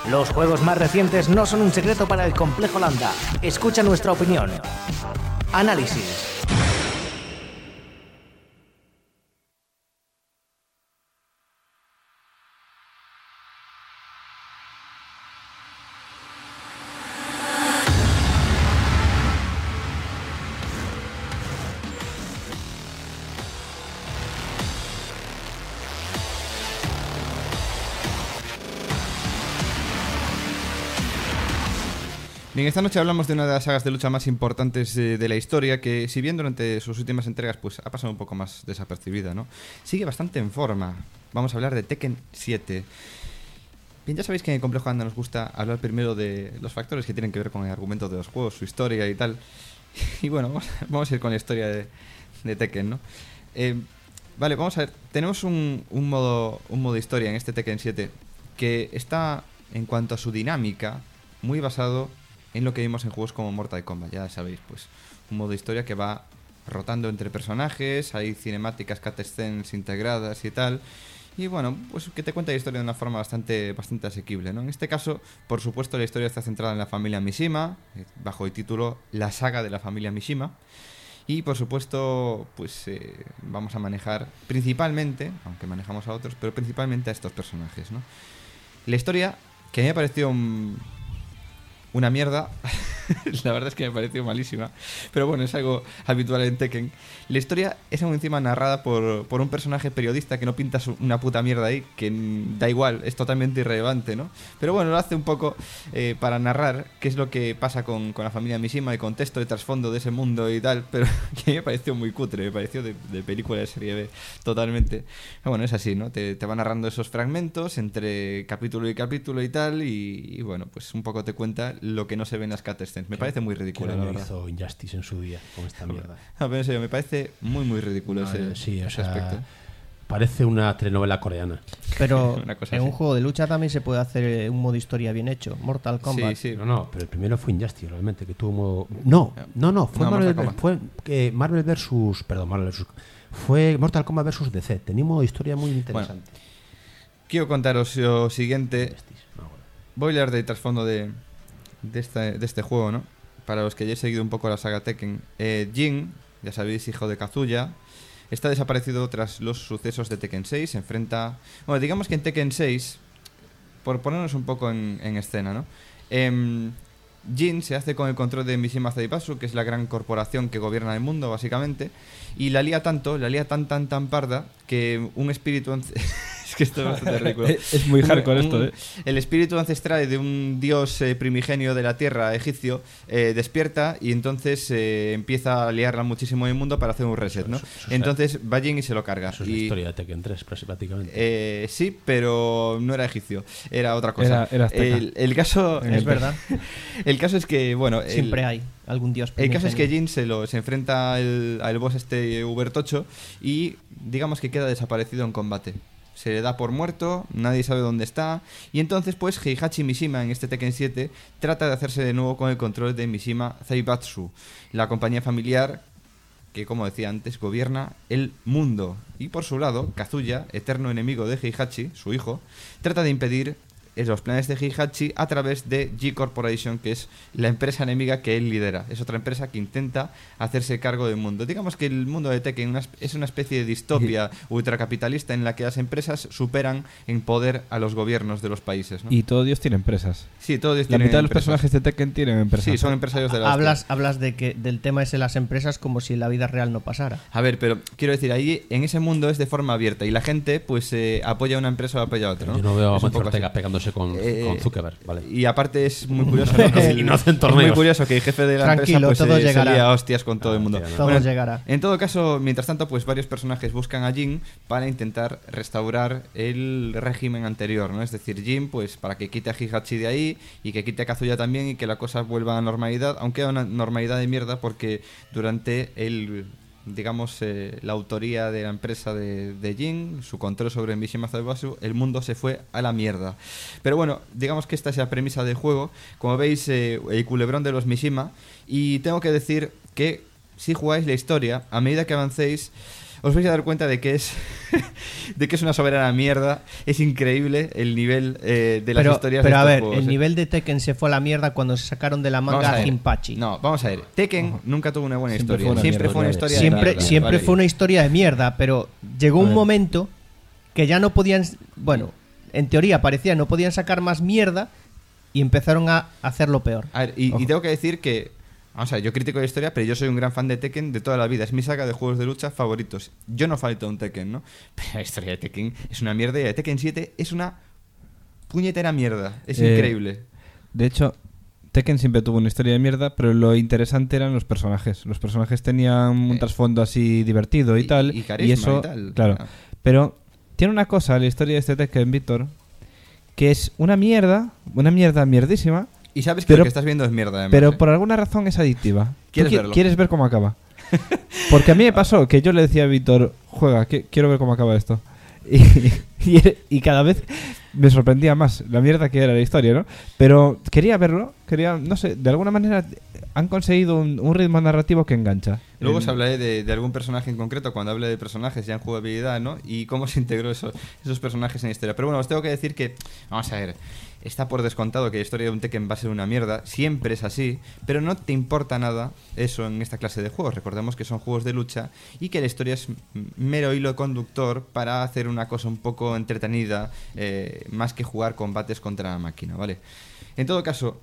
Los juegos más recientes no son un secreto para el Complejo Landa. Escucha nuestra opinión. Análisis. Bien, esta noche hablamos de una de las sagas de lucha más importantes de la historia, que si bien durante sus últimas entregas pues ha pasado un poco más desapercibida, ¿no? Sigue bastante en forma. Vamos a hablar de Tekken 7. Bien, ya sabéis que en el Complejo Anda nos gusta hablar primero de los factores que tienen que ver con el argumento de los juegos, su historia y tal. Y bueno, vamos a ir con la historia de Tekken, ¿no? Vale, vamos a ver. Tenemos un modo historia en este Tekken 7 que está, en cuanto a su dinámica, muy basado en lo que vimos en juegos como Mortal Kombat. Ya sabéis, pues un modo de historia que va rotando entre personajes, hay cinemáticas, cutscenes integradas y tal. Y bueno, pues que te cuenta la historia de una forma bastante asequible, ¿no? En este caso, por supuesto, la historia está centrada en la familia Mishima, bajo el título La saga de la familia Mishima. Y por supuesto, pues vamos a manejar principalmente, aunque manejamos a otros, pero principalmente a estos personajes, ¿no? La historia, que a mí me pareció una mierda, la verdad es que me pareció malísima, pero bueno, es algo habitual en Tekken. La historia es aún encima narrada por un personaje periodista que no pinta una puta mierda ahí, que da igual, es totalmente irrelevante, ¿no? Pero bueno, lo hace un poco para narrar qué es lo que pasa con la familia Mishima, el contexto de trasfondo de ese mundo y tal, pero que me pareció muy cutre, me pareció de película de serie B totalmente. Pero bueno, es así, ¿no? Te va narrando esos fragmentos entre capítulo y capítulo y tal, y bueno, pues un poco te cuenta lo que no se ve en las cutscenes. Me parece muy ridículo, la verdad. Hizo Injustice en su día con esta mierda. No, pero en serio, me parece muy ridículo ese aspecto. Parece una telenovela coreana. Pero en un juego de lucha también se puede hacer un modo historia bien hecho. Mortal Kombat. Sí. No, pero el primero fue Injustice, realmente, que tuvo modo... No, fue Marvel versus... Perdón, Marvel versus... Fue Mortal Kombat versus DC. Tenía un modo de historia muy interesante. Bueno, quiero contaros lo siguiente. Voy a hablar del trasfondo de este juego, ¿no? Para los que hayáis seguido un poco la saga Tekken. Jin, ya sabéis, hijo de Kazuya, está desaparecido tras los sucesos de Tekken 6. Se enfrenta... Bueno, digamos que en Tekken 6, por ponernos un poco en escena, ¿no? Jin se hace con el control de Mishima Zaibatsu, que es la gran corporación que gobierna el mundo, básicamente, y la lía tan parda, que un espíritu... Es que esto es bastante ridículo. Es muy hardcore esto, ¿eh? El espíritu ancestral de un dios primigenio de la tierra, egipcio, despierta y entonces empieza a liarla muchísimo en el mundo para hacer un reset, ¿no? Entonces va Jin y se lo carga. Eso es la historia de Tekken 3, prácticamente. Sí, pero no era egipcio, era otra cosa. Era el caso... Es verdad. El caso es que, bueno... Siempre hay algún dios primigenio. El caso es que Jin se enfrenta al boss Ubertocho y digamos que queda desaparecido en combate. Se le da por muerto, nadie sabe dónde está, y entonces pues Heihachi Mishima en este Tekken 7 trata de hacerse de nuevo con el control de Mishima Zaibatsu, la compañía familiar que, como decía antes, gobierna el mundo. Y por su lado, Kazuya, eterno enemigo de Heihachi, su hijo, trata de impedir los planes de Heihachi a través de G Corporation, que es la empresa enemiga que él lidera. Es otra empresa que intenta hacerse cargo del mundo. Digamos que el mundo de Tekken es una especie de distopia ultracapitalista en la que las empresas superan en poder a los gobiernos de los países, ¿no? Y todo Dios tiene empresas. Sí, todo Dios tiene empresas. La mitad de los empresas. personajes de Tekken tienen empresas. Sí, son empresarios de la Hablas de que del tema ese de las empresas como si en la vida real no pasara. A ver, pero quiero decir, ahí en ese mundo es de forma abierta y la gente pues apoya a una empresa o apoya a otra, ¿no? Yo no veo a Amancio Ortega pegándose con Zuckerberg, vale. Y aparte es muy curioso, ¿no? Y no hacen es torneos. muy curioso que el jefe de la empresa pues, todo se lía a hostias con todo el mundo. Todo llegará. En todo caso, mientras tanto, pues varios personajes buscan a Jin para intentar restaurar el régimen anterior, ¿no? Es decir, Jin, pues para que quite a Heihachi de ahí y que quite a Kazuya también y que la cosa vuelva a normalidad, aunque a una normalidad de mierda porque durante la autoría de la empresa de Jin, su control sobre Mishima Zaibatsu, el mundo se fue a la mierda. Pero bueno, digamos que esta es la premisa del juego. Como veis, el culebrón de los Mishima. Y tengo que decir que si jugáis la historia, a medida que avancéis, os vais a dar cuenta de que es de que es una soberana mierda. Es increíble el nivel de las historias de Pero a estos ver, juegos, el nivel de Tekken se fue a la mierda cuando se sacaron de la Vamos a manga ver. Jinpachi. No, vamos a ver. Tekken nunca tuvo una buena Siempre historia. fue una Siempre mierda, fue una vale. historia de Siempre, mierda. siempre Vale. fue una historia de mierda, pero llegó A un ver. momento que ya no podían, bueno, en teoría parecía no podían sacar más mierda y empezaron a hacerlo peor. A ver, y tengo que decir que, vamos a ver, yo critico la historia, pero yo soy un gran fan de Tekken de toda la vida. Es mi saga de juegos de lucha favoritos. Yo no falto un Tekken, ¿no? Pero la historia de Tekken es una mierda y la de Tekken 7 es una puñetera mierda. Es increíble. De hecho, Tekken siempre tuvo una historia de mierda, pero lo interesante eran los personajes. Los personajes tenían un trasfondo así divertido y tal. y carisma eso, y tal. Claro. Ah. Pero tiene una cosa, la historia de este Tekken, Víctor, que es una mierda mierdísima. Y sabes que lo que estás viendo es mierda, además. Pero por alguna razón es adictiva. ¿Quieres Tú verlo? quieres ver cómo acaba. Porque a mí me pasó que yo le decía a Víctor, juega, quiero ver cómo acaba esto. Y cada vez me sorprendía más la mierda que era la historia, ¿no? Pero quería verlo, no sé, de alguna manera han conseguido un ritmo narrativo que engancha. Luego os hablaré de algún personaje en concreto cuando hable de personajes ya en jugabilidad, ¿no? Y cómo se integró esos personajes en la historia. Pero bueno, os tengo que decir que, vamos a ver, está por descontado que la historia de un Tekken va a ser una mierda. Siempre es así, pero no te importa nada eso en esta clase de juegos. Recordemos que son juegos de lucha y que la historia es mero hilo conductor para hacer una cosa un poco entretenida, más que jugar combates contra la máquina, ¿vale? En todo caso,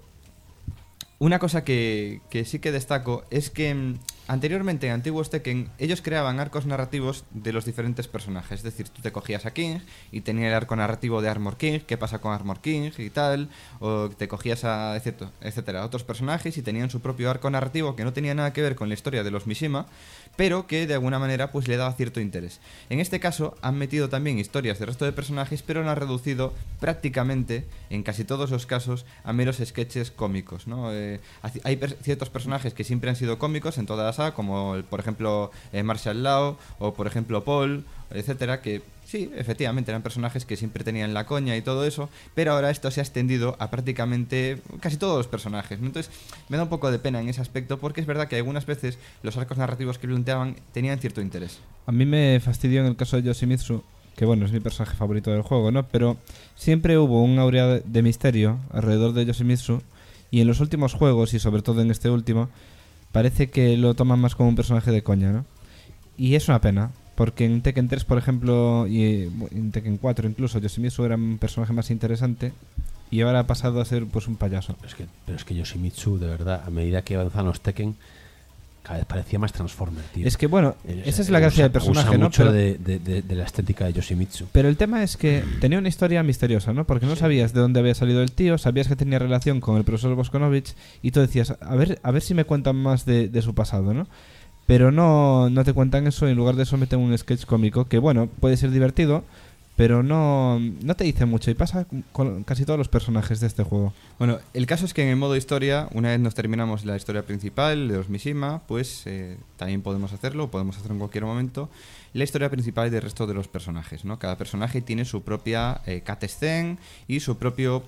una cosa que sí que destaco es que anteriormente en antiguos Tekken ellos creaban arcos narrativos de los diferentes personajes. Es decir, tú te cogías a King y tenía el arco narrativo de Armor King, qué pasa con Armor King y tal, o te cogías a etcétera, otros personajes y tenían su propio arco narrativo que no tenía nada que ver con la historia de los Mishima, pero que de alguna manera pues le daba cierto interés. En este caso han metido también historias del resto de personajes, pero lo han reducido prácticamente, en casi todos los casos, a meros sketches cómicos, ¿no? Hay ciertos personajes que siempre han sido cómicos en toda la saga, como por ejemplo Marshall Law o por ejemplo Paul, etcétera, que sí, efectivamente eran personajes que siempre tenían la coña y todo eso, pero ahora esto se ha extendido a prácticamente casi todos los personajes, ¿no? Entonces me da un poco de pena en ese aspecto, porque es verdad que algunas veces los arcos narrativos que planteaban tenían cierto interés. A mí me fastidió en el caso de Yoshimitsu, que bueno, es mi personaje favorito del juego, ¿no? Pero siempre hubo un aurea de misterio alrededor de Yoshimitsu, y en los últimos juegos, y sobre todo en este último, parece que lo toman más como un personaje de coña, ¿no? Y es una pena, porque en Tekken 3, por ejemplo, y en Tekken 4 incluso, Yoshimitsu era un personaje más interesante y ahora ha pasado a ser pues un payaso. Pero es que Yoshimitsu, de verdad, a medida que avanzan los Tekken, cada vez parecía más Transformer, tío. Es que bueno, esa es la gracia del personaje, ¿no? Mucho Pero de la estética de Yoshimitsu. Pero el tema es que tenía una historia misteriosa, ¿no? Porque no sabías de dónde había salido el tío, sabías que tenía relación con el profesor Boskonovich y tú decías, a ver si me cuentan más de su pasado, ¿no? Pero no te cuentan eso, y en lugar de eso meten un sketch cómico que, bueno, puede ser divertido, pero no te dice mucho, y pasa con casi todos los personajes de este juego. Bueno, el caso es que en el modo historia, una vez nos terminamos la historia principal de los Mishima, pues también podemos hacerlo en cualquier momento, la historia principal del resto de los personajes, ¿no? Cada personaje tiene su propia cutscene y su propio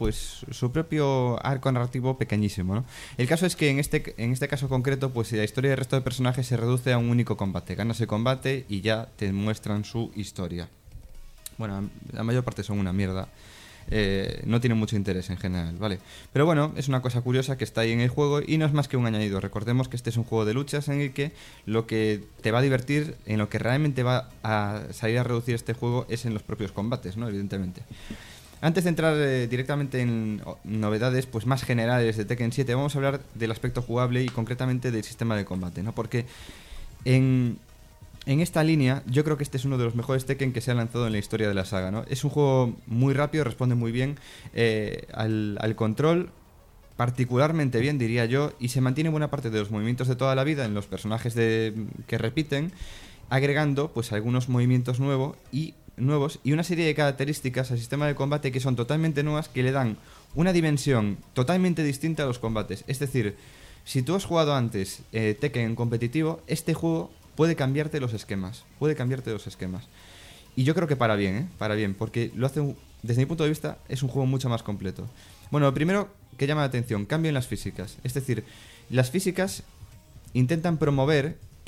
arco narrativo pequeñísimo, ¿no? El caso es que en este caso concreto, pues la historia del resto de personajes se reduce a un único combate. Ganas el combate y ya te muestran su historia. Bueno, la mayor parte son una mierda. No tienen mucho interés en general, ¿vale? Pero bueno, es una cosa curiosa que está ahí en el juego y no es más que un añadido. Recordemos que este es un juego de luchas en el que lo que te va a divertir, en lo que realmente va a salir a reducir este juego, es en los propios combates, ¿no? Evidentemente. Antes de entrar directamente en novedades pues más generales de Tekken 7, vamos a hablar del aspecto jugable y concretamente del sistema de combate, ¿no? Porque en esta línea, yo creo que este es uno de los mejores Tekken que se ha lanzado en la historia de la saga, ¿no? Es un juego muy rápido, responde muy bien al control, particularmente bien, diría yo, y se mantiene buena parte de los movimientos de toda la vida en los personajes que repiten, agregando pues algunos movimientos nuevos y una serie de características al sistema de combate que son totalmente nuevas, que le dan una dimensión totalmente distinta a los combates. Es decir, si tú has jugado antes Tekken en competitivo, este juego puede cambiarte los esquemas. Y yo creo que para bien, porque lo hace, desde mi punto de vista, es un juego mucho más completo. Bueno, lo primero que llama la atención, cambio en las físicas. Es decir, las físicas intentan promover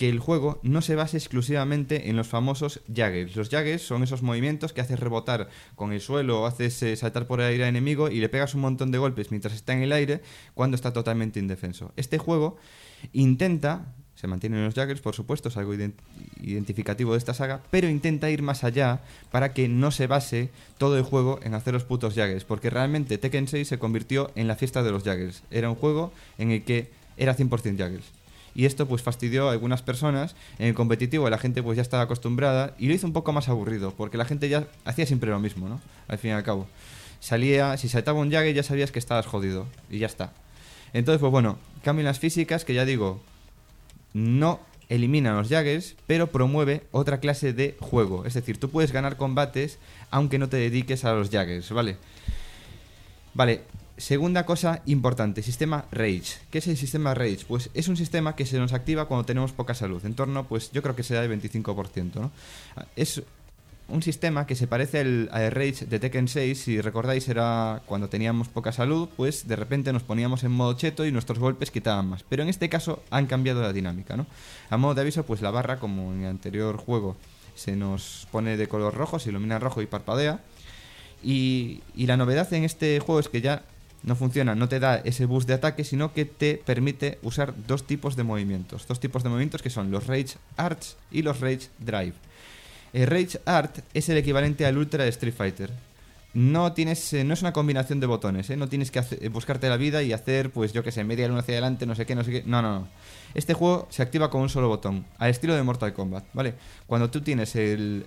que el juego no se base exclusivamente en los famosos juggles. Los juggles son esos movimientos que haces rebotar con el suelo o haces saltar por el aire al enemigo y le pegas un montón de golpes mientras está en el aire cuando está totalmente indefenso. Este juego intenta, se mantienen los juggles, por supuesto, es algo identificativo de esta saga, pero intenta ir más allá para que no se base todo el juego en hacer los putos juggles, porque realmente Tekken 6 se convirtió en la fiesta de los juggles. Era un juego en el que era 100% juggles. Y esto pues fastidió a algunas personas. En el competitivo la gente pues ya estaba acostumbrada y lo hizo un poco más aburrido, porque la gente ya hacía siempre lo mismo, ¿no? Al fin y al cabo. Si saltaba un juggle ya sabías que estabas jodido y ya está. Entonces pues bueno, cambian las físicas, que ya digo, no eliminan los juggles, pero promueve otra clase de juego. Es decir, tú puedes ganar combates aunque no te dediques a los juggles, ¿vale? Vale, segunda cosa importante, sistema Rage. ¿Qué es el sistema Rage? Pues es un sistema que se nos activa cuando tenemos poca salud, en torno, pues yo creo que será del 25%, ¿no? Es un sistema que se parece al Rage de Tekken 6. Si recordáis, era cuando teníamos poca salud, pues de repente nos poníamos en modo cheto y nuestros golpes quitaban más. Pero en este caso han cambiado la dinámica, ¿no? A modo de aviso, pues la barra, como en el anterior juego, se nos pone de color rojo, se ilumina rojo y parpadea. Y la novedad en este juego es que ya no funciona, no te da ese boost de ataque, sino que te permite usar dos tipos de movimientos. Dos tipos de movimientos que son los Rage Arts y los Rage Drive. El Rage Art es el equivalente al Ultra de Street Fighter. No es una combinación de botones, ¿eh? No tienes que buscarte la vida y hacer, pues yo que sé, media luna hacia adelante, no sé qué. No. Este juego se activa con un solo botón, al estilo de Mortal Kombat, ¿vale? Cuando tú tienes el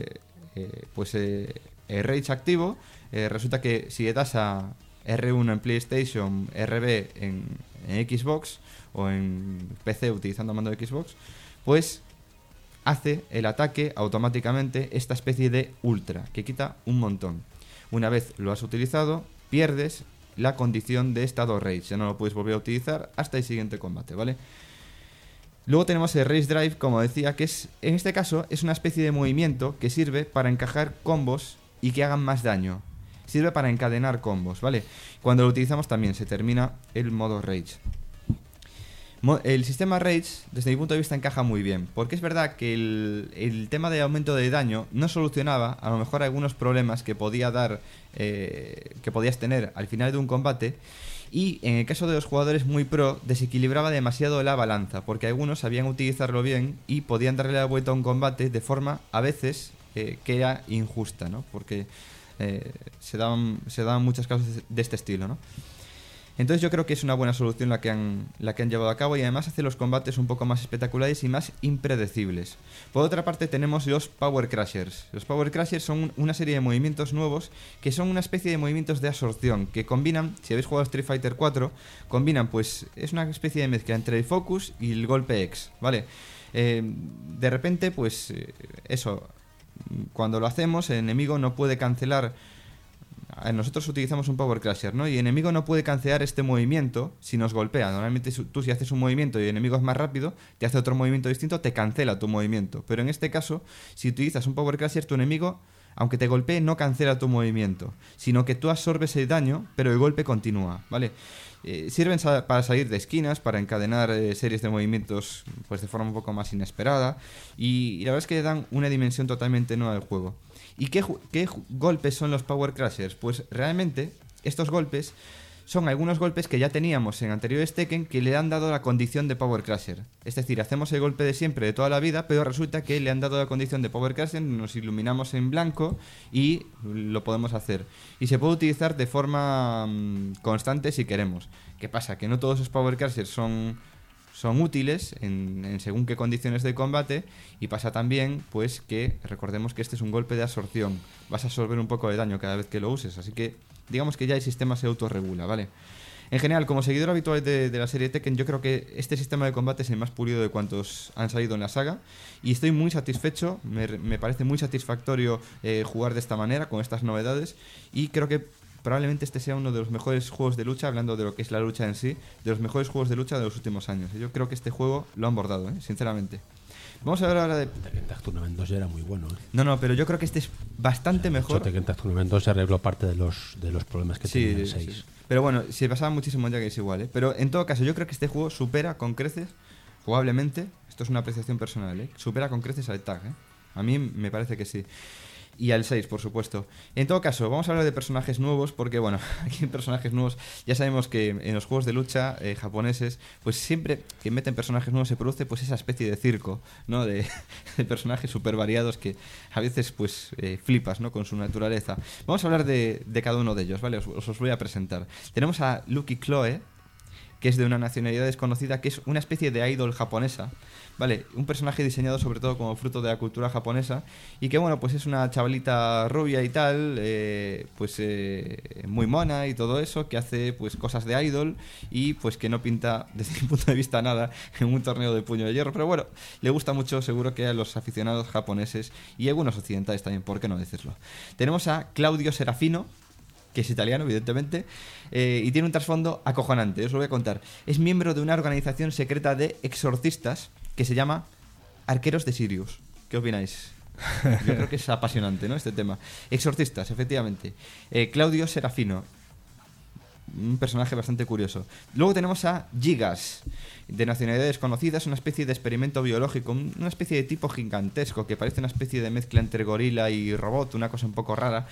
Rage activo, resulta que si le das a R1 en PlayStation, RB en Xbox o en PC utilizando mando de Xbox, pues hace el ataque automáticamente, esta especie de ultra, que quita un montón. Una vez lo has utilizado, pierdes la condición de estado Rage, ya no lo puedes volver a utilizar hasta el siguiente combate, ¿vale? Luego tenemos el Rage Drive, como decía, que es, en este caso, es una especie de movimiento que sirve para encajar combos y que hagan más daño. Sirve para encadenar combos, ¿vale? Cuando lo utilizamos también se termina el modo Rage. El sistema Rage, desde mi punto de vista, encaja muy bien, porque es verdad que el tema de aumento de daño no solucionaba a lo mejor algunos problemas que podías tener al final de un combate, y en el caso de los jugadores muy pro desequilibraba demasiado la balanza, porque algunos sabían utilizarlo bien y podían darle la vuelta a un combate de forma a veces que era injusta, ¿no? Porque se daban muchos casos de este estilo, ¿no? Entonces yo creo que es una buena solución la que han llevado a cabo, y además hace los combates un poco más espectaculares y más impredecibles. Por otra parte tenemos los Power Crashers. Los Power Crashers son una serie de movimientos nuevos que son una especie de movimientos de absorción que combinan, si habéis jugado Street Fighter 4, combinan, pues es una especie de mezcla entre el focus y el golpe X, ¿vale? De repente, pues eso, cuando lo hacemos, el enemigo no puede cancelar. Nosotros utilizamos un Power Crasher, ¿no? Y el enemigo no puede cancelar este movimiento si nos golpea. Normalmente tú, si haces un movimiento y el enemigo es más rápido, te hace otro movimiento distinto, te cancela tu movimiento. Pero en este caso, si utilizas un Power Crasher, tu enemigo, aunque te golpee, no cancela tu movimiento, sino que tú absorbes el daño, pero el golpe continúa, ¿vale? Sirven para salir de esquinas, para encadenar series de movimientos pues de forma un poco más inesperada, y la verdad es que le dan una dimensión totalmente nueva al juego. ¿Y qué golpes son los Power Crashers? Pues realmente estos golpes son algunos golpes que ya teníamos en anteriores Tekken que le han dado la condición de Power Crasher. Es decir, hacemos el golpe de siempre de toda la vida, pero resulta que le han dado la condición de Power Crasher, nos iluminamos en blanco y lo podemos hacer. Y se puede utilizar de forma constante si queremos. ¿Qué pasa? Que no todos los Power Crashers son útiles en según qué condiciones de combate, y pasa también pues que recordemos que este es un golpe de absorción, vas a absorber un poco de daño cada vez que lo uses, así que digamos que ya el sistema se autorregula, ¿vale? En general, como seguidor habitual de la serie Tekken, yo creo que este sistema de combate es el más pulido de cuantos han salido en la saga, y estoy muy satisfecho, me parece muy satisfactorio jugar de esta manera, con estas novedades, y creo que probablemente este sea uno de los mejores juegos de lucha, hablando de lo que es la lucha en sí, de los mejores juegos de lucha de los últimos años. Yo creo que este juego lo han bordado, sinceramente. Vamos a ver ahora de... Tekken Tag Tournament 2 ya era muy bueno, No, pero yo creo que este es bastante mejor. Tekken Tag Tournament 2 se arregló parte de los problemas que tenía el 6. Sí. Pero bueno, se pasaba muchísimo en Jaggers igual, Pero en todo caso, yo creo que este juego supera con creces jugablemente, esto es una apreciación personal, supera con creces al Tag. A mí me parece que sí. Y al 6, por supuesto. En todo caso, vamos a hablar de personajes nuevos, porque bueno, aquí en personajes nuevos ya sabemos que en los juegos de lucha japoneses, pues siempre que meten personajes nuevos se produce pues esa especie de circo, ¿no? De personajes súper variados que a veces pues flipas, ¿no? Con su naturaleza. Vamos a hablar de cada uno de ellos, ¿vale? Os voy a presentar. Tenemos a Lucky Chloe, que es de una nacionalidad desconocida, que es una especie de idol japonesa, ¿vale? Un personaje diseñado sobre todo como fruto de la cultura japonesa y que, bueno, pues es una chavalita rubia y tal, muy mona y todo eso, que hace pues cosas de idol y pues que no pinta desde mi punto de vista nada en un torneo de puño de hierro, pero bueno, le gusta mucho seguro que a los aficionados japoneses y algunos occidentales también, ¿por qué no decirlo? Tenemos a Claudio Serafino, que es italiano, evidentemente, y tiene un trasfondo acojonante, os lo voy a contar. Es miembro de una organización secreta de exorcistas que se llama Arqueros de Sirius. ¿Qué opináis? Yo creo que es apasionante, ¿no? Este tema. Exorcistas, efectivamente. Claudio Serafino, un personaje bastante curioso. Luego tenemos a Gigas, de nacionalidad desconocida, es una especie de experimento biológico, una especie de tipo gigantesco que parece una especie de mezcla entre gorila y robot, una cosa un poco rara,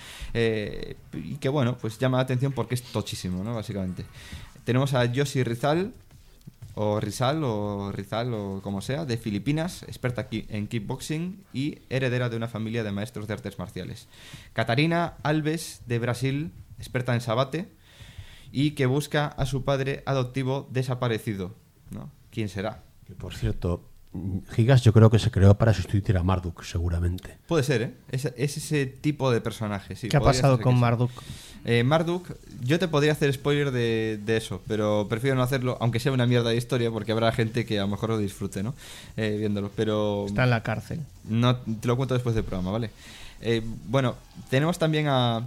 y que bueno, pues llama la atención porque es tochísimo, ¿no? Básicamente. Tenemos a Yoshi Rizal, o Rizal, o como sea, de Filipinas, experta en kickboxing y heredera de una familia de maestros de artes marciales. Catarina Alves, de Brasil, experta en sabate, y que busca a su padre adoptivo desaparecido, ¿no? ¿Quién será? Que, por cierto, Gigas yo creo que se creó para sustituir a Marduk, seguramente. Puede ser, ¿eh? Es ese tipo de personaje, sí. ¿Qué ha pasado con Marduk? Marduk, yo te podría hacer spoiler de eso, pero prefiero no hacerlo, aunque sea una mierda de historia, porque habrá gente que a lo mejor lo disfrute, ¿no? Viéndolo, pero... Está en la cárcel. No, te lo cuento después del programa, ¿vale? Bueno, tenemos también a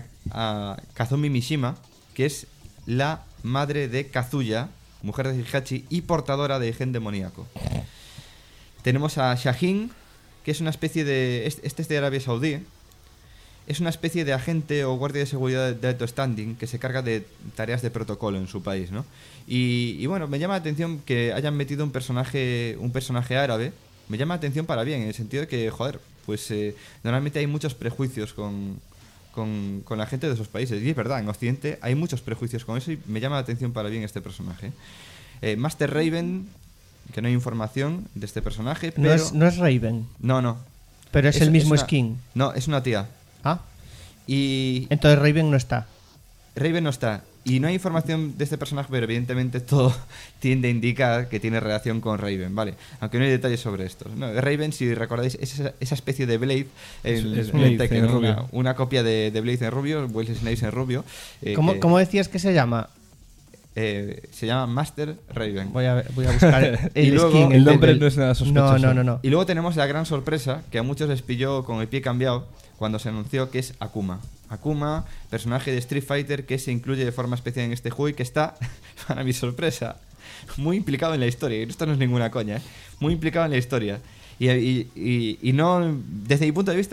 Kazumi Mishima, que es la madre de Kazuya, mujer de Higachi y portadora de gen demoníaco. Tenemos a Shahin, que es una especie de... Este es de Arabia Saudí. Es una especie de agente o guardia de seguridad de alto standing que se carga de tareas de protocolo en su país, ¿no? Y bueno, me llama la atención que hayan metido un personaje árabe. Me llama la atención para bien, en el sentido de que, joder, pues normalmente hay muchos prejuicios con la gente de esos países. Y es verdad, en Occidente hay muchos prejuicios con eso y me llama la atención para bien este personaje. Master Raven, que no hay información de este personaje, pero... No es Raven. No. Pero es el mismo skin. No, es una tía. Ah. Y... Entonces Raven no está. Raven no está. Y no hay información de este personaje, pero evidentemente todo tiende a indicar que tiene relación con Raven, ¿vale? Aunque no hay detalles sobre esto. No, Raven, si recordáis, es esa especie de Blade es Blade Tekken, en rubio. una copia de Blade en rubio, Wesley Snipes en rubio. ¿Cómo decías que se llama? Se llama Master Raven. Voy a buscar el luego, skin. El nombre no es nada sospechoso. No. Y luego tenemos la gran sorpresa, que a muchos les pilló con el pie cambiado, cuando se anunció, que es Akuma. Akuma, personaje de Street Fighter que se incluye de forma especial en este juego y que está, para mi sorpresa, muy implicado en la historia. Y esto no es ninguna coña, ¿eh? Muy implicado en la historia. Y no, desde mi punto de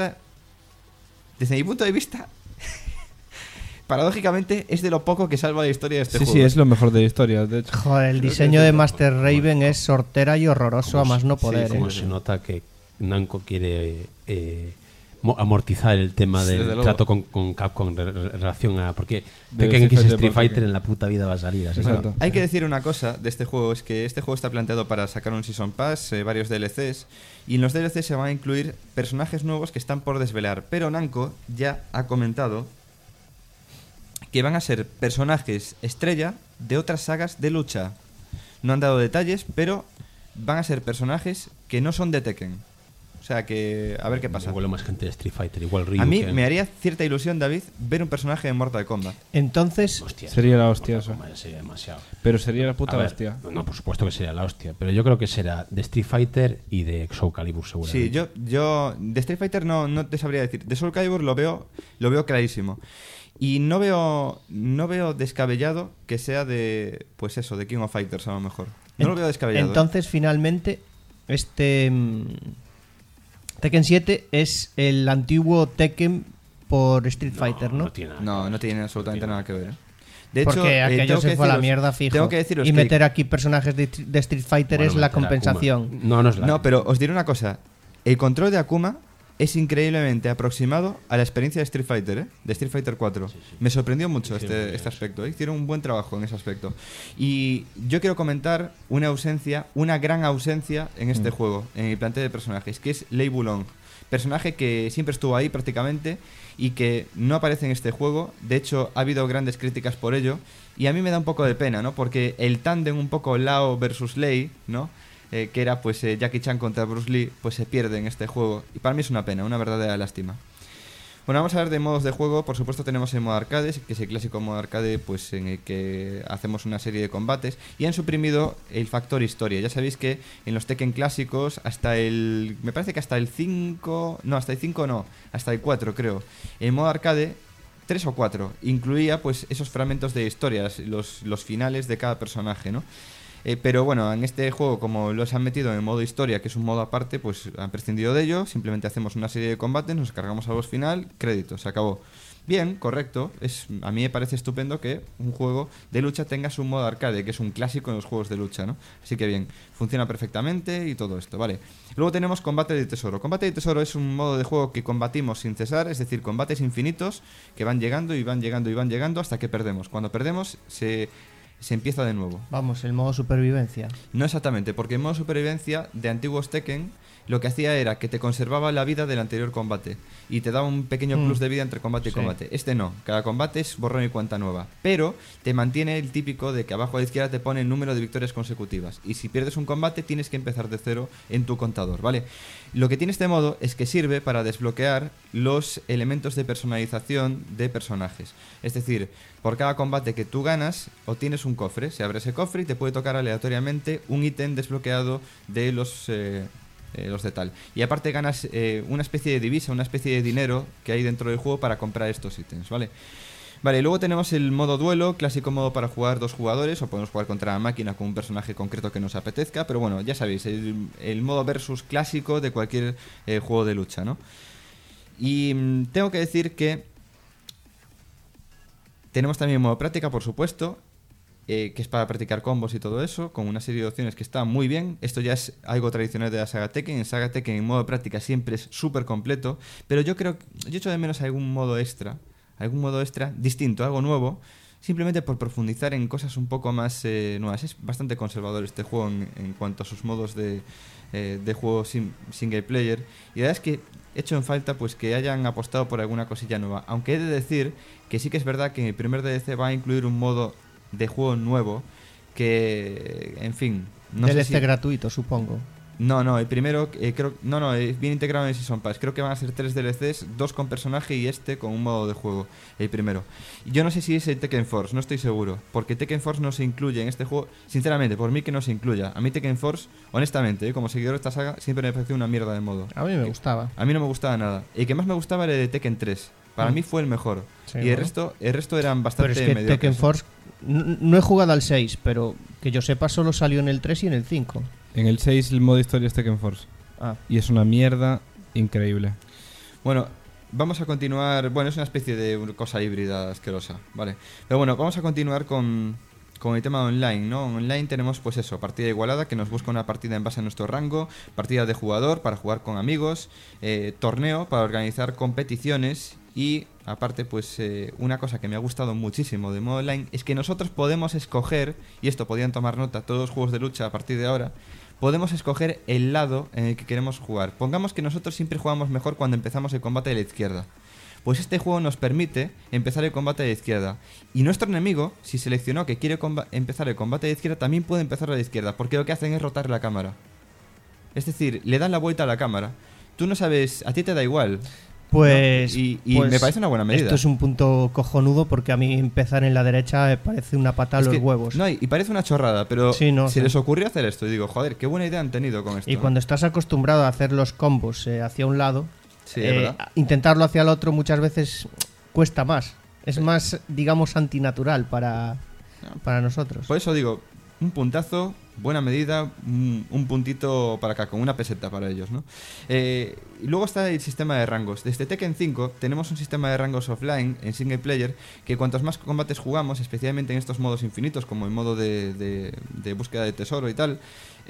vista, paradójicamente es de lo poco que salva la historia de este juego. Sí, es lo mejor de la historia, de hecho. Joder, el diseño de Master Raven es sortera y horroroso a más no poder. Como se nota que Namco quiere amortizar el tema del trato con Capcom en relación a... Porque Tekken X Street Fighter en la puta vida va a salir. Así. Exacto. Hay que decir una cosa de este juego, es que este juego está planteado para sacar un Season Pass, varios DLCs, y en los DLCs se van a incluir personajes nuevos que están por desvelar, pero Namco ya ha comentado que van a ser personajes estrella de otras sagas de lucha. No han dado detalles, pero van a ser personajes que no son de Tekken. O sea que, a ver qué pasa. Igual más gente de Street Fighter, igual Ryu. A mí me haría cierta ilusión, David, ver un personaje de Mortal Kombat. Entonces... Hostia, sería la hostia eso. Sería demasiado. Pero sería la puta hostia. No, por supuesto que sería la hostia. Pero yo creo que será de Street Fighter y de Soul Calibur, seguramente. Sí, yo de Street Fighter no te sabría decir. De Soul Calibur lo veo clarísimo. Y no veo descabellado que sea de, pues eso, de King of Fighters a lo mejor. No lo veo descabellado. Entonces, finalmente, Tekken 7 es el antiguo Tekken por Street Fighter, ¿no? No tiene absolutamente nada que ver. De hecho, porque aquello se fue a la mierda fijo. Tengo que deciros y que meter aquí personajes de Street Fighter es la compensación. No, pero os diré una cosa. El control de Akuma es increíblemente aproximado a la experiencia de Street Fighter, de Street Fighter 4. Me sorprendió mucho este aspecto. Hicieron un buen trabajo en ese aspecto. Y yo quiero comentar una gran ausencia en este juego, en el plantel de personajes, que es Lei Wulong. Personaje que siempre estuvo ahí prácticamente y que no aparece en este juego. De hecho, ha habido grandes críticas por ello. Y a mí me da un poco de pena, ¿no? Porque el tándem un poco Lao versus Lei, ¿no? Que era pues Jackie Chan contra Bruce Lee, pues se pierde en este juego. Y para mí es una pena, una verdadera lástima. Bueno, vamos a hablar de modos de juego. Por supuesto tenemos el modo arcade, que es el clásico modo arcade pues en el que hacemos una serie de combates. Y han suprimido el factor historia. Ya sabéis que en los Tekken clásicos me parece que hasta el 5... No, hasta el 5 no, hasta el 4 creo. El modo arcade, 3 o 4, incluía pues esos fragmentos de historias, los finales de cada personaje, ¿no? Pero bueno, en este juego, como los han metido en el modo historia, que es un modo aparte, pues han prescindido de ello. Simplemente hacemos una serie de combates, nos cargamos a boss final, crédito, se acabó. Bien, correcto. A mí me parece estupendo que un juego de lucha tenga su modo arcade, que es un clásico en los juegos de lucha, ¿no? Así que bien, funciona perfectamente y todo esto, ¿vale? Luego tenemos combate de tesoro. Combate de tesoro es un modo de juego que combatimos sin cesar, es decir, combates infinitos que van llegando y van llegando y van llegando hasta que perdemos. Cuando perdemos, se empieza de nuevo. Vamos, el modo supervivencia. No exactamente, porque el modo supervivencia de antiguos Tekken lo que hacía era que te conservaba la vida del anterior combate y te daba un pequeño plus de vida entre combate y combate. Este no, cada combate es borrón y cuenta nueva, pero te mantiene el típico de que abajo a la izquierda te pone el número de victorias consecutivas y si pierdes un combate tienes que empezar de cero en tu contador, ¿vale? Lo que tiene este modo es que sirve para desbloquear los elementos de personalización de personajes. Es decir, por cada combate que tú ganas, obtienes un cofre. Se abre ese cofre y te puede tocar aleatoriamente un ítem desbloqueado de los de tal. Y aparte ganas una especie de divisa, una especie de dinero que hay dentro del juego para comprar estos ítems, ¿vale? Vale, luego tenemos el modo duelo, clásico modo para jugar 2 jugadores, o podemos jugar contra la máquina con un personaje concreto que nos apetezca, pero bueno, ya sabéis, el modo versus clásico de cualquier juego de lucha, ¿no? Y tengo que decir que tenemos también modo práctica, por supuesto, que es para practicar combos y todo eso, con una serie de opciones que está muy bien. Esto ya es algo tradicional de la saga Tekken. En saga Tekken en modo práctica siempre es súper completo, pero yo echo de menos algún modo extra distinto, algo nuevo, simplemente por profundizar en cosas un poco más nuevas. Es bastante conservador este juego en cuanto a sus modos de juego single player, y la verdad es que echo en falta pues que hayan apostado por alguna cosilla nueva, aunque he de decir que sí que es verdad que en el primer DLC va a incluir un modo de juego nuevo que, en fin, no sé si gratuito, supongo. No, el primero es bien integrado en el Season Pass. Creo que van a ser 3 DLCs, 2 con personaje y este con un modo de juego, el primero. Y yo no sé si es el Tekken Force, no estoy seguro, porque Tekken Force no se incluye en este juego. Sinceramente, por mí que no se incluya. A mí Tekken Force, honestamente, como seguidor de esta saga, siempre me pareció una mierda de modo. A mí me gustaba. A mí no me gustaba nada. El que más me gustaba era el de Tekken 3. Para mí fue el mejor. Sí, y el resto eran bastante mediocres. Pero es que Tekken Force, no he jugado al 6, pero que yo sepa solo salió en el 3 y en el 5. En el 6 el modo historia es Tekken Force. Y es una mierda increíble. Bueno, vamos a continuar. Bueno, es una especie de cosa híbrida asquerosa, ¿vale? Pero bueno, vamos a continuar con el tema online, ¿no? Online tenemos pues eso, partida igualada, que nos busca una partida en base a nuestro rango, partida de jugador para jugar con amigos, torneo para organizar competiciones. Y aparte, pues una cosa que me ha gustado muchísimo de modo online es que nosotros podemos escoger, y esto podían tomar nota todos los juegos de lucha a partir de ahora, podemos escoger el lado en el que queremos jugar. Pongamos que nosotros siempre jugamos mejor cuando empezamos el combate de la izquierda. Pues este juego nos permite empezar el combate de la izquierda. Y nuestro enemigo, si seleccionó que quiere empezar el combate de la izquierda, también puede empezar a la izquierda, porque lo que hacen es rotar la cámara. Es decir, le dan la vuelta a la cámara. Tú no sabes, a ti te da igual. Pues, ¿no? Y pues me parece una buena medida. Esto es un punto cojonudo porque a mí empezar en la derecha me parece una patada a los huevos. No, y parece una chorrada, pero se les ocurrió hacer esto y digo, joder, qué buena idea han tenido con esto. Y cuando estás acostumbrado a hacer los combos hacia un lado, ¿verdad? Intentarlo hacia el otro muchas veces cuesta más. Es más, digamos, antinatural para nosotros. Por eso digo, un puntazo buena medida, un puntito para acá, con una peseta para ellos, ¿no? Y luego está el sistema de rangos. Desde Tekken 5 tenemos un sistema de rangos offline en single player que cuantos más combates jugamos, especialmente en estos modos infinitos, como el modo de búsqueda de tesoro y tal,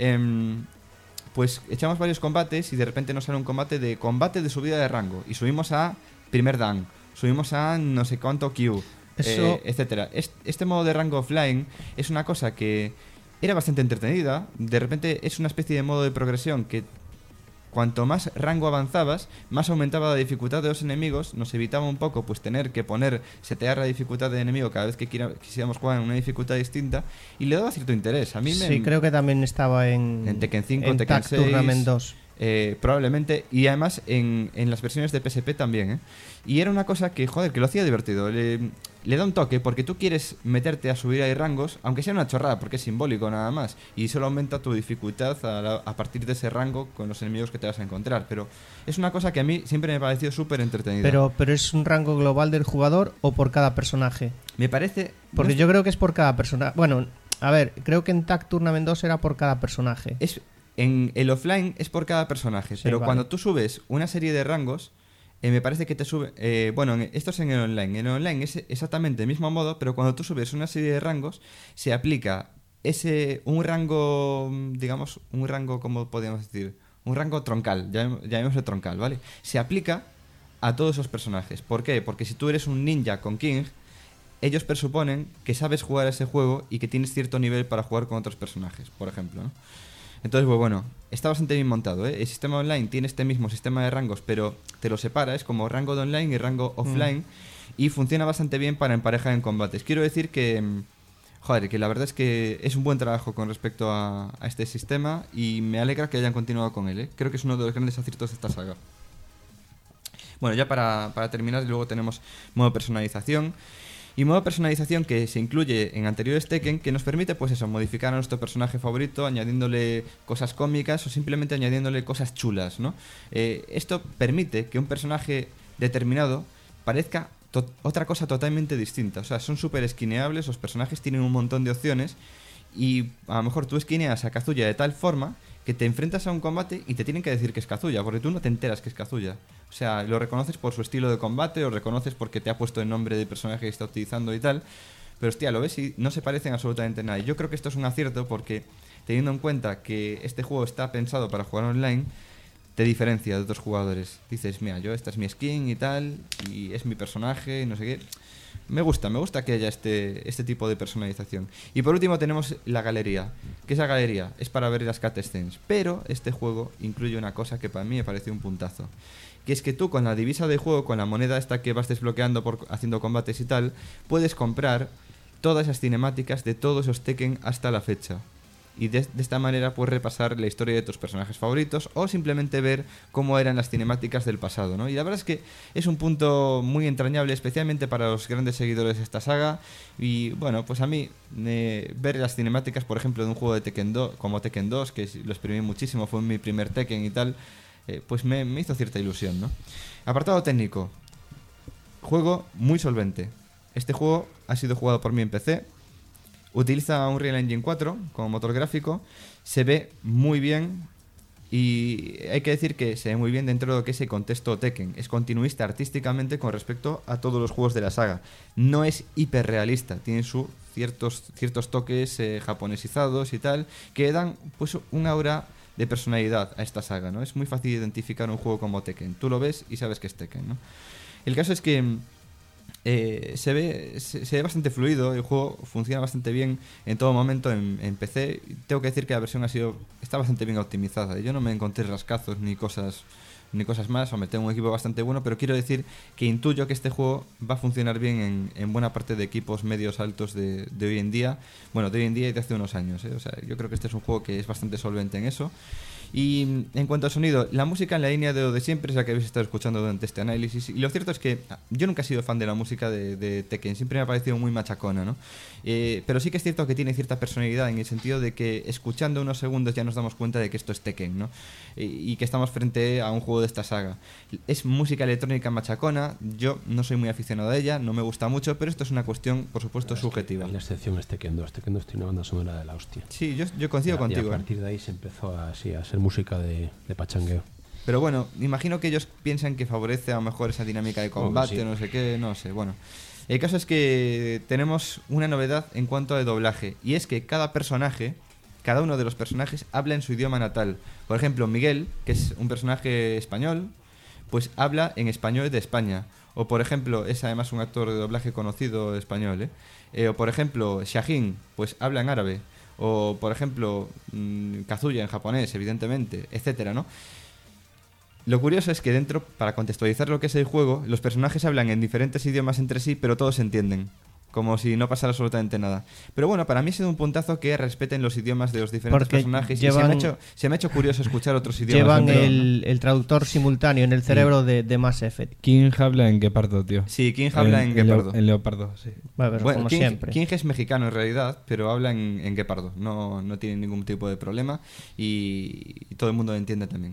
pues echamos varios combates y de repente nos sale un combate de subida de rango y subimos a primer dan, subimos a no sé cuánto Q, etcétera. Este modo de rango offline es una cosa que era bastante entretenida. De repente es una especie de modo de progresión que cuanto más rango avanzabas, más aumentaba la dificultad de los enemigos. Nos evitaba un poco pues tener que setear la dificultad del enemigo cada vez que quisiéramos jugar en una dificultad distinta, y le daba cierto interés. A mí sí, creo que también estaba en Tekken 5, en Tekken Tag 6, Tournament 2. Probablemente, y además en las versiones de PSP también, y era una cosa que, joder, que lo hacía divertido. Le da un toque porque tú quieres meterte a subir ahí rangos, aunque sea una chorrada, porque es simbólico nada más, y solo aumenta tu dificultad a partir de ese rango con los enemigos que te vas a encontrar. Pero es una cosa que a mí siempre me pareció súper entretenida. Pero ¿es un rango global del jugador o por cada personaje? Me parece... Porque yo creo que es por cada personaje. Bueno, a ver, creo que en Tag Tournament 2 era por cada personaje. En el offline es por cada personaje, Sí, pero vale. cuando tú subes una serie de rangos, me parece que te sube... esto es en el online. En el online es exactamente el mismo modo, pero cuando tú subes una serie de rangos, se aplica un rango, digamos, ¿cómo podríamos decir? Un rango troncal, llamémosle troncal, ¿vale? Se aplica a todos esos personajes. ¿Por qué? Porque si tú eres un ninja con King, ellos presuponen que sabes jugar a ese juego y que tienes cierto nivel para jugar con otros personajes, por ejemplo, ¿no? Entonces, pues bueno, está bastante bien montado, ¿eh? El sistema online tiene este mismo sistema de rangos, pero te lo separa, es como rango de online y rango offline, y funciona bastante bien para emparejar en combates. Quiero decir que, joder, que la verdad es que es un buen trabajo con respecto a este sistema, y me alegra que hayan continuado con él, ¿eh? Creo que es uno de los grandes aciertos de esta saga. Bueno, ya para terminar, luego tenemos modo personalización. Y modo personalización que se incluye en anteriores Tekken, que nos permite, pues eso, modificar a nuestro personaje favorito, añadiéndole cosas cómicas o simplemente añadiéndole cosas chulas, ¿no? Esto permite que un personaje determinado parezca otra cosa totalmente distinta. O sea, son súper esquineables, los personajes tienen un montón de opciones, y a lo mejor tú esquineas a Kazuya de tal forma que te enfrentas a un combate y te tienen que decir que es Kazuya, porque tú no te enteras que es Kazuya. O sea, lo reconoces por su estilo de combate, lo reconoces porque te ha puesto el nombre del personaje que está utilizando y tal, pero hostia, lo ves y no se parecen absolutamente nada. Y yo creo que esto es un acierto porque, teniendo en cuenta que este juego está pensado para jugar online, te diferencia de otros jugadores. Dices, mira, esta es mi skin y tal, y es mi personaje, y no sé qué. Me gusta que haya este tipo de personalización. Y por último tenemos la galería. ¿Qué es la galería? Es para ver las cutscenes. Pero este juego incluye una cosa que para mí me parece un puntazo. Que es que tú con la divisa de juego, con la moneda esta que vas desbloqueando haciendo combates y tal, puedes comprar todas esas cinemáticas de todos esos Tekken hasta la fecha. Y de esta manera puedes repasar la historia de tus personajes favoritos o simplemente ver cómo eran las cinemáticas del pasado, ¿no? Y la verdad es que es un punto muy entrañable, especialmente para los grandes seguidores de esta saga. Y bueno, pues a mí ver las cinemáticas, por ejemplo, de un juego de Tekken 2, como Tekken 2, que lo exprimí muchísimo, fue mi primer Tekken y tal, pues me hizo cierta ilusión, ¿no? Apartado técnico. Juego muy solvente. Este juego ha sido jugado por mí en PC. Utiliza Unreal Engine 4 como motor gráfico, se ve muy bien, y hay que decir que se ve muy bien dentro de lo que es el contexto Tekken. Es continuista artísticamente con respecto a todos los juegos de la saga. No es hiperrealista, tiene ciertos toques japonesizados y tal, que dan pues un aura de personalidad a esta saga, ¿no? Es muy fácil identificar un juego como Tekken. Tú lo ves y sabes que es Tekken, ¿no? El caso es que se ve bastante fluido, el juego funciona bastante bien en todo momento en PC. Tengo que decir que la versión está bastante bien optimizada. Yo no me encontré rascazos ni cosas más, o me tengo un equipo bastante bueno, pero quiero decir que intuyo que este juego va a funcionar bien en buena parte de equipos medios altos de hoy en día. Bueno, de hoy en día y de hace unos años, ¿eh? O sea, yo creo que este es un juego que es bastante solvente en eso. Y en cuanto al sonido, la música en la línea de lo de siempre es la que habéis estado escuchando durante este análisis. Y lo cierto es que yo nunca he sido fan de la música de Tekken, siempre me ha parecido muy machacona, ¿no? Pero sí que es cierto que tiene cierta personalidad en el sentido de que escuchando unos segundos ya nos damos cuenta de que esto es Tekken, ¿no? Y que estamos frente a un juego de esta saga. Es música electrónica machacona, yo no soy muy aficionado a ella, no me gusta mucho, pero esto es una cuestión, por supuesto, subjetiva. La excepción es Tekken 2. Tekken 2 tiene una banda sonora de la hostia. Sí, yo coincido contigo. Y a partir de ahí se empezó a ser música de pachangueo. Pero bueno, imagino que ellos piensan que favorece a lo mejor esa dinámica de combate, sí. No sé qué, no sé, bueno. El caso es que tenemos una novedad en cuanto al doblaje, y es que cada uno de los personajes habla en su idioma natal. Por ejemplo, Miguel, que es un personaje español, pues habla en español de España. O por ejemplo, es además un actor de doblaje conocido español, o por ejemplo, Shaheen, pues habla en árabe. O por ejemplo, Kazuya en japonés, evidentemente, etcétera, ¿no? Lo curioso es que dentro, para contextualizar lo que es el juego, los personajes hablan en diferentes idiomas entre sí, pero todos se entienden, como si no pasara absolutamente nada. Pero bueno, para mí ha sido un puntazo que respeten los idiomas de los diferentes personajes. Y se me ha hecho curioso escuchar otros idiomas. Llevan el traductor simultáneo en el cerebro de Mass Effect. King habla en guepardo, tío. Sí, King habla en guepardo. En leopardo, sí. Bueno, como siempre. King es mexicano en realidad, pero habla en guepardo. No tiene ningún tipo de problema y todo el mundo lo entiende también.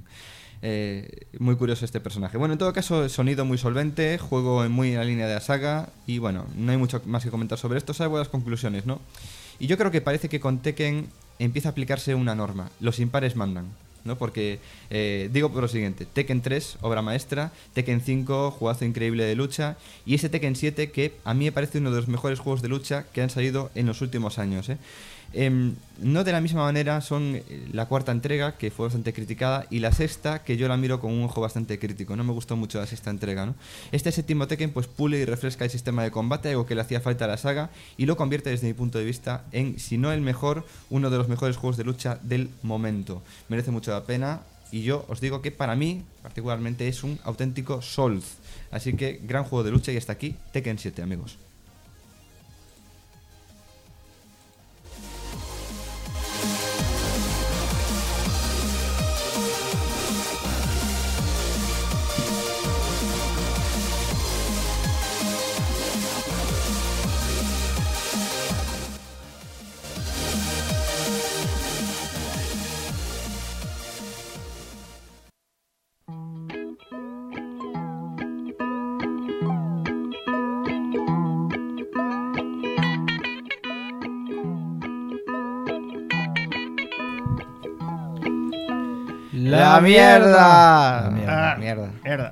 Muy curioso este personaje. Bueno, en todo caso, sonido muy solvente, juego muy en la línea de la saga y bueno, no hay mucho más que comentar sobre esto, salvo las conclusiones, ¿no? Y yo creo que parece que con Tekken empieza a aplicarse una norma, los impares mandan, ¿no? Porque digo por lo siguiente, Tekken 3, obra maestra, Tekken 5, juegazo increíble de lucha, y ese Tekken 7 que a mí me parece uno de los mejores juegos de lucha que han salido en los últimos años, no de la misma manera son la cuarta entrega, que fue bastante criticada, y la sexta, que yo la miro con un ojo bastante crítico. No me gustó mucho la sexta entrega, ¿no? Este séptimo Tekken pues pule y refresca el sistema de combate, algo que le hacía falta a la saga, y lo convierte desde mi punto de vista en, si no el mejor, uno de los mejores juegos de lucha del momento. Merece mucho la pena, y yo os digo que para mí, particularmente, es un auténtico Souls. Así que, gran juego de lucha, y hasta aquí Tekken 7, amigos. ¡La mierda! Mierda.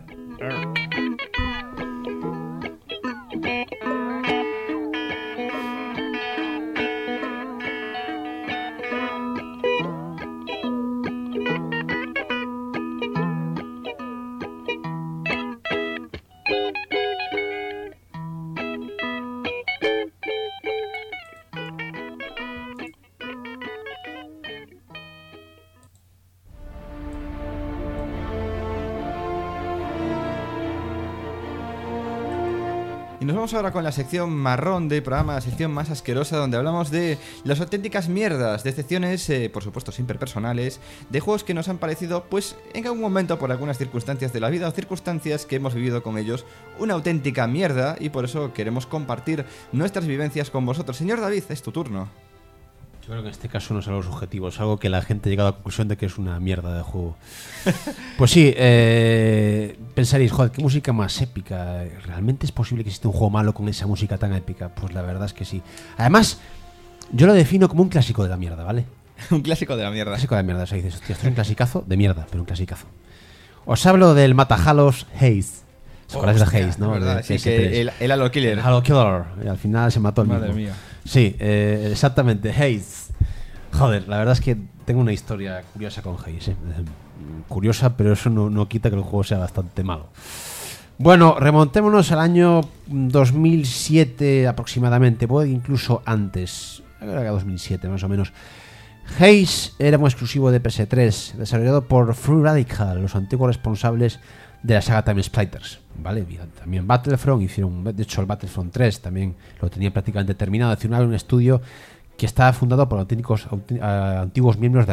Y nos vamos ahora con la sección marrón del programa, la sección más asquerosa, donde hablamos de las auténticas mierdas, decepciones, por supuesto siempre personales, de juegos que nos han parecido, pues en algún momento por algunas circunstancias de la vida o circunstancias que hemos vivido con ellos, una auténtica mierda, y por eso queremos compartir nuestras vivencias con vosotros. Señor David, es tu turno. Yo creo que en este caso no es algo subjetivo, es algo que la gente ha llegado a la conclusión de que es una mierda de juego. Pues sí, pensaréis, joder, qué música más épica. ¿Realmente es posible que exista un juego malo con esa música tan épica? Pues la verdad es que sí. Además, yo lo defino como un clásico de la mierda, ¿vale? Un clásico de la mierda. Clásico de la mierda, o sea, dices, hostia, esto es un clasicazo de mierda, pero un clasicazo. Os hablo del Matajalos Haze. ¿Os acordáis de Haze, no? ¿Verdad? Sí, que el Halo Killer. El Halo Killer. Y al final se mató el mismo. Madre mía. Sí, exactamente, Haze. Joder, la verdad es que tengo una historia curiosa con Haze. Curiosa, pero eso no quita que el juego sea bastante malo. Bueno, remontémonos al año 2007 aproximadamente, puede incluso antes, creo que 2007 más o menos. Haze era un exclusivo de PS3, desarrollado por Free Radical, los antiguos responsables de la saga Time Splitters, ¿vale? También Battlefront, hicieron, de hecho el Battlefront 3 también lo tenía prácticamente terminado, hicieron un estudio que estaba fundado por antiguos miembros de Rare,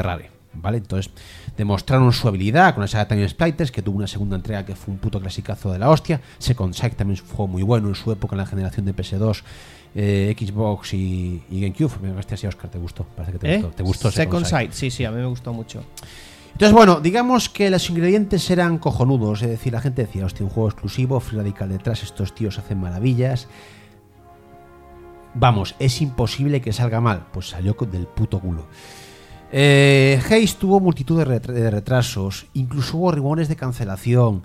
¿vale? Entonces demostraron su habilidad con la saga Time Splitters, que tuvo una segunda entrega que fue un puto clasicazo de la hostia. Second Sight también fue muy bueno en su época en la generación de PS2, Xbox y GameCube. Hostia, sí, Oscar, ¿te gustó? Parece que te gustó. ¿Te gustó Second Sight? Sí, a mí me gustó mucho. Entonces, bueno, digamos que los ingredientes eran cojonudos. Es decir, la gente decía, hostia, un juego exclusivo, Free Radical detrás, estos tíos hacen maravillas. Vamos, es imposible que salga mal. Pues salió del puto culo. Haze tuvo multitud de retrasos, incluso hubo rumores de cancelación.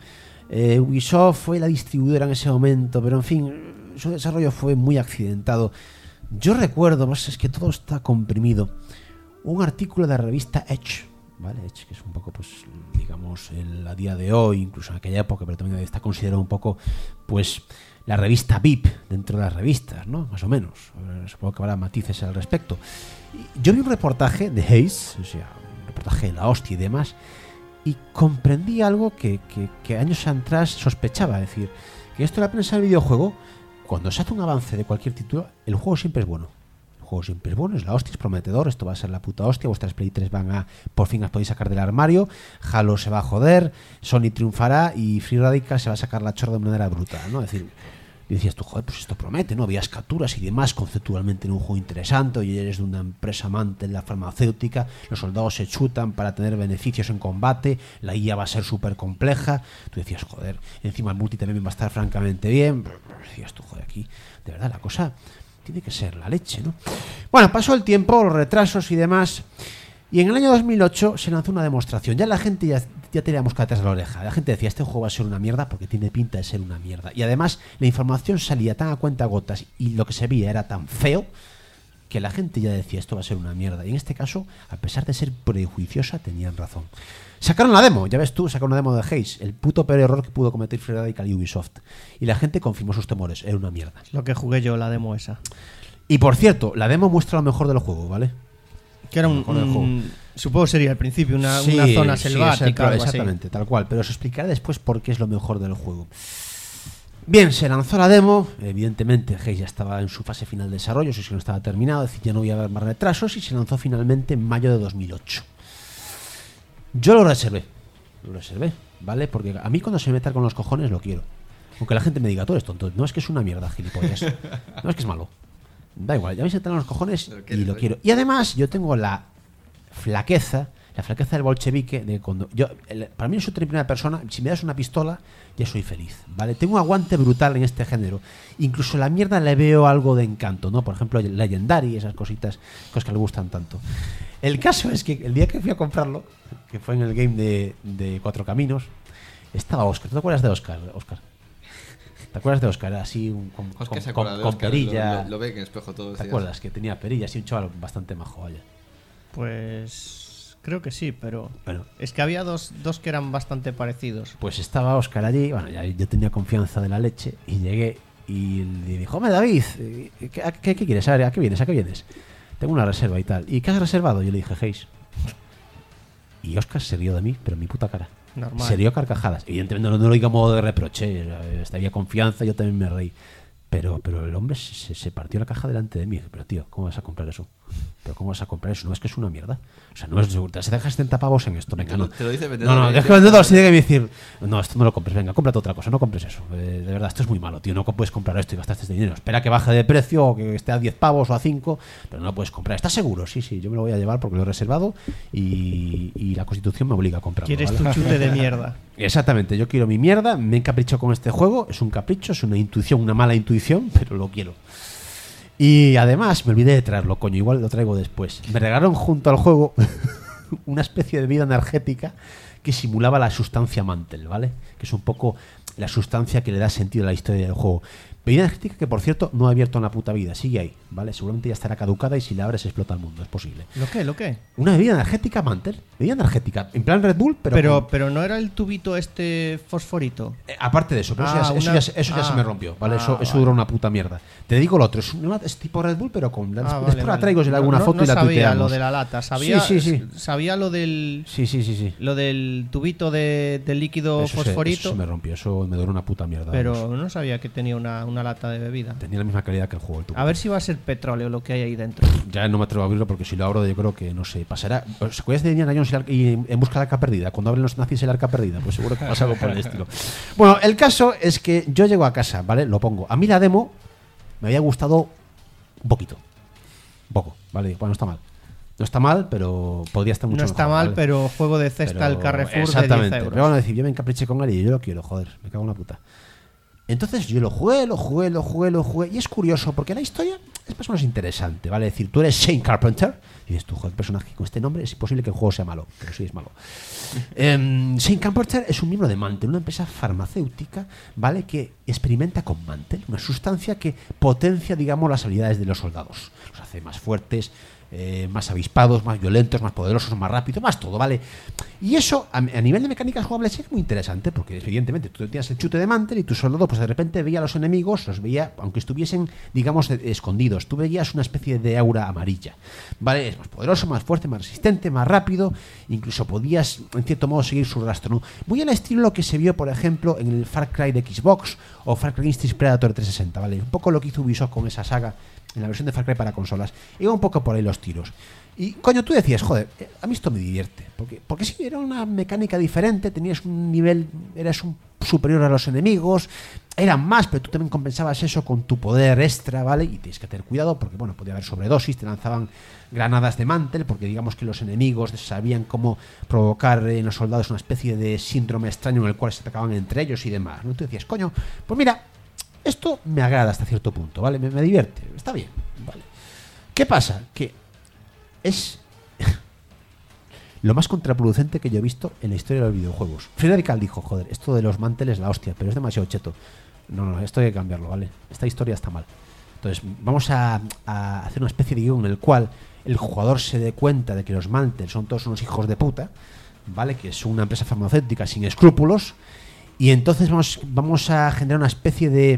Ubisoft fue la distribuidora en ese momento, pero en fin, su desarrollo fue muy accidentado. Yo recuerdo, más es que todo está comprimido, un artículo de la revista Edge, ¿vale? Edge, que es un poco, pues, digamos, a día de hoy, incluso en aquella época, pero también está considerado un poco, pues, la revista VIP dentro de las revistas, ¿no? Más o menos. Supongo que habrá matices al respecto. Yo vi un reportaje de Haze, o sea, un reportaje de la hostia y demás, y comprendí algo que años atrás sospechaba. Es decir, que esto de la prensa del videojuego, cuando se hace un avance de cualquier título, el juego siempre es bueno. El juego siempre es bueno, es la hostia, es prometedor, esto va a ser la puta hostia, vuestras Play 3 van a, por fin las podéis sacar del armario, Halo se va a joder, Sony triunfará y Free Radical se va a sacar la chorra de manera brutal, ¿no? Es decir, y decías tú, joder, pues esto promete, ¿no? Habías capturas y demás conceptualmente en un juego interesante, y eres de una empresa amante en la farmacéutica, los soldados se chutan para tener beneficios en combate, la IA va a ser súper compleja. Tú decías, joder, encima el multi también va a estar francamente bien. Decías tú, joder, aquí, de verdad, la cosa tiene que ser la leche, ¿no? Bueno, pasó el tiempo, los retrasos y demás, y en el año 2008 se lanzó una demostración. Ya la gente ya tenía mosca detrás de la oreja. La gente decía, este juego va a ser una mierda porque tiene pinta de ser una mierda. Y además la información salía tan a cuentagotas y lo que se veía era tan feo que la gente ya decía, esto va a ser una mierda. Y en este caso, a pesar de ser prejuiciosa, tenían razón. Sacaron la demo, ya ves tú, sacaron una demo de Haze, el puto peor error que pudo cometer Free Radical y Ubisoft. Y la gente confirmó sus temores, era una mierda. Lo que jugué yo, la demo esa. Y por cierto, la demo muestra lo mejor del juego, ¿vale? Que era supongo sería al principio una zona selvática. Sí, exactamente, tal cual. Pero os explicaré después por qué es lo mejor del juego. Bien, se lanzó la demo. Evidentemente, Haze ya estaba en su fase final de desarrollo, eso sí que no estaba terminado, es decir, ya no iba a haber más retrasos, y se lanzó finalmente en mayo de 2008. Yo lo reservé, ¿vale? Porque a mí cuando se me meta con los cojones lo quiero. Aunque la gente me diga, tú eres tonto, no es que es una mierda, gilipollas. No es que es malo. Da igual, ya me sentan los cojones y lo quiero. Y además yo tengo la flaqueza del bolchevique de cuando para mí no soy en primera persona, si me das una pistola ya soy feliz, ¿vale? Tengo un aguante brutal en este género. Incluso la mierda le veo algo de encanto, ¿no? Por ejemplo, Legendary, esas cosas que le gustan tanto. El caso es que el día que fui a comprarlo, que fue en el game de Cuatro Caminos, estaba Oscar. ¿Tú te acuerdas de Oscar? ¿Te acuerdas de Oscar? Así con perilla. Lo ve en espejo todo. ¿Te acuerdas? Que tenía perilla, así un chaval bastante majo, vaya. Pues creo que sí, pero bueno, es que había dos que eran bastante parecidos. Pues estaba Oscar allí, bueno, ya yo tenía confianza de la leche y llegué y le dijo, hombre, David, ¿qué quieres? ¿A qué vienes? ¿A qué vienes? Tengo una reserva y tal. ¿Y qué has reservado? Yo le dije, Haze. Y Oscar se rió de mí, pero en mi puta cara. Normal. Se rió carcajadas. Evidentemente no lo digo a modo de reproche, había confianza, yo también me reí. Pero el hombre se partió la caja delante de mí. Pero tío, ¿cómo vas a comprar eso? ¿Pero cómo vas a comprar eso? No es que es una mierda. O sea, no es seguro. Te dejas 70 pavos en esto. Venga, no. Te lo dice vendedor. No, deja vendedor. Si tiene que decir, no, esto no lo compres. Venga, cómprate otra cosa. No compres eso. De verdad, esto es muy malo, tío. No puedes comprar esto y gastaste este dinero. Espera que baje de precio o que esté a 10 pavos o a 5. Pero no lo puedes comprar. ¿Estás seguro? Sí, yo me lo voy a llevar porque lo he reservado y la Constitución me obliga a comprarlo. ¿Quieres ¿vale? tu chute de mierda? Exactamente. Yo quiero mi mierda. Me encapricho con este juego. Es un capricho, es una intuición, una mala intuición, pero lo quiero. Y además me olvidé de traerlo, coño, igual lo traigo después. Me regalaron junto al juego una especie de bebida energética que simulaba la sustancia Mantle, ¿vale? Que es un poco la sustancia que le da sentido a la historia del juego. Bebida energética que, por cierto, no ha abierto en la puta vida, sigue ahí, ¿vale? Seguramente ya estará caducada y si la abres explota el mundo, es posible. ¿Lo qué? Una bebida energética Mantle, bebida energética, en plan Red Bull, pero no era el tubito este fosforito. Aparte de eso, pero eso ya se me rompió, ¿vale? Eso duró una puta mierda. Te digo lo otro, es tipo Red Bull, pero con... después la traigo, si le hago una foto y la tuiteamos. No sabía lo de la lata, sabía lo del... Sí. Lo del tubito de líquido fosforito. Eso se me rompió, eso me duró una puta mierda. Pero no sabía que tenía una una lata de bebida. Tenía la misma calidad que el juego. A ver si va a ser petróleo lo que hay ahí dentro. Ya no me atrevo a abrirlo porque si lo abro yo creo que, no sé, pasará... ¿Os acuerdas de Indiana Jones y En busca de la arca perdida? Cuando abren los nazis el arca perdida, pues seguro que pasa algo por el estilo. Bueno, el caso es que yo llego a casa, ¿vale? Lo pongo. A mí la demo me había gustado un poquito. Un poco, ¿vale? Bueno, no está mal. No está mal, pero podría estar mucho mejor. No está mal, ¿vale? pero juego de cesta al Carrefour exactamente, de 10 euros. Pero van a decir, yo me encapriché con él y yo lo quiero, joder, me cago en la puta. Entonces yo lo jugué. Y es curioso porque la historia es más o menos interesante, ¿vale? Es decir, tú eres Shane Carpenter y dices tú, joder, el personaje con este nombre es imposible que el juego sea malo, pero sí es malo. Shane Carpenter es un miembro de Mantle, una empresa farmacéutica, ¿vale? Que experimenta con Mantle, una sustancia que potencia, digamos, las habilidades de los soldados. Los hace más fuertes, más avispados, más violentos, más poderosos, más rápidos, más todo, ¿vale? Y eso, a nivel de mecánicas jugables, es muy interesante, porque evidentemente tú tenías el chute de Mantle y tu soldado, pues de repente veía a los enemigos, los veía, aunque estuviesen, digamos, escondidos, tú veías una especie de aura amarilla, ¿vale? Es más poderoso, más fuerte, más resistente, más rápido, incluso podías, en cierto modo, seguir su rastro, ¿no? Muy al estilo lo que se vio, por ejemplo, en el Far Cry de Xbox o Far Cry Instinct Predator 360, ¿vale? Un poco lo que hizo Ubisoft con esa saga en la versión de Far Cry para consolas. Iba un poco por ahí los tiros. Y coño, tú decías, joder, a mí esto me divierte. Porque sí, era una mecánica diferente, tenías un nivel, eras un superior a los enemigos, eran más, pero tú también compensabas eso con tu poder extra, ¿vale? Y tienes que tener cuidado porque, bueno, podía haber sobredosis, te lanzaban granadas de Mantle, porque digamos que los enemigos sabían cómo provocar en los soldados una especie de síndrome extraño en el cual se atacaban entre ellos y demás, ¿no? Tú decías, coño, pues mira, esto me agrada hasta cierto punto, ¿vale? Me divierte, está bien, ¿vale? ¿Qué pasa? Que es lo más contraproducente que yo he visto en la historia de los videojuegos. Free Radical dijo, joder, esto de los Mantle es la hostia, pero es demasiado cheto. No, esto hay que cambiarlo, ¿vale? Esta historia está mal. Entonces, vamos a hacer una especie de guión en el cual el jugador se dé cuenta de que los Mantle son todos unos hijos de puta, ¿vale? Que es una empresa farmacéutica sin escrúpulos, y entonces vamos a generar una especie de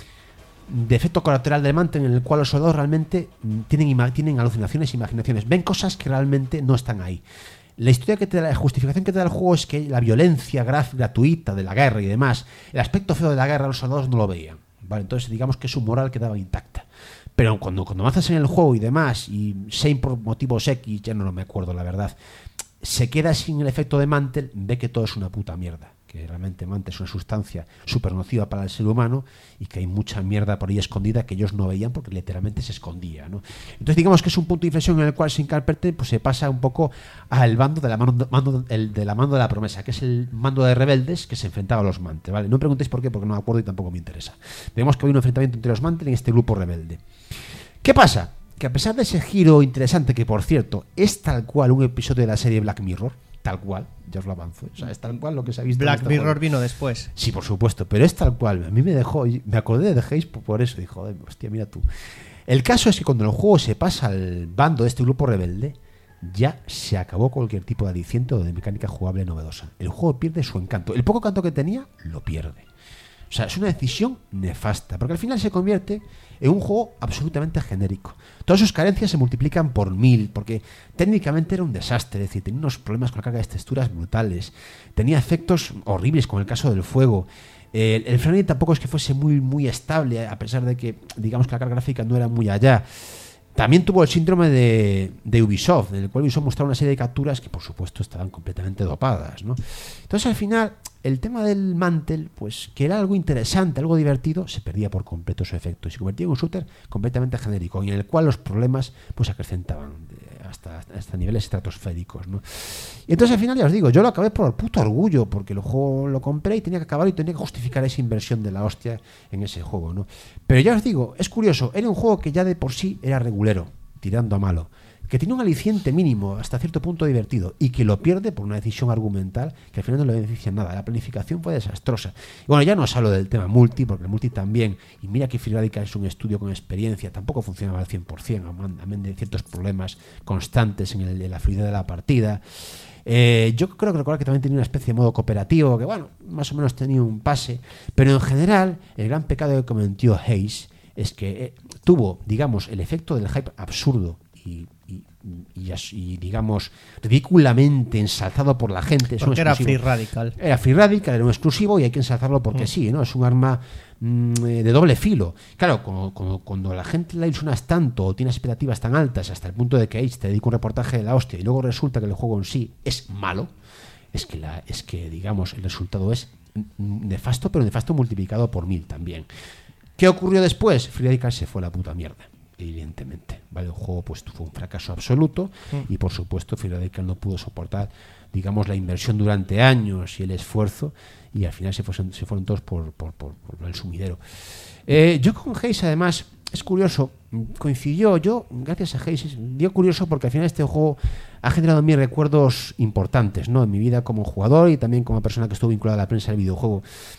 efecto colateral del Mantle en el cual los soldados realmente tienen alucinaciones, imaginaciones, ven cosas que realmente no están ahí. La historia que te da, la justificación que te da el juego es que la violencia gratuita de la guerra y demás, el aspecto feo de la guerra, los soldados no lo veían, ¿vale? Entonces digamos que su moral quedaba intacta. Pero cuando avanzas en el juego y demás, y Shane por motivos X, ya no me acuerdo la verdad, se queda sin el efecto de Mantle, ve que todo es una puta mierda, que realmente Mantle es una sustancia súper nociva para el ser humano y que hay mucha mierda por ahí escondida que ellos no veían porque literalmente se escondía, ¿no? Entonces digamos que es un punto de inflexión en el cual Shane Carpenter pues se pasa un poco al bando de la mano de la promesa, que es el mando de rebeldes que se enfrentaba a los Mantle, ¿vale? No me preguntéis por qué, porque no me acuerdo y tampoco me interesa. Vemos que hay un enfrentamiento entre los Mantle y este grupo rebelde. ¿Qué pasa? Que a pesar de ese giro interesante, que por cierto es tal cual un episodio de la serie Black Mirror, tal cual, ya os lo avanzo, o sea, es tal cual lo que se ha visto. Black Mirror vino después. Sí, por supuesto, pero es tal cual. A mí me dejó, me acordé de The Haze por eso, dijo, joder, hostia, mira tú. El caso es que cuando el juego se pasa al bando de este grupo rebelde, ya se acabó cualquier tipo de aliciente o de mecánica jugable novedosa. El juego pierde su encanto. El poco encanto que tenía, lo pierde. O sea, es una decisión nefasta, porque al final se convierte en un juego absolutamente genérico. Todas sus carencias se multiplican por 1000, porque técnicamente era un desastre, es decir, tenía unos problemas con la carga de texturas brutales, tenía efectos horribles con el caso del fuego. El frame rate tampoco es que fuese muy estable, a pesar de que, digamos, que la carga gráfica no era muy allá. También tuvo el síndrome de Ubisoft, en el cual Ubisoft mostraba una serie de capturas que, por supuesto, estaban completamente dopadas, ¿no? Entonces, al final, el tema del Mantle, pues que era algo interesante, algo divertido, se perdía por completo su efecto y se convertía en un shooter completamente genérico, en el cual los problemas pues acrecentaban hasta niveles estratosféricos, ¿no? Y entonces al final, ya os digo, yo lo acabé por el puto orgullo, porque el juego lo compré y tenía que acabar y tenía que justificar esa inversión de la hostia en ese juego, ¿no? Pero ya os digo, es curioso, era un juego que ya de por sí era regulero, tirando a malo, que tiene un aliciente mínimo hasta cierto punto divertido y que lo pierde por una decisión argumental que al final no le beneficia en nada. La planificación fue desastrosa. Y bueno, ya no os hablo del tema multi, porque el multi también, y mira que Free Radical es un estudio con experiencia, tampoco funcionaba al 100%, amén de ciertos problemas constantes en la fluidez de la partida. Yo creo que recordar que también tenía una especie de modo cooperativo, que bueno, más o menos tenía un pase, pero en general el gran pecado que cometió Haze es que tuvo, digamos, el efecto del hype absurdo y digamos ridículamente ensalzado por la gente. Porque era Free Radical. Era Free Radical, era un exclusivo y hay que ensalzarlo porque sí, ¿no? Es un arma de doble filo. Claro, cuando la gente la ilusionas tanto o tiene expectativas tan altas hasta el punto de que te dedica un reportaje de la hostia y luego resulta que el juego en sí es malo, es que digamos, el resultado es nefasto, pero nefasto multiplicado por 1000 también. ¿Qué ocurrió después? Free Radical se fue a la puta mierda, evidentemente, ¿vale? El juego pues fue un fracaso absoluto y por supuesto Free Radical no pudo soportar, digamos, la inversión durante años y el esfuerzo, y al final se fueron todos por el sumidero. Yo con Haze, además, es curioso, coincidió, yo, gracias a Haze, dio curioso porque al final este juego ha generado en mí recuerdos importantes, ¿no? En mi vida como jugador y también como persona que estuvo vinculada a la prensa del videojuego.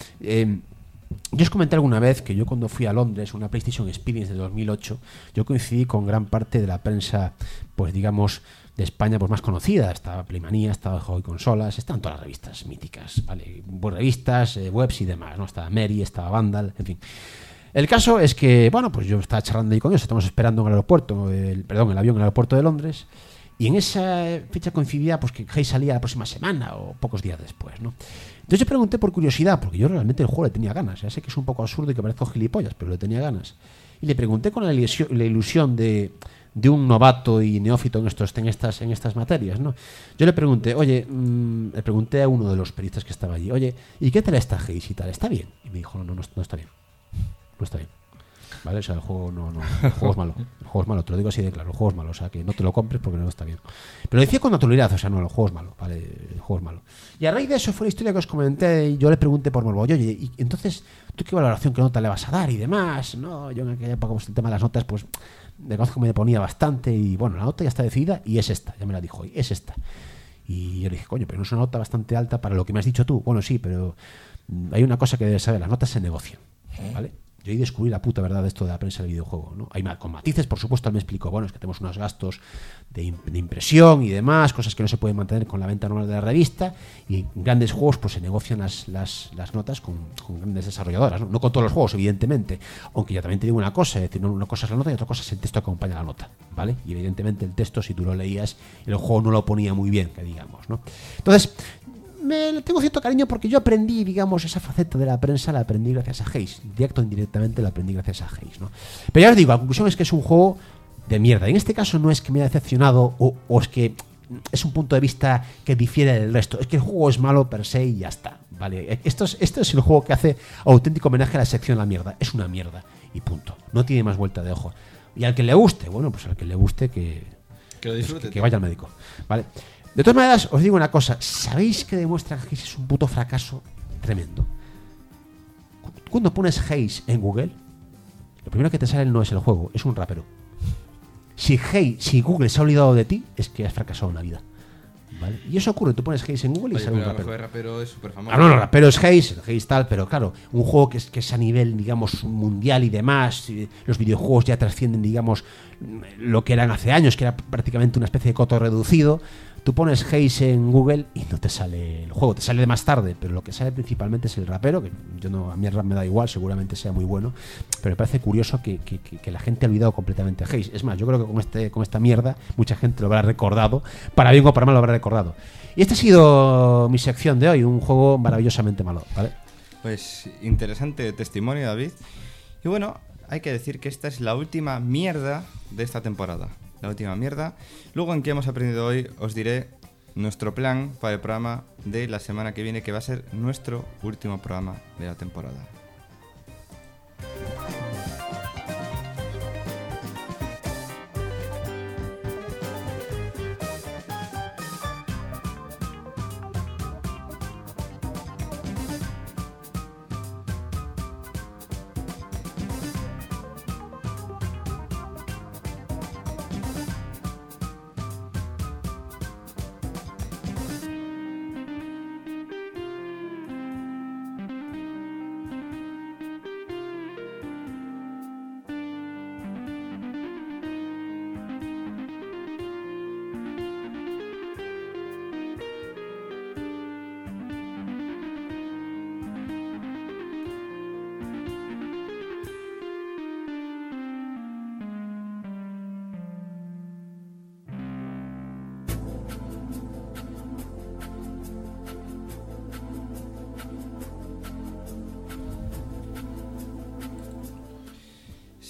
Yo os comenté alguna vez que yo cuando fui a Londres, una PlayStation Experience de 2008, yo coincidí con gran parte de la prensa, pues digamos, de España pues más conocida. Estaba Playmanía, estaba Juego y Consolas, estaban todas las revistas míticas, ¿vale? Buenas revistas, webs y demás, ¿no? Estaba Mary, estaba Vandal, en fin. El caso es que, bueno, pues yo estaba charlando ahí con ellos, estamos esperando en el aeropuerto, el avión en el aeropuerto de Londres, y en esa fecha coincidía pues que Haze salía la próxima semana o pocos días después, ¿no? Entonces yo pregunté por curiosidad, porque yo realmente el juego le tenía ganas. Ya sé que es un poco absurdo y que parezco gilipollas, pero le tenía ganas. Y le pregunté con la ilusión de un novato y neófito en estas materias, ¿no? Yo le pregunté, le pregunté a uno de los periodistas que estaba allí, oye, ¿y qué tal está Haze y tal? ¿Está bien? Y me dijo, no está bien. No está bien. ¿Vale? O sea, el juego el juego es malo. El juego es malo, te lo digo así de claro, el juego es malo. O sea, que no te lo compres porque no está bien. Pero lo decía con naturalidad, o sea, no, el juego es malo, ¿vale? El juego es malo. Y a raíz de eso fue la historia que os comenté y yo le pregunté por morbo, oye, y entonces, ¿tú qué valoración, qué nota le vas a dar y demás? No, yo en aquella época, pues el tema de las notas, pues, de conozco que me ponía bastante y bueno, la nota ya está decidida y es esta, ya me la dijo hoy, es esta. Y yo le dije, coño, pero no es una nota bastante alta para lo que me has dicho tú. Bueno, sí, pero hay una cosa que debes saber, las notas se negocian, ¿vale? Yo ahí descubrí la puta verdad de esto de la prensa del videojuego, ¿no? Hay con matices, por supuesto. Él me explicó, bueno, es que tenemos unos gastos de impresión y demás, cosas que no se pueden mantener con la venta normal de la revista, y en grandes juegos pues se negocian las notas con grandes desarrolladoras, ¿no? No con todos los juegos, evidentemente, aunque ya también te digo una cosa, es decir, una cosa es la nota y otra cosa es el texto que acompaña la nota, ¿vale? Y evidentemente el texto, si tú lo leías, el juego no lo ponía muy bien, que digamos, ¿no? Entonces, le tengo cierto cariño porque yo aprendí, digamos, esa faceta de la prensa la aprendí gracias a Haze. Directo o indirectamente la aprendí gracias a Haze, ¿no? Pero ya os digo, la conclusión es que es un juego de mierda. En este caso no es que me haya decepcionado o es que es un punto de vista que difiere del resto. Es que el juego es malo per se y ya está, ¿vale? Esto es el juego que hace auténtico homenaje a la sección La Mierda. Es una mierda y punto. No tiene más vuelta de ojo. Y al que le guste, bueno, pues al que le guste que lo disfrute. Que vaya al médico, ¿vale? De todas maneras, os digo una cosa. ¿Sabéis que demuestra que Haze es un puto fracaso tremendo? Cuando pones Haze en Google, lo primero que te sale no es el juego, es un rapero. Si Google se ha olvidado de ti, es que has fracasado en la vida, ¿vale? Y eso ocurre, tú pones Haze en Google y sale un rapero. El rapero es súper famoso. No, rapero es Haze tal, pero claro, un juego que es a nivel, digamos, mundial y demás. Los videojuegos ya trascienden, digamos, lo que eran hace años, que era prácticamente una especie de coto reducido. Tú pones Haze en Google y no te sale el juego, te sale de más tarde, pero lo que sale principalmente es el rapero, que a mí el rap me da igual, seguramente sea muy bueno, pero me parece curioso que la gente ha olvidado completamente a Haze. Es más, yo creo que con esta mierda mucha gente lo habrá recordado, para bien o para mal lo habrá recordado. Y esta ha sido mi sección de hoy, un juego maravillosamente malo, ¿vale? Pues interesante testimonio, David. Y bueno, hay que decir que esta es la última mierda de esta temporada. La última mierda. Luego, en qué hemos aprendido hoy, os diré nuestro plan para el programa de la semana que viene, que va a ser nuestro último programa de la temporada.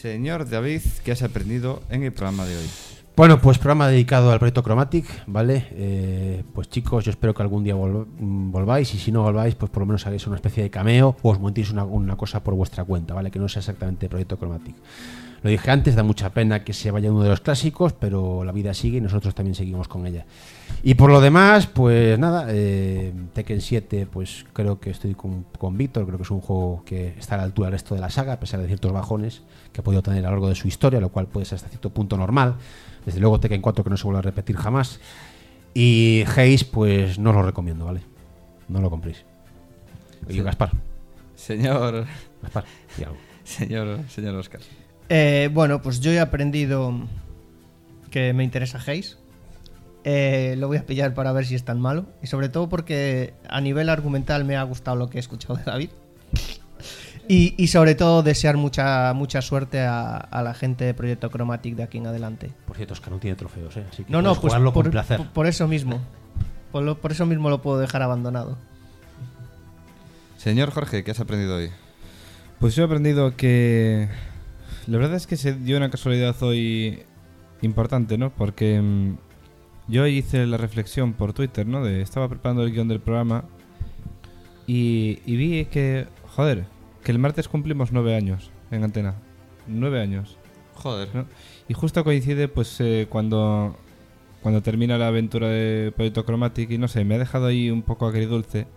Señor David, ¿qué has aprendido en el programa de hoy? Bueno, pues programa dedicado al proyecto Chromatic, ¿vale? Pues chicos, yo espero que algún día volváis, y si no volváis, pues por lo menos hagáis una especie de cameo o os montéis una cosa por vuestra cuenta, ¿vale? Que no sea exactamente proyecto Chromatic. Lo dije antes, da mucha pena que se vaya uno de los clásicos, pero la vida sigue y nosotros también seguimos con ella. Y por lo demás, pues nada, Tekken 7, pues creo que estoy con Víctor, creo que es un juego que está a la altura del resto de la saga, a pesar de ciertos bajones que ha podido tener a lo largo de su historia, lo cual puede ser hasta cierto punto normal. Desde luego Tekken 4 que no se vuelve a repetir jamás. Y Haze, pues no os lo recomiendo, ¿vale? No lo compréis. Oye, Gaspar. Señor... Gaspar, di algo. Señor Oscar. Bueno, pues yo he aprendido que me interesa Haze. Lo voy a pillar para ver si es tan malo. Y sobre todo porque a nivel argumental me ha gustado lo que he escuchado de David. Y sobre todo desear mucha suerte a la gente de Proyecto Chromatic de aquí en adelante. Por cierto, es que no tiene trofeos, así que no, puedes pues jugarlo con placer. Por eso mismo. Por eso mismo lo puedo dejar abandonado. Señor Jorge, ¿qué has aprendido hoy? Pues yo he aprendido que... La verdad es que se dio una casualidad hoy importante, ¿no? Porque yo hice la reflexión por Twitter, ¿no? Estaba preparando el guión del programa y vi que, joder, que el martes cumplimos 9 años en Antena. 9 años. Joder. ¿No? Y justo coincide, pues, cuando termina la aventura de Proyecto Chromatic y no sé, me ha dejado ahí un poco agridulce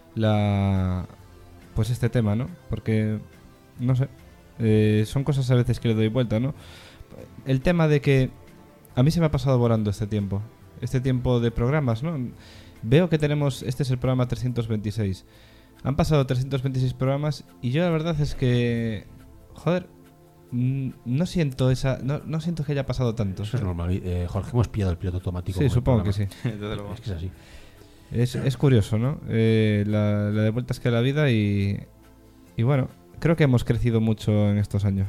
pues este tema, ¿no? Porque, no sé, son cosas a veces que le doy vuelta, ¿no? El tema de que a mí se me ha pasado volando este tiempo de programas, ¿no? Veo que este es el programa 326. Han pasado 326 programas y yo la verdad es que, joder, no siento que haya pasado tanto. Eso es normal, Jorge, hemos pillado el piloto automático. Sí, supongo que sí. Es que es así. Es curioso, ¿no? La de vueltas que da la vida y bueno, creo que hemos crecido mucho en estos años.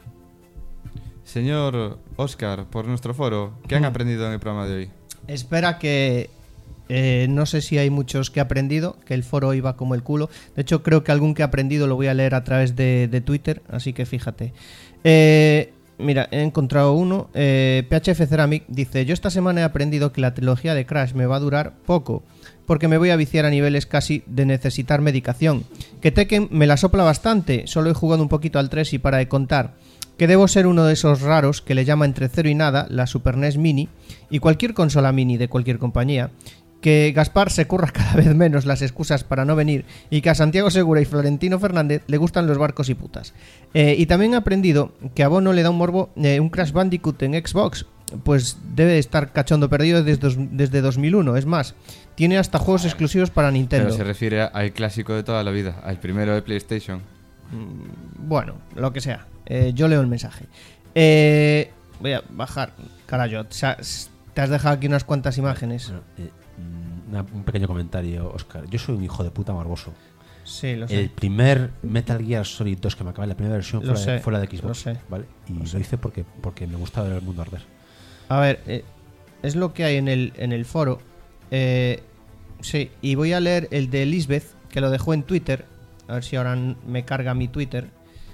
Señor Oscar, por nuestro foro, ¿qué han aprendido en el programa de hoy? Espera que... no sé si hay muchos que he aprendido, que el foro iba como el culo. De hecho, creo que algún que he aprendido lo voy a leer a través de Twitter, así que fíjate. Mira, he encontrado uno. PHF Ceramic dice: yo esta semana he aprendido que la trilogía de Crash me va a durar poco, porque me voy a viciar a niveles casi de necesitar medicación. Que Tekken me la sopla bastante, solo he jugado un poquito al 3 y para de contar. Que debo ser uno de esos raros que le llama entre 0 y nada la Super NES Mini y cualquier consola mini de cualquier compañía. Que Gaspar se curra cada vez menos las excusas para no venir y que a Santiago Segura y Florentino Fernández le gustan los barcos y putas. Y también he aprendido que a Bono le da un morbo un Crash Bandicoot en Xbox, pues debe estar cachondo perdido desde 2001. Es más, tiene hasta juegos exclusivos para Nintendo. Pero se refiere al clásico de toda la vida, al primero de PlayStation. Bueno, lo que sea. Yo leo el mensaje. Voy a bajar. Carajo, te has dejado aquí unas cuantas imágenes. Un pequeño comentario, Oscar. Yo soy un hijo de puta morboso. Sí, lo sé. El primer Metal Gear Solid 2 que me acabé, la primera versión fue la de Xbox. Lo sé. ¿Vale? Y lo hice porque me gustaba ver el mundo arder. A ver, es lo que hay en el foro. Sí, y voy a leer el de Lisbeth, que lo dejó en Twitter. A ver si ahora me carga mi Twitter.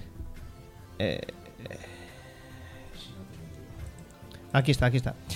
Aquí está.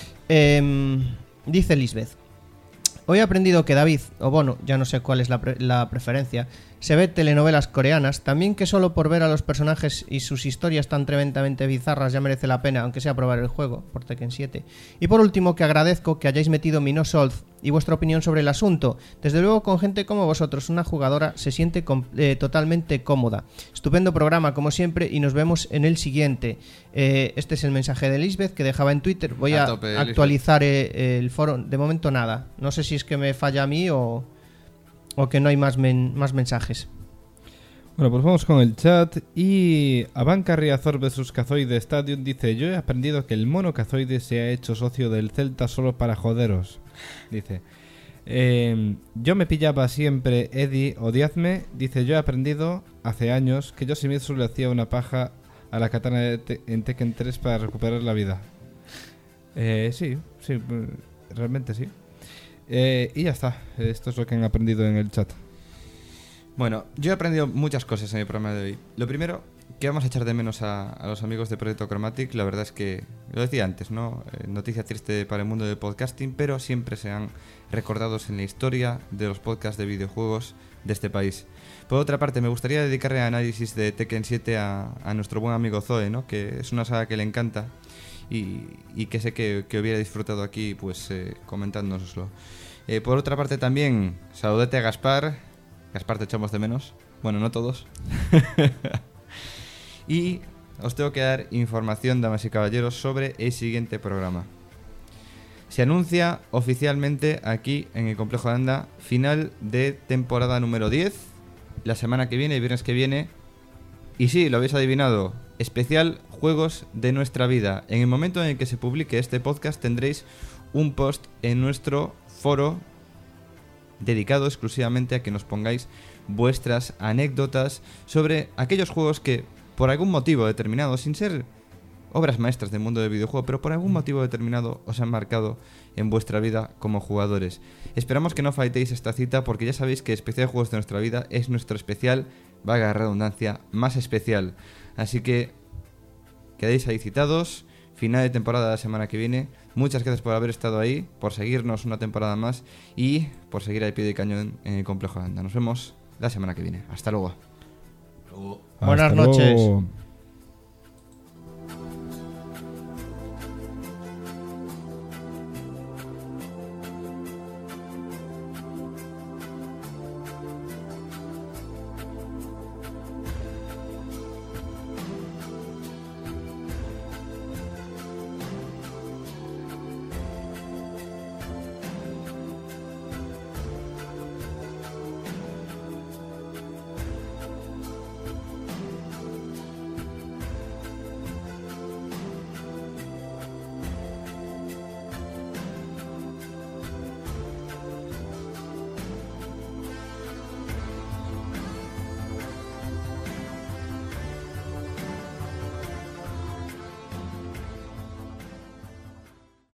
Dice Lisbeth: hoy he aprendido que David, o Bono, ya no sé cuál es la preferencia, se ve telenovelas coreanas, también que solo por ver a los personajes y sus historias tan tremendamente bizarras ya merece la pena, aunque sea probar el juego, por Tekken 7. Y por último, que agradezco que hayáis metido mi No Solve y vuestra opinión sobre el asunto. Desde luego, con gente como vosotros, una jugadora se siente totalmente cómoda. Estupendo programa, como siempre, y nos vemos en el siguiente. Este es el mensaje de Lisbeth que dejaba en Twitter. Voy a actualizar el foro. De momento nada. No sé si es que me falla a mí o que no hay más mensajes. Bueno, pues vamos con el chat. Y Abanca Riazor vs Cazoide Stadium dice: yo he aprendido que el mono Cazoide se ha hecho socio del Celta solo para joderos. Dice: yo me pillaba siempre Eddie, odiadme. Dice: yo he aprendido hace años que Yoshimitsu le hacía una paja a la katana en Tekken 3 para recuperar la vida. Sí, realmente sí. Y ya está. Esto es lo que han aprendido en el chat. Bueno, yo he aprendido muchas cosas en el programa de hoy. Lo primero que vamos a echar de menos a los amigos de Proyecto Chromatic. La verdad es que, lo decía antes, ¿no? Noticia triste para el mundo del podcasting, pero siempre serán recordados en la historia de los podcasts de videojuegos de este país. Por otra parte, me gustaría dedicarle a análisis de Tekken 7 a nuestro buen amigo Zoe, ¿no? Que es una saga que le encanta y que sé que hubiera disfrutado aquí, pues comentándonoslo. Por otra parte también, saludete a Gaspar. Gaspar, te echamos de menos. Bueno, no todos. Y os tengo que dar información, damas y caballeros, sobre el siguiente programa. Se anuncia oficialmente aquí en el Complejo Landa final de temporada número 10, la semana que viene, el viernes que viene. Y sí, lo habéis adivinado, especial Juegos de nuestra vida. En el momento en el que se publique este podcast tendréis un post en nuestro foro dedicado exclusivamente a que nos pongáis vuestras anécdotas sobre aquellos juegos que por algún motivo determinado, sin ser obras maestras del mundo del videojuego, pero por algún motivo determinado os han marcado en vuestra vida como jugadores. Esperamos que no faltéis esta cita, porque ya sabéis que Especial Juegos de nuestra vida es nuestro especial, valga la redundancia, más especial. Así que quedéis ahí citados. Final de temporada la semana que viene. Muchas gracias por haber estado ahí, por seguirnos una temporada más y por seguir al pie de cañón en el Complejo Landa. Nos vemos la semana que viene. Hasta luego. Buenas noches.